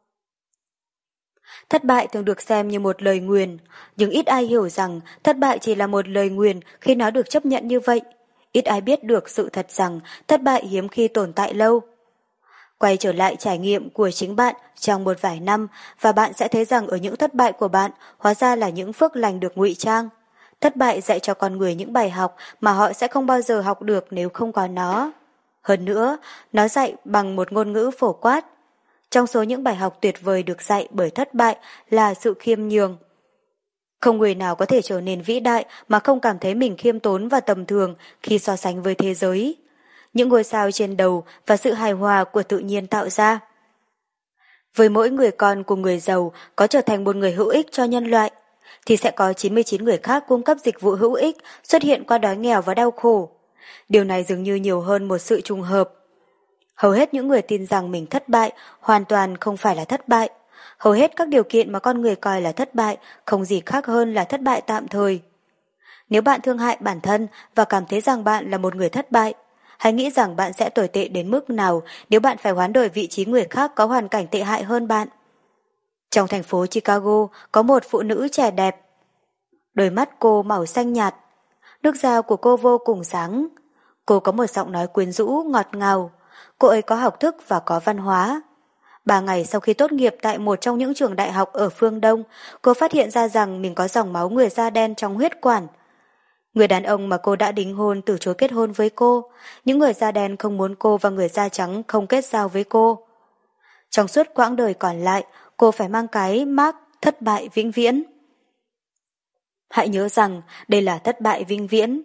Thất bại thường được xem như một lời nguyền, nhưng ít ai hiểu rằng thất bại chỉ là một lời nguyền khi nó được chấp nhận như vậy. Ít ai biết được sự thật rằng thất bại hiếm khi tồn tại lâu. Quay trở lại trải nghiệm của chính bạn trong một vài năm và bạn sẽ thấy rằng ở những thất bại của bạn hóa ra là những phước lành được ngụy trang. Thất bại dạy cho con người những bài học mà họ sẽ không bao giờ học được nếu không có nó. Hơn nữa, nó dạy bằng một ngôn ngữ phổ quát. Trong số những bài học tuyệt vời được dạy bởi thất bại là sự khiêm nhường. Không người nào có thể trở nên vĩ đại mà không cảm thấy mình khiêm tốn và tầm thường khi so sánh với thế giới, những ngôi sao trên đầu và sự hài hòa của tự nhiên tạo ra. Với mỗi người con của người giàu có trở thành một người hữu ích cho nhân loại, thì sẽ có chín mươi chín người khác cung cấp dịch vụ hữu ích xuất hiện qua đói nghèo và đau khổ. Điều này dường như nhiều hơn một sự trùng hợp. Hầu hết những người tin rằng mình thất bại hoàn toàn không phải là thất bại. Hầu hết các điều kiện mà con người coi là thất bại không gì khác hơn là thất bại tạm thời. Nếu bạn thương hại bản thân và cảm thấy rằng bạn là một người thất bại, hãy nghĩ rằng bạn sẽ tồi tệ đến mức nào nếu bạn phải hoán đổi vị trí người khác có hoàn cảnh tệ hại hơn bạn. Trong thành phố Chicago có một phụ nữ trẻ đẹp. Đôi mắt cô màu xanh nhạt. Nước da của cô vô cùng sáng. Cô có một giọng nói quyến rũ, ngọt ngào. Cô ấy có học thức và có văn hóa. Ba ngày sau khi tốt nghiệp tại một trong những trường đại học ở phương Đông, cô phát hiện ra rằng mình có dòng máu người da đen trong huyết quản. Người đàn ông mà cô đã đính hôn từ chối kết hôn với cô. Những người da đen không muốn cô và người da trắng không kết giao với cô. Trong suốt quãng đời còn lại, cô phải mang cái mác thất bại vĩnh viễn. Hãy nhớ rằng đây là thất bại vĩnh viễn.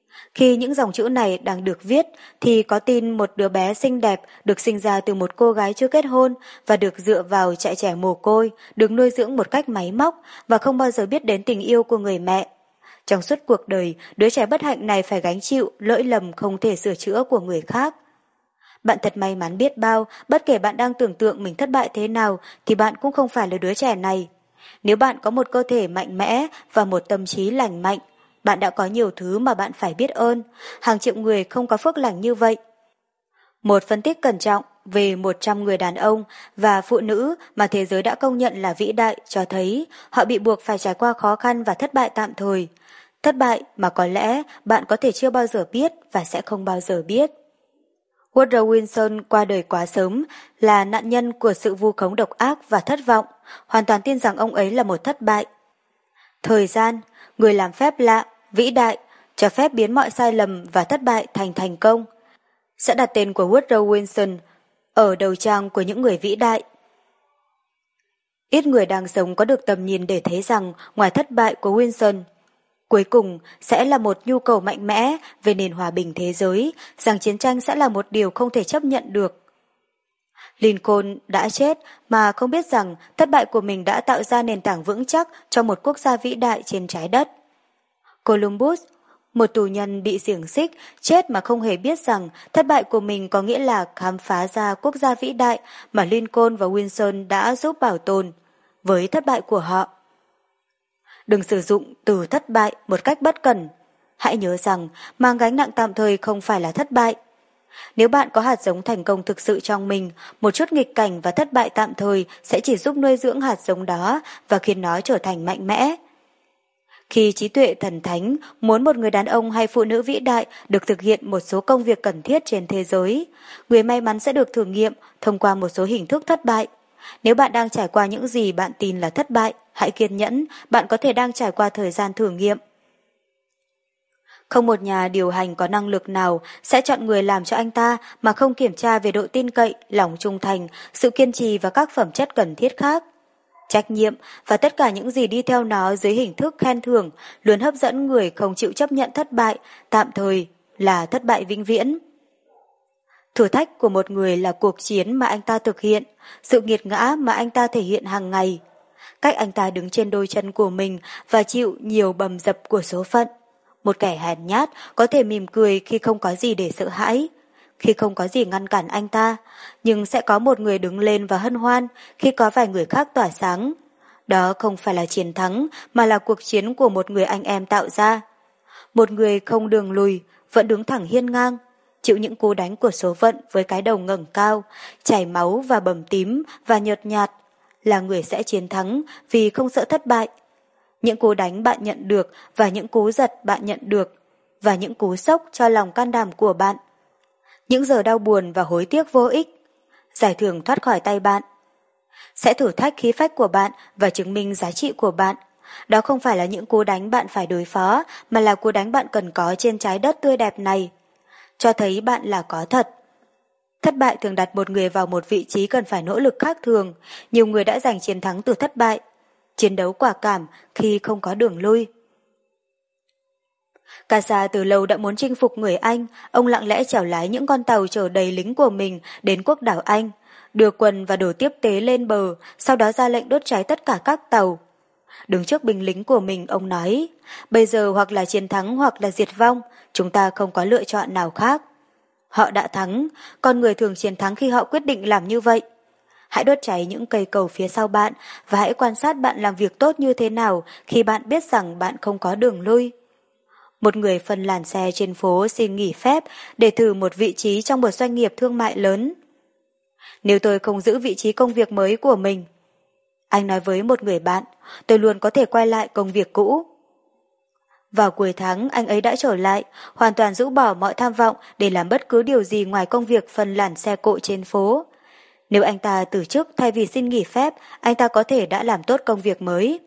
Khi những dòng chữ này đang được viết thì có tin một đứa bé xinh đẹp được sinh ra từ một cô gái chưa kết hôn và được dựa vào trại trẻ mồ côi, được nuôi dưỡng một cách máy móc và không bao giờ biết đến tình yêu của người mẹ. Trong suốt cuộc đời, đứa trẻ bất hạnh này phải gánh chịu lỗi lầm không thể sửa chữa của người khác. Bạn thật may mắn biết bao, bất kể bạn đang tưởng tượng mình thất bại thế nào thì bạn cũng không phải là đứa trẻ này. Nếu bạn có một cơ thể mạnh mẽ và một tâm trí lành mạnh, bạn đã có nhiều thứ mà bạn phải biết ơn. Hàng triệu người không có phước lành như vậy. Một phân tích cẩn trọng về một trăm người đàn ông và phụ nữ mà thế giới đã công nhận là vĩ đại cho thấy họ bị buộc phải trải qua khó khăn và thất bại tạm thời. Thất bại mà có lẽ bạn có thể chưa bao giờ biết và sẽ không bao giờ biết. Woodrow Wilson qua đời quá sớm, là nạn nhân của sự vu khống độc ác và thất vọng, hoàn toàn tin rằng ông ấy là một thất bại. Thời gian, người làm phép lạ, vĩ đại, cho phép biến mọi sai lầm và thất bại thành thành công. Sẽ đặt tên của Woodrow Wilson ở đầu trang của những người vĩ đại. Ít người đang sống có được tầm nhìn để thấy rằng ngoài thất bại của Wilson, cuối cùng sẽ là một nhu cầu mạnh mẽ về nền hòa bình thế giới, rằng chiến tranh sẽ là một điều không thể chấp nhận được. Lincoln đã chết mà không biết rằng thất bại của mình đã tạo ra nền tảng vững chắc cho một quốc gia vĩ đại trên trái đất. Columbus, một tù nhân bị xiềng xích, chết mà không hề biết rằng thất bại của mình có nghĩa là khám phá ra quốc gia vĩ đại mà Lincoln và Wilson đã giúp bảo tồn, với thất bại của họ. Đừng sử dụng từ thất bại một cách bất cẩn. Hãy nhớ rằng mang gánh nặng tạm thời không phải là thất bại. Nếu bạn có hạt giống thành công thực sự trong mình, một chút nghịch cảnh và thất bại tạm thời sẽ chỉ giúp nuôi dưỡng hạt giống đó và khiến nó trở thành mạnh mẽ. Khi trí tuệ thần thánh muốn một người đàn ông hay phụ nữ vĩ đại được thực hiện một số công việc cần thiết trên thế giới, người may mắn sẽ được thử nghiệm thông qua một số hình thức thất bại. Nếu bạn đang trải qua những gì bạn tin là thất bại, hãy kiên nhẫn, bạn có thể đang trải qua thời gian thử nghiệm. Không một nhà điều hành có năng lực nào sẽ chọn người làm cho anh ta mà không kiểm tra về độ tin cậy, lòng trung thành, sự kiên trì và các phẩm chất cần thiết khác. Trách nhiệm và tất cả những gì đi theo nó dưới hình thức khen thưởng luôn hấp dẫn người không chịu chấp nhận thất bại, tạm thời là thất bại vĩnh viễn. Thử thách của một người là cuộc chiến mà anh ta thực hiện, sự nghiệt ngã mà anh ta thể hiện hàng ngày. Cách anh ta đứng trên đôi chân của mình và chịu nhiều bầm dập của số phận. Một kẻ hèn nhát có thể mỉm cười khi không có gì để sợ hãi, khi không có gì ngăn cản anh ta, nhưng sẽ có một người đứng lên và hân hoan khi có vài người khác tỏa sáng. Đó không phải là chiến thắng mà là cuộc chiến của một người anh em tạo ra. Một người không đường lùi, vẫn đứng thẳng hiên ngang, chịu những cú đánh của số phận với cái đầu ngẩng cao, chảy máu và bầm tím và nhợt nhạt, là người sẽ chiến thắng vì không sợ thất bại. Những cú đánh bạn nhận được và những cú giật bạn nhận được và những cú sốc cho lòng can đảm của bạn. Những giờ đau buồn và hối tiếc vô ích, giải thưởng thoát khỏi tay bạn. Sẽ thử thách khí phách của bạn và chứng minh giá trị của bạn. Đó không phải là những cú đánh bạn phải đối phó, mà là cú đánh bạn cần có trên trái đất tươi đẹp này. Cho thấy bạn là có thật. Thất bại thường đặt một người vào một vị trí cần phải nỗ lực khác thường. Nhiều người đã giành chiến thắng từ thất bại. Chiến đấu quả cảm khi không có đường lui. Casa từ lâu đã muốn chinh phục người Anh, ông lặng lẽ chèo lái những con tàu chở đầy lính của mình đến quốc đảo Anh, đưa quân và đồ tiếp tế lên bờ, sau đó ra lệnh đốt cháy tất cả các tàu. Đứng trước binh lính của mình, ông nói, bây giờ hoặc là chiến thắng hoặc là diệt vong, chúng ta không có lựa chọn nào khác. Họ đã thắng, con người thường chiến thắng khi họ quyết định làm như vậy. Hãy đốt cháy những cây cầu phía sau bạn và hãy quan sát bạn làm việc tốt như thế nào khi bạn biết rằng bạn không có đường lui. Một người phân làn xe trên phố xin nghỉ phép để thử một vị trí trong một doanh nghiệp thương mại lớn. Nếu tôi không giữ vị trí công việc mới của mình, anh nói với một người bạn, tôi luôn có thể quay lại công việc cũ. Vào cuối tháng, anh ấy đã trở lại, hoàn toàn rũ bỏ mọi tham vọng để làm bất cứ điều gì ngoài công việc phân làn xe cộ trên phố. Nếu anh ta từ chức thay vì xin nghỉ phép, anh ta có thể đã làm tốt công việc mới.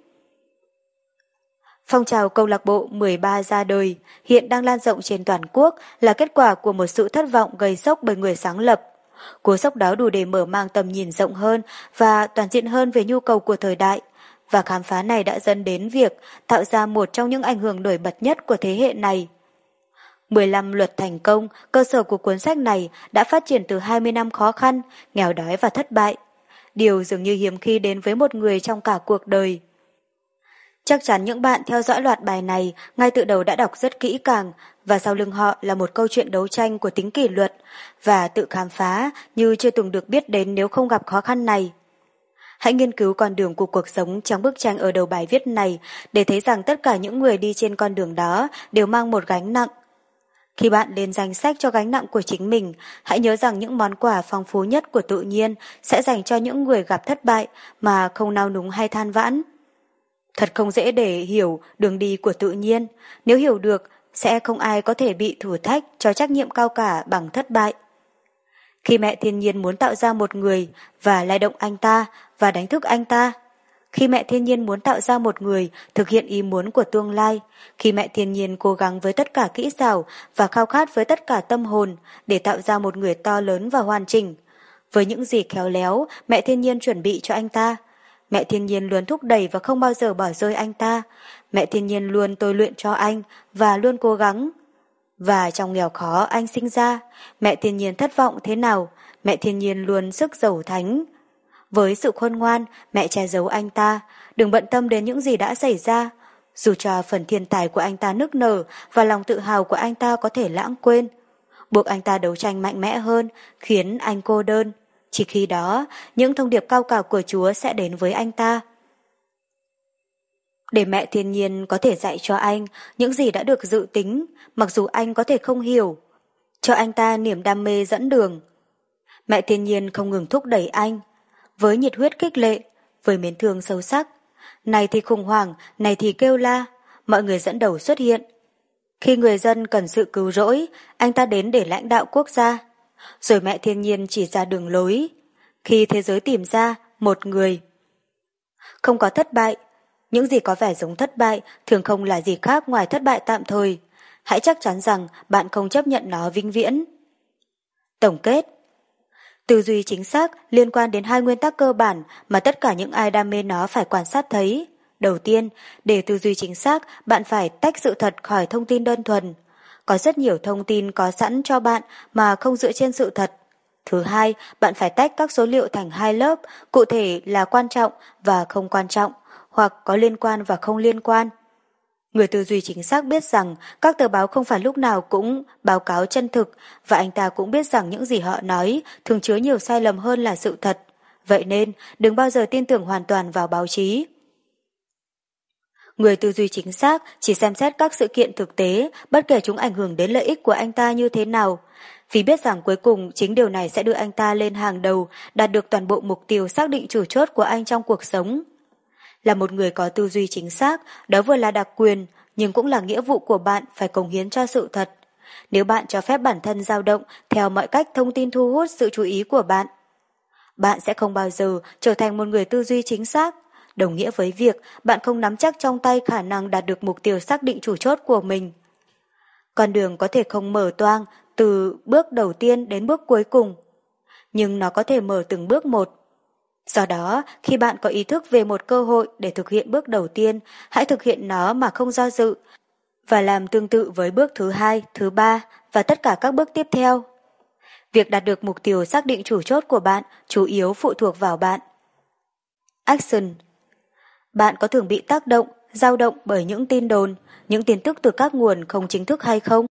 Phong trào câu lạc bộ mười ba ra đời, hiện đang lan rộng trên toàn quốc, là kết quả của một sự thất vọng gây sốc bởi người sáng lập. Cú sốc đó đủ để mở mang tầm nhìn rộng hơn và toàn diện hơn về nhu cầu của thời đại, và khám phá này đã dẫn đến việc tạo ra một trong những ảnh hưởng nổi bật nhất của thế hệ này. mười lăm luật thành công, cơ sở của cuốn sách này đã phát triển từ hai mươi năm khó khăn, nghèo đói và thất bại. Điều dường như hiếm khi đến với một người trong cả cuộc đời. Chắc chắn những bạn theo dõi loạt bài này ngay từ đầu đã đọc rất kỹ càng và sau lưng họ là một câu chuyện đấu tranh của tính kỷ luật và tự khám phá như chưa từng được biết đến nếu không gặp khó khăn này. Hãy nghiên cứu con đường của cuộc sống trong bức tranh ở đầu bài viết này để thấy rằng tất cả những người đi trên con đường đó đều mang một gánh nặng. Khi bạn lên danh sách cho gánh nặng của chính mình, hãy nhớ rằng những món quà phong phú nhất của tự nhiên sẽ dành cho những người gặp thất bại mà không nao núng hay than vãn. Thật không dễ để hiểu đường đi của tự nhiên, nếu hiểu được sẽ không ai có thể bị thử thách cho trách nhiệm cao cả bằng thất bại. Khi mẹ thiên nhiên muốn tạo ra một người và lay động anh ta và đánh thức anh ta, khi mẹ thiên nhiên muốn tạo ra một người thực hiện ý muốn của tương lai, khi mẹ thiên nhiên cố gắng với tất cả kỹ xảo và khao khát với tất cả tâm hồn để tạo ra một người to lớn và hoàn chỉnh, với những gì khéo léo mẹ thiên nhiên chuẩn bị cho anh ta, mẹ thiên nhiên luôn thúc đẩy và không bao giờ bỏ rơi anh ta, mẹ thiên nhiên luôn tôi luyện cho anh và luôn cố gắng. Và trong nghèo khó anh sinh ra, mẹ thiên nhiên thất vọng thế nào, mẹ thiên nhiên luôn sức giàu thánh. Với sự khôn ngoan, mẹ che giấu anh ta, đừng bận tâm đến những gì đã xảy ra. Dù cho phần thiên tài của anh ta nức nở và lòng tự hào của anh ta có thể lãng quên, buộc anh ta đấu tranh mạnh mẽ hơn, khiến anh cô đơn. Chỉ khi đó, những thông điệp cao cả của Chúa sẽ đến với anh ta. Để mẹ thiên nhiên có thể dạy cho anh những gì đã được dự tính, mặc dù anh có thể không hiểu. Cho anh ta niềm đam mê dẫn đường. Mẹ thiên nhiên không ngừng thúc đẩy anh, với nhiệt huyết khích lệ, với mến thương sâu sắc. Này thì khủng hoảng, này thì kêu la, mọi người dẫn đầu xuất hiện. Khi người dân cần sự cứu rỗi, anh ta đến để lãnh đạo quốc gia. Rồi mẹ thiên nhiên chỉ ra đường lối. Khi thế giới tìm ra một người. Không có thất bại. Những gì có vẻ giống thất bại thường không là gì khác ngoài thất bại tạm thời. Hãy chắc chắn rằng bạn không chấp nhận nó vĩnh viễn. Tổng kết. Tư duy chính xác liên quan đến hai nguyên tắc cơ bản mà tất cả những ai đam mê nó phải quan sát thấy. Đầu tiên, để tư duy chính xác, bạn phải tách sự thật khỏi thông tin đơn thuần. Có rất nhiều thông tin có sẵn cho bạn mà không dựa trên sự thật. Thứ hai, bạn phải tách các số liệu thành hai lớp, cụ thể là quan trọng và không quan trọng, hoặc có liên quan và không liên quan. Người tư duy chính xác biết rằng các tờ báo không phải lúc nào cũng báo cáo chân thực, và anh ta cũng biết rằng những gì họ nói thường chứa nhiều sai lầm hơn là sự thật. Vậy nên, đừng bao giờ tin tưởng hoàn toàn vào báo chí. Người tư duy chính xác chỉ xem xét các sự kiện thực tế, bất kể chúng ảnh hưởng đến lợi ích của anh ta như thế nào, vì biết rằng cuối cùng chính điều này sẽ đưa anh ta lên hàng đầu, đạt được toàn bộ mục tiêu xác định chủ chốt của anh trong cuộc sống. Là một người có tư duy chính xác, đó vừa là đặc quyền, nhưng cũng là nghĩa vụ của bạn phải cống hiến cho sự thật. Nếu bạn cho phép bản thân dao động theo mọi cách thông tin thu hút sự chú ý của bạn, bạn sẽ không bao giờ trở thành một người tư duy chính xác, đồng nghĩa với việc bạn không nắm chắc trong tay khả năng đạt được mục tiêu xác định chủ chốt của mình. Con đường có thể không mở toang từ bước đầu tiên đến bước cuối cùng, nhưng nó có thể mở từng bước một. Do đó, khi bạn có ý thức về một cơ hội để thực hiện bước đầu tiên, hãy thực hiện nó mà không do dự, và làm tương tự với bước thứ hai, thứ ba và tất cả các bước tiếp theo. Việc đạt được mục tiêu xác định chủ chốt của bạn chủ yếu phụ thuộc vào bạn. Action. Bạn có thường bị tác động, dao động bởi những tin đồn, những tin tức từ các nguồn không chính thức hay không?